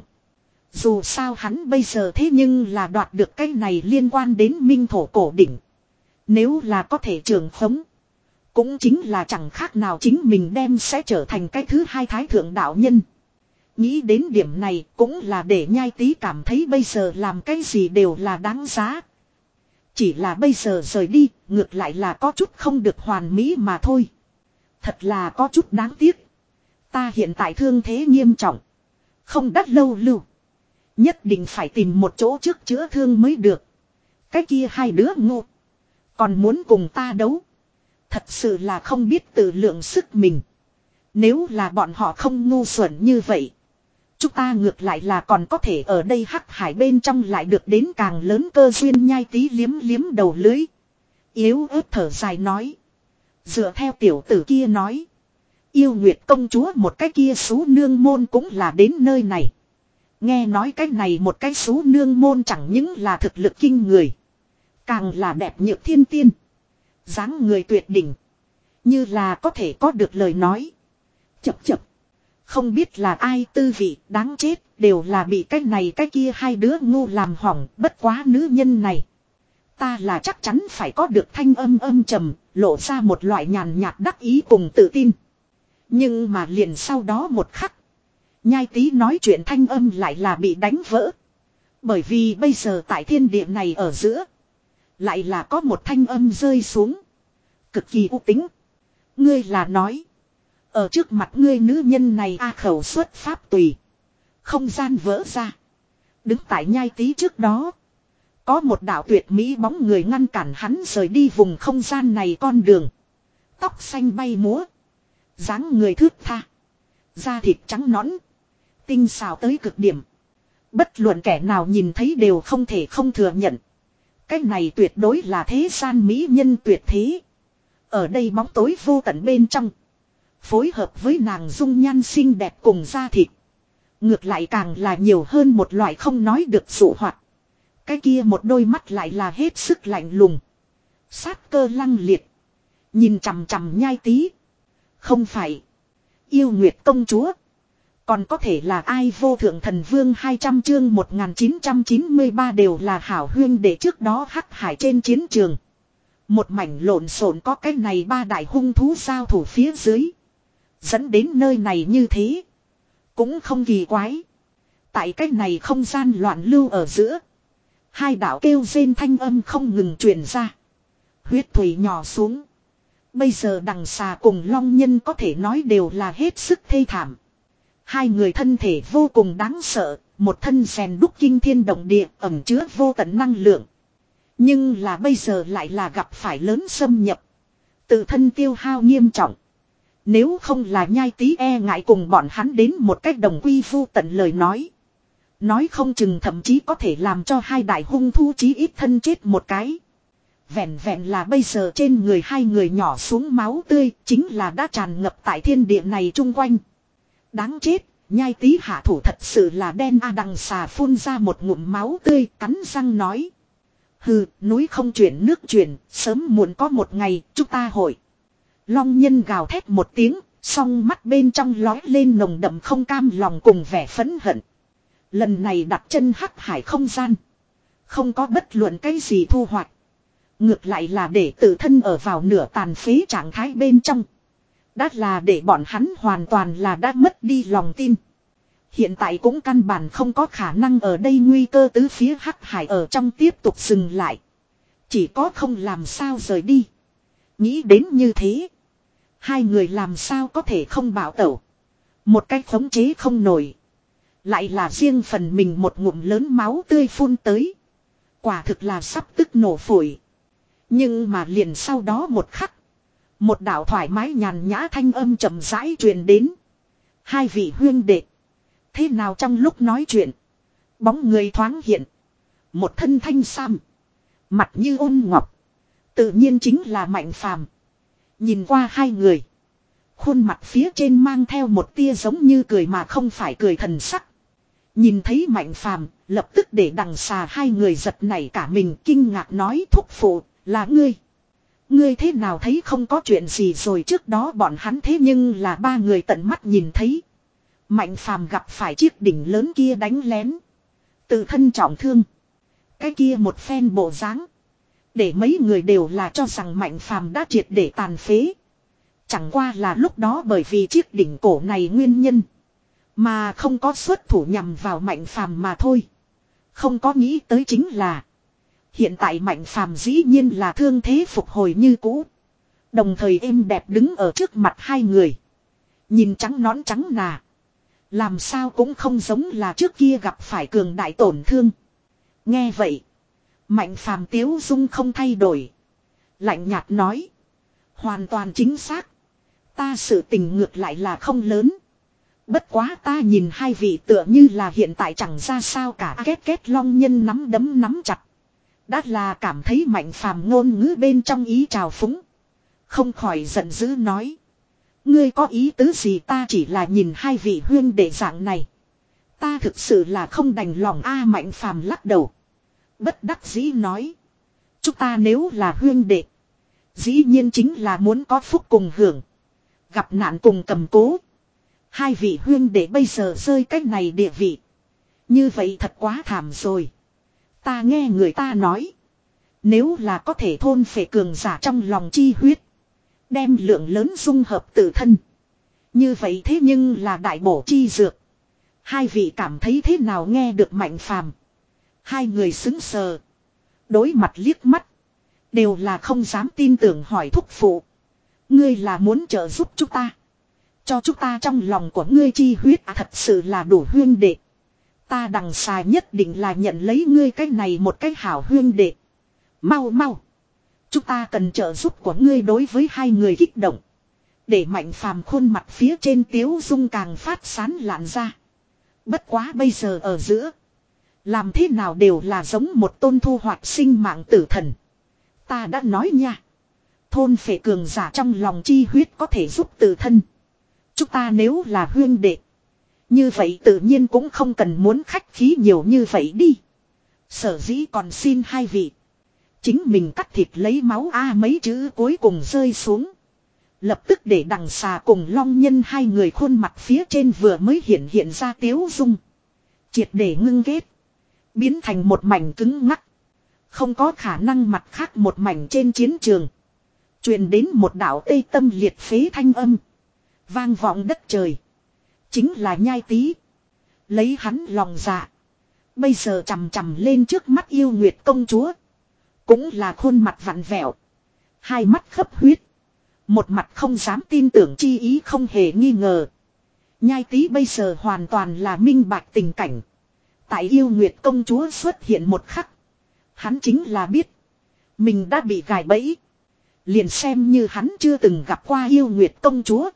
Dù sao hắn bây giờ thế nhưng là đoạt được cái này liên quan đến minh thổ cổ đỉnh. Nếu là có thể trường khống. Cũng chính là chẳng khác nào chính mình đem sẽ trở thành cái thứ hai thái thượng đạo nhân. Nghĩ đến điểm này cũng là để nhai tí cảm thấy bây giờ làm cái gì đều là đáng giá. Chỉ là bây giờ rời đi, ngược lại là có chút không được hoàn mỹ mà thôi. Thật là có chút đáng tiếc. Ta hiện tại thương thế nghiêm trọng. Không đắt lâu lưu. Nhất định phải tìm một chỗ trước chữa thương mới được. Cái kia hai đứa ngu. Còn muốn cùng ta đấu. Thật sự là không biết tự lượng sức mình. Nếu là bọn họ không ngu xuẩn như vậy. Chúng ta ngược lại là còn có thể ở đây hắc hải bên trong lại được đến càng lớn cơ duyên nhai tí liếm liếm đầu lưới. Yếu ớt thở dài nói. Dựa theo tiểu tử kia nói. Yêu Nguyệt công chúa một cái kia xú nương môn cũng là đến nơi này. Nghe nói cái này một cái số nương môn chẳng những là thực lực kinh người. Càng là đẹp nhược thiên tiên. Dáng người tuyệt đỉnh. Như là có thể có được lời nói. Chập chập. Không biết là ai tư vị đáng chết. Đều là bị cái này cái kia hai đứa ngu làm hỏng. Bất quá nữ nhân này. Ta là chắc chắn phải có được thanh âm âm trầm. Lộ ra một loại nhàn nhạt đắc ý cùng tự tin. Nhưng mà liền sau đó một khắc. Nhai tí nói chuyện thanh âm lại là bị đánh vỡ. Bởi vì bây giờ tại thiên địa này ở giữa. Lại là có một thanh âm rơi xuống. Cực kỳ u tính. Ngươi là nói. Ở trước mặt ngươi nữ nhân này a khẩu xuất pháp tùy. Không gian vỡ ra. Đứng tại nhai tí trước đó. Có một đạo tuyệt mỹ bóng người ngăn cản hắn rời đi vùng không gian này con đường. Tóc xanh bay múa. Dáng người thướt tha. Da thịt trắng nõn. Tinh xào tới cực điểm. Bất luận kẻ nào nhìn thấy đều không thể không thừa nhận. Cái này tuyệt đối là thế gian mỹ nhân tuyệt thế. Ở đây bóng tối vô tận bên trong. Phối hợp với nàng dung nhan xinh đẹp cùng da thịt. Ngược lại càng là nhiều hơn một loại không nói được dụ hoạt. Cái kia một đôi mắt lại là hết sức lạnh lùng. Sát cơ lăng liệt. Nhìn chằm chằm nhai tí. Không phải. Yêu Nguyệt công chúa. Còn có thể là ai vô thượng thần vương hai trăm chương một nghìn chín trăm chín mươi ba đều là hảo huyên để trước đó hắc hải trên chiến trường. Một mảnh lộn xộn có cái này ba đại hung thú giao thủ phía dưới. Dẫn đến nơi này như thế. Cũng không kỳ quái. Tại cái này không gian loạn lưu ở giữa. Hai đạo kêu rên thanh âm không ngừng truyền ra. Huyết thủy nhỏ xuống. Bây giờ đằng xà cùng long nhân có thể nói đều là hết sức thê thảm. Hai người thân thể vô cùng đáng sợ, một thân rèn đúc kinh thiên động địa ẩn chứa vô tận năng lượng. Nhưng là bây giờ lại là gặp phải lớn xâm nhập. Tự thân tiêu hao nghiêm trọng. Nếu không là nhai tí e ngại cùng bọn hắn đến một cách đồng quy vu tận lời nói. Nói không chừng thậm chí có thể làm cho hai đại hung thú chí ít thân chết một cái. Vẹn vẹn là bây giờ trên người hai người nhỏ xuống máu tươi chính là đã tràn ngập tại thiên địa này chung quanh. Đáng chết, nhai tí hạ thủ thật sự là đen a đằng xà phun ra một ngụm máu tươi cắn răng nói. Hừ, núi không chuyển nước chuyển, sớm muộn có một ngày, chúng ta hội. Long nhân gào thét một tiếng, song mắt bên trong lói lên nồng đậm không cam lòng cùng vẻ phẫn hận. Lần này đặt chân hắc hải không gian. Không có bất luận cái gì thu hoạch. Ngược lại là để tự thân ở vào nửa tàn phế trạng thái bên trong. Đã là để bọn hắn hoàn toàn là đã mất đi lòng tin. Hiện tại cũng căn bản không có khả năng ở đây nguy cơ tứ phía hắc hải ở trong tiếp tục dừng lại. Chỉ có không làm sao rời đi. Nghĩ đến như thế. Hai người làm sao có thể không bảo tẩu. Một cách khống chế không nổi. Lại là riêng phần mình một ngụm lớn máu tươi phun tới. Quả thực là sắp tức nổ phổi. Nhưng mà liền sau đó một khắc. Một đạo thoải mái nhàn nhã thanh âm chậm rãi truyền đến. Hai vị huyên đệ. Thế nào trong lúc nói chuyện. Bóng người thoáng hiện. Một thân thanh sam. Mặt như ôn ngọc. Tự nhiên chính là Mạnh Phàm. Nhìn qua hai người. Khuôn mặt phía trên mang theo một tia giống như cười mà không phải cười thần sắc. Nhìn thấy Mạnh Phàm, lập tức để đằng xà hai người giật nảy cả mình kinh ngạc nói thúc phụ, là ngươi. Ngươi thế nào thấy không có chuyện gì rồi trước đó bọn hắn thế nhưng là ba người tận mắt nhìn thấy. Mạnh Phàm gặp phải chiếc đỉnh lớn kia đánh lén. Tự thân trọng thương. Cái kia một phen bộ dáng. Để mấy người đều là cho rằng Mạnh Phàm đã triệt để tàn phế. Chẳng qua là lúc đó bởi vì chiếc đỉnh cổ này nguyên nhân. Mà không có xuất thủ nhằm vào Mạnh Phàm mà thôi. Không có nghĩ tới chính là. Hiện tại Mạnh Phàm dĩ nhiên là thương thế phục hồi như cũ. Đồng thời êm đẹp đứng ở trước mặt hai người. Nhìn trắng nõn trắng nà. Làm sao cũng không giống là trước kia gặp phải cường đại tổn thương. Nghe vậy. Mạnh Phàm tiếu dung không thay đổi. Lạnh nhạt nói. Hoàn toàn chính xác. Ta sự tình ngược lại là không lớn. Bất quá ta nhìn hai vị tựa như là hiện tại chẳng ra sao cả két két long nhân nắm đấm nắm chặt. Đã là cảm thấy Mạnh Phàm ngôn ngữ bên trong ý trào phúng. Không khỏi giận dữ nói. Ngươi có ý tứ gì ta chỉ là nhìn hai vị huyên đệ dạng này. Ta thực sự là không đành lòng a Mạnh Phàm lắc đầu. Bất đắc dĩ nói. Chúng ta nếu là huyên đệ. Dĩ nhiên chính là muốn có phúc cùng hưởng. Gặp nạn cùng cầm cố. Hai vị huyên đệ bây giờ rơi cách này địa vị. Như vậy thật quá thảm rồi. Ta nghe người ta nói. Nếu là có thể thôn phệ cường giả trong lòng chi huyết. Đem lượng lớn dung hợp tự thân. Như vậy thế nhưng là đại bổ chi dược. Hai vị cảm thấy thế nào nghe được Mạnh Phàm. Hai người xứng sờ. Đối mặt liếc mắt. Đều là không dám tin tưởng hỏi thúc phụ. Ngươi là muốn trợ giúp chúng ta. Cho chúng ta trong lòng của ngươi chi huyết à, thật sự là đủ huyên đệ. Ta đằng xà nhất định là nhận lấy ngươi cái này một cái hảo huyên đệ. Mau mau. Chúng ta cần trợ giúp của ngươi đối với hai người kích động. Để Mạnh Phàm khuôn mặt phía trên tiếu dung càng phát sán lạn ra. Bất quá bây giờ ở giữa. Làm thế nào đều là giống một tôn thu hoạch sinh mạng tử thần. Ta đã nói nha. Thôn phệ cường giả trong lòng chi huyết có thể giúp tự thân. Chúng ta nếu là huyên đệ. Như vậy tự nhiên cũng không cần muốn khách khí nhiều như vậy đi. Sở dĩ còn xin hai vị. Chính mình cắt thịt lấy máu a mấy chữ cuối cùng rơi xuống. Lập tức để đằng xà cùng long nhân hai người khuôn mặt phía trên vừa mới hiện hiện ra tiếu dung. Triệt để ngưng ghét. Biến thành một mảnh cứng ngắc. Không có khả năng mặt khác một mảnh trên chiến trường. Truyền đến một đạo tê tâm liệt phế thanh âm. Vang vọng đất trời. Chính là Nhai Tý. Lấy hắn lòng dạ. Bây giờ chằm chằm lên trước mắt yêu nguyệt công chúa. Cũng là khuôn mặt vặn vẹo. Hai mắt khấp huyết. Một mặt không dám tin tưởng chi ý không hề nghi ngờ. Nhai Tý bây giờ hoàn toàn là minh bạch tình cảnh. Tại yêu nguyệt công chúa xuất hiện một khắc. Hắn chính là biết. Mình đã bị gài bẫy. Liền xem như hắn chưa từng gặp qua yêu nguyệt công chúa.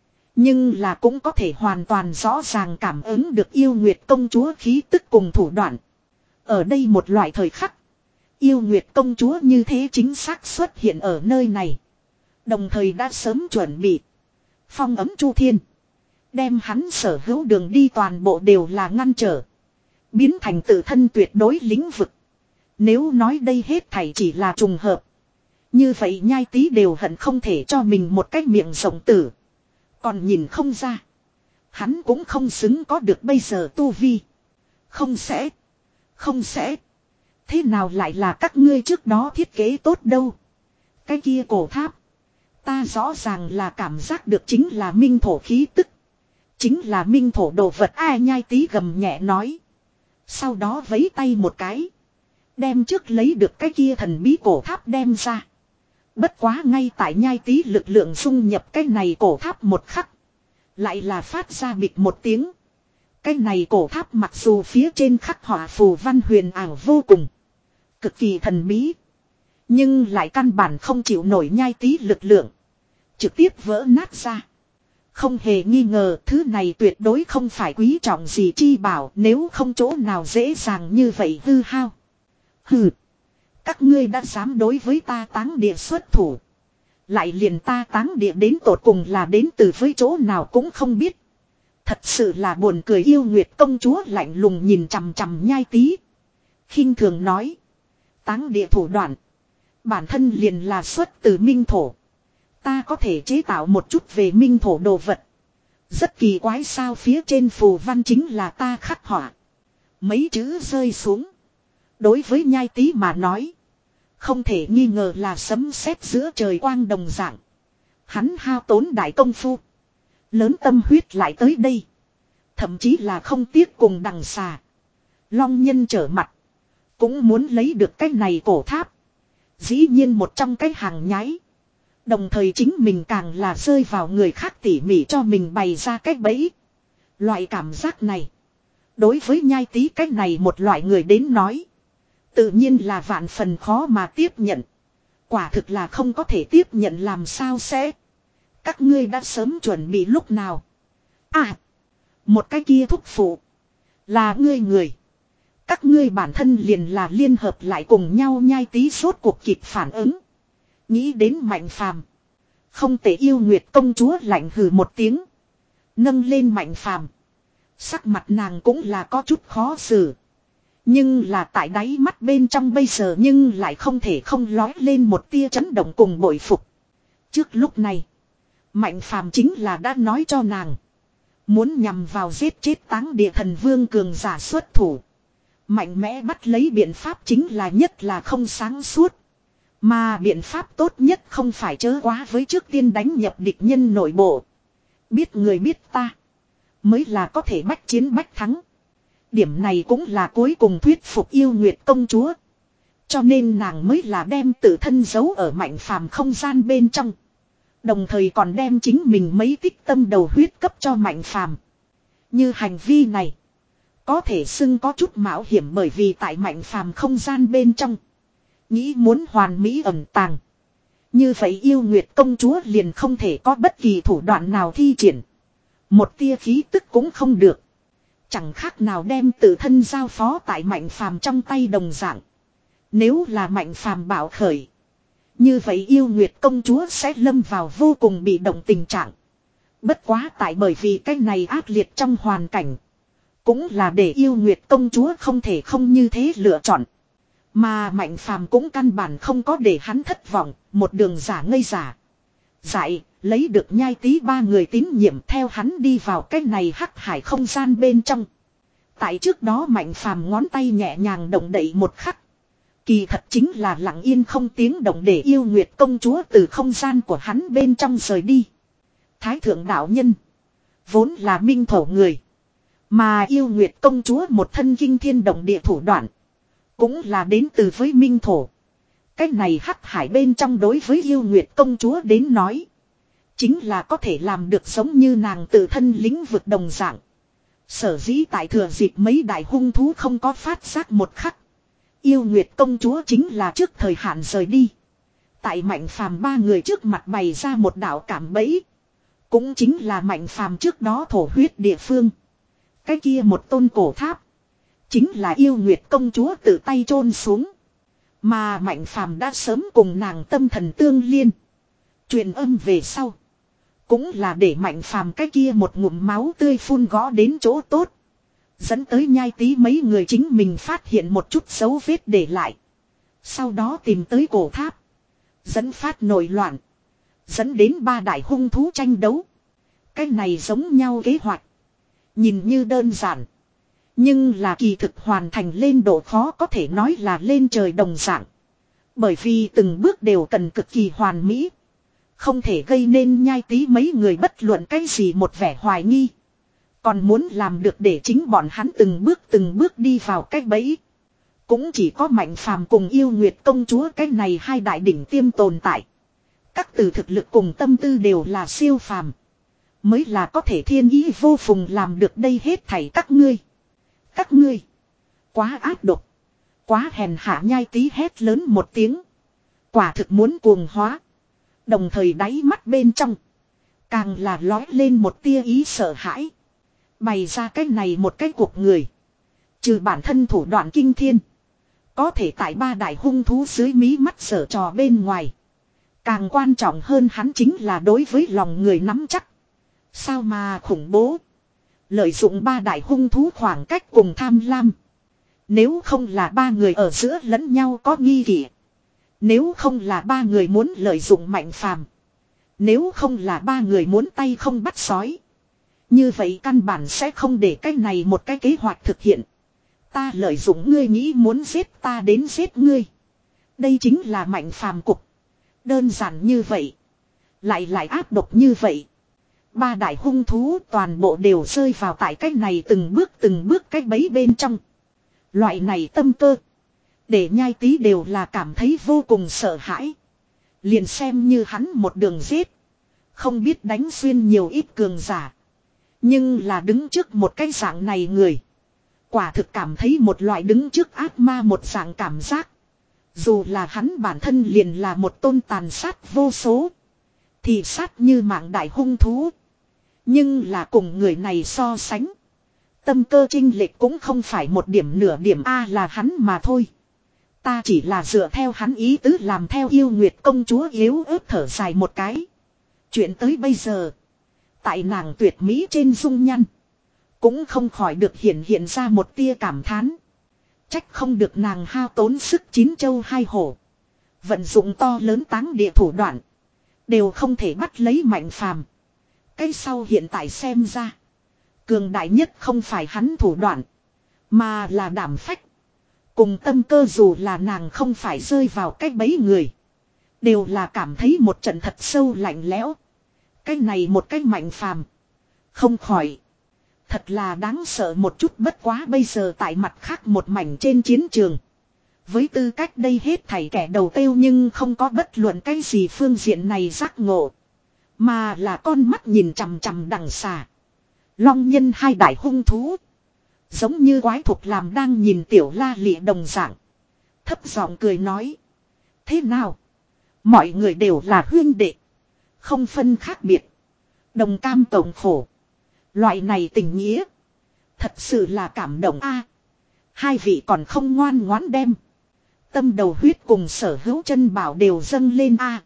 Nhưng là cũng có thể hoàn toàn rõ ràng cảm ứng được yêu nguyệt công chúa khí tức cùng thủ đoạn. Ở đây một loại thời khắc. Yêu nguyệt công chúa như thế chính xác xuất hiện ở nơi này. Đồng thời đã sớm chuẩn bị. Phong ấm Chu Thiên. Đem hắn sở hữu đường đi toàn bộ đều là ngăn trở. Biến thành tự thân tuyệt đối lĩnh vực. Nếu nói đây hết thảy chỉ là trùng hợp. Như vậy Nhai Tý đều hận không thể cho mình một cái miệng rộng tử. Còn nhìn không ra. Hắn cũng không xứng có được bây giờ tu vi. Không sẽ. Không sẽ. Thế nào lại là các ngươi trước đó thiết kế tốt đâu. Cái kia cổ tháp. Ta rõ ràng là cảm giác được chính là minh thổ khí tức. Chính là minh thổ đồ vật ai Nhai Tý gầm nhẹ nói. Sau đó vấy tay một cái. Đem trước lấy được cái kia thần bí cổ tháp đem ra. Bất quá ngay tại Nhai Tý lực lượng dung nhập cái này cổ tháp một khắc. Lại là phát ra bịch một tiếng. Cái này cổ tháp mặc dù phía trên khắc họa phù văn huyền ảo vô cùng. Cực kỳ thần bí. Nhưng lại căn bản không chịu nổi Nhai Tý lực lượng. Trực tiếp vỡ nát ra. Không hề nghi ngờ thứ này tuyệt đối không phải quý trọng gì chi bảo nếu không chỗ nào dễ dàng như vậy hư hao. Hừ. Các ngươi đã dám đối với ta Táng Địa xuất thủ. Lại liền ta Táng Địa đến tột cùng là đến từ với chỗ nào cũng không biết. Thật sự là buồn cười yêu nguyệt công chúa lạnh lùng nhìn chằm chằm Nhai Tý. Khinh thường nói. Táng Địa thủ đoạn. Bản thân liền là xuất từ minh thổ. Ta có thể chế tạo một chút về minh thổ đồ vật. Rất kỳ quái sao phía trên phù văn chính là ta khắc họa. Mấy chữ rơi xuống. Đối với Nhai Tý mà nói. Không thể nghi ngờ là sấm sét giữa trời quang đồng dạng. Hắn hao tốn đại công phu. Lớn tâm huyết lại tới đây. Thậm chí là không tiếc cùng đằng xà. Long nhân trở mặt. Cũng muốn lấy được cái này cổ tháp. Dĩ nhiên một trong cái hàng nháy. Đồng thời chính mình càng là rơi vào người khác tỉ mỉ cho mình bày ra cách bẫy. Loại cảm giác này. Đối với Nhai Tý cách này một loại người đến nói. Tự nhiên là vạn phần khó mà tiếp nhận. Quả thực là không có thể tiếp nhận làm sao sẽ. Các ngươi đã sớm chuẩn bị lúc nào. À. Một cái kia thúc phụ. Là ngươi người. Các ngươi bản thân liền là liên hợp lại cùng nhau Nhai Tý sốt cuộc kịp phản ứng. Nghĩ đến Mạnh Phàm. Không thể yêu nguyệt công chúa lạnh hừ một tiếng. Nâng lên Mạnh Phàm. Sắc mặt nàng cũng là có chút khó xử. Nhưng là tại đáy mắt bên trong bây giờ nhưng lại không thể không lói lên một tia chấn động cùng bội phục. Trước lúc này, Mạnh Phàm chính là đã nói cho nàng. Muốn nhằm vào giết chết Táng Địa Thần Vương cường giả xuất thủ. Mạnh mẽ bắt lấy biện pháp chính là nhất là không sáng suốt. Mà biện pháp tốt nhất không phải chớ quá với trước tiên đánh nhập địch nhân nội bộ. Biết người biết ta. Mới là có thể bách chiến bách thắng. Điểm này cũng là cuối cùng thuyết phục yêu Nguyệt công chúa. Cho nên nàng mới là đem tự thân giấu ở Mạnh Phàm không gian bên trong. Đồng thời còn đem chính mình mấy tích tâm đầu huyết cấp cho Mạnh Phàm. Như hành vi này có thể xưng có chút mạo hiểm, bởi vì tại Mạnh Phàm không gian bên trong nghĩ muốn hoàn mỹ ẩn tàng. Như vậy yêu Nguyệt công chúa liền không thể có bất kỳ thủ đoạn nào thi triển. Một tia khí tức cũng không được. Chẳng khác nào đem tự thân giao phó tại Mạnh Phàm trong tay đồng dạng. Nếu là Mạnh Phàm bạo khởi, như vậy yêu Nguyệt công chúa sẽ lâm vào vô cùng bị động tình trạng. Bất quá tại bởi vì cái này ác liệt trong hoàn cảnh, cũng là để yêu Nguyệt công chúa không thể không như thế lựa chọn. Mà Mạnh Phàm cũng căn bản không có để hắn thất vọng, một đường giả ngây giả dại, lấy được Nhai Tý ba người tín nhiệm theo hắn đi vào cái này hắc hải không gian bên trong. Tại trước đó Mạnh Phàm ngón tay nhẹ nhàng động đậy một khắc. Kỳ thật chính là lặng yên không tiếng động để yêu Nguyệt công chúa từ không gian của hắn bên trong rời đi. Thái thượng đạo nhân vốn là minh thổ người. Mà yêu Nguyệt công chúa một thân kinh thiên động địa thủ đoạn cũng là đến từ với minh thổ. Cái này hắc hải bên trong đối với yêu Nguyệt công chúa đến nói, chính là có thể làm được giống như nàng tự thân lĩnh vực đồng dạng. Sở dĩ tại thừa dịp mấy đại hung thú không có phát giác một khắc, yêu Nguyệt công chúa chính là trước thời hạn rời đi. Tại Mạnh Phàm ba người trước mặt bày ra một đạo cảm bẫy. Cũng chính là Mạnh Phàm trước đó thổ huyết địa phương. Cái kia một tôn cổ tháp, chính là yêu Nguyệt công chúa tự tay chôn xuống. Mà Mạnh Phàm đã sớm cùng nàng tâm thần tương liên. Truyền âm về sau, cũng là để Mạnh Phàm cái kia một ngụm máu tươi phun gõ đến chỗ tốt. Dẫn tới Nhai Tý mấy người chính mình phát hiện một chút dấu vết để lại. Sau đó tìm tới cổ tháp. Dẫn phát nổi loạn. Dẫn đến ba đại hung thú tranh đấu. Cái này giống nhau kế hoạch. Nhìn như đơn giản. Nhưng là kỳ thực hoàn thành lên độ khó có thể nói là lên trời đồng dạng. Bởi vì từng bước đều cần cực kỳ hoàn mỹ. Không thể gây nên Nhai Tý mấy người bất luận cái gì một vẻ hoài nghi. Còn muốn làm được để chính bọn hắn từng bước từng bước đi vào cái bẫy. Cũng chỉ có Mạnh Phàm cùng yêu Nguyệt công chúa cái này hai đại đỉnh tiêm tồn tại. Các từ thực lực cùng tâm tư đều là siêu phàm. Mới là có thể thiên ý vô phùng làm được đây hết thảy các ngươi. Các ngươi. Quá ác độc. Quá hèn hạ. Nhai Tý hét lớn một tiếng. Quả thực muốn cuồng hóa. Đồng thời đáy mắt bên trong, càng là lói lên một tia ý sợ hãi. Bày ra cái này một cái cuộc người. Trừ bản thân thủ đoạn kinh thiên, có thể tại ba đại hung thú dưới mí mắt sở trò bên ngoài. Càng quan trọng hơn hắn chính là đối với lòng người nắm chắc. Sao mà khủng bố. Lợi dụng ba đại hung thú khoảng cách cùng tham lam. Nếu không là ba người ở giữa lẫn nhau có nghi kỵ. Nếu không là ba người muốn lợi dụng Mạnh Phàm. Nếu không là ba người muốn tay không bắt sói. Như vậy căn bản sẽ không để cái này một cái kế hoạch thực hiện. Ta lợi dụng ngươi nghĩ muốn giết ta đến giết ngươi. Đây chính là Mạnh Phàm cục. Đơn giản như vậy. Lại lại áp độc như vậy. Ba đại hung thú toàn bộ đều rơi vào tại cái này từng bước từng bước cái bẫy bên trong. Loại này tâm cơ, để Nhai Tý đều là cảm thấy vô cùng sợ hãi. Liền xem như hắn một đường giết, không biết đánh xuyên nhiều ít cường giả. Nhưng là đứng trước một cái dạng này người, quả thực cảm thấy một loại đứng trước ác ma một dạng cảm giác. Dù là hắn bản thân liền là một tôn tàn sát vô số, thì sát như mạng đại hung thú. Nhưng là cùng người này so sánh, tâm cơ chênh lệch cũng không phải một điểm nửa điểm A là hắn mà thôi. Ta chỉ là dựa theo hắn ý tứ làm theo yêu Nguyệt công chúa yếu ớt thở dài một cái. Chuyện tới bây giờ, tại nàng tuyệt mỹ trên dung nhăn, cũng không khỏi được hiện hiện ra một tia cảm thán. Trách không được nàng hao tốn sức chín châu hai hổ. Vận dụng to lớn táng địa thủ đoạn. Đều không thể bắt lấy Mạnh Phàm. Cái sau hiện tại xem ra. Cường đại nhất không phải hắn thủ đoạn. Mà là đảm phách. Cùng tâm cơ, dù là nàng không phải rơi vào cái bẫy người. Đều là cảm thấy một trận thật sâu lạnh lẽo. Cái này một cái Mạnh Phàm. Không khỏi. Thật là đáng sợ một chút, bất quá bây giờ tại mặt khác một mảnh trên chiến trường. Với tư cách đây hết thảy kẻ đầu tiêu nhưng không có bất luận cái gì phương diện này giác ngộ. Mà là con mắt nhìn chằm chằm đằng xà. Long nhân hai đại hung thú. Giống như quái thục làm đang nhìn tiểu la lịa đồng dạng. Thấp giọng cười nói. Thế nào? Mọi người đều là huyên đệ. Không phân khác biệt. Đồng cam cộng khổ. Loại này tình nghĩa. Thật sự là cảm động a. Hai vị còn không ngoan ngoãn đem. Tâm đầu huyết cùng sở hữu chân bảo đều dâng lên a.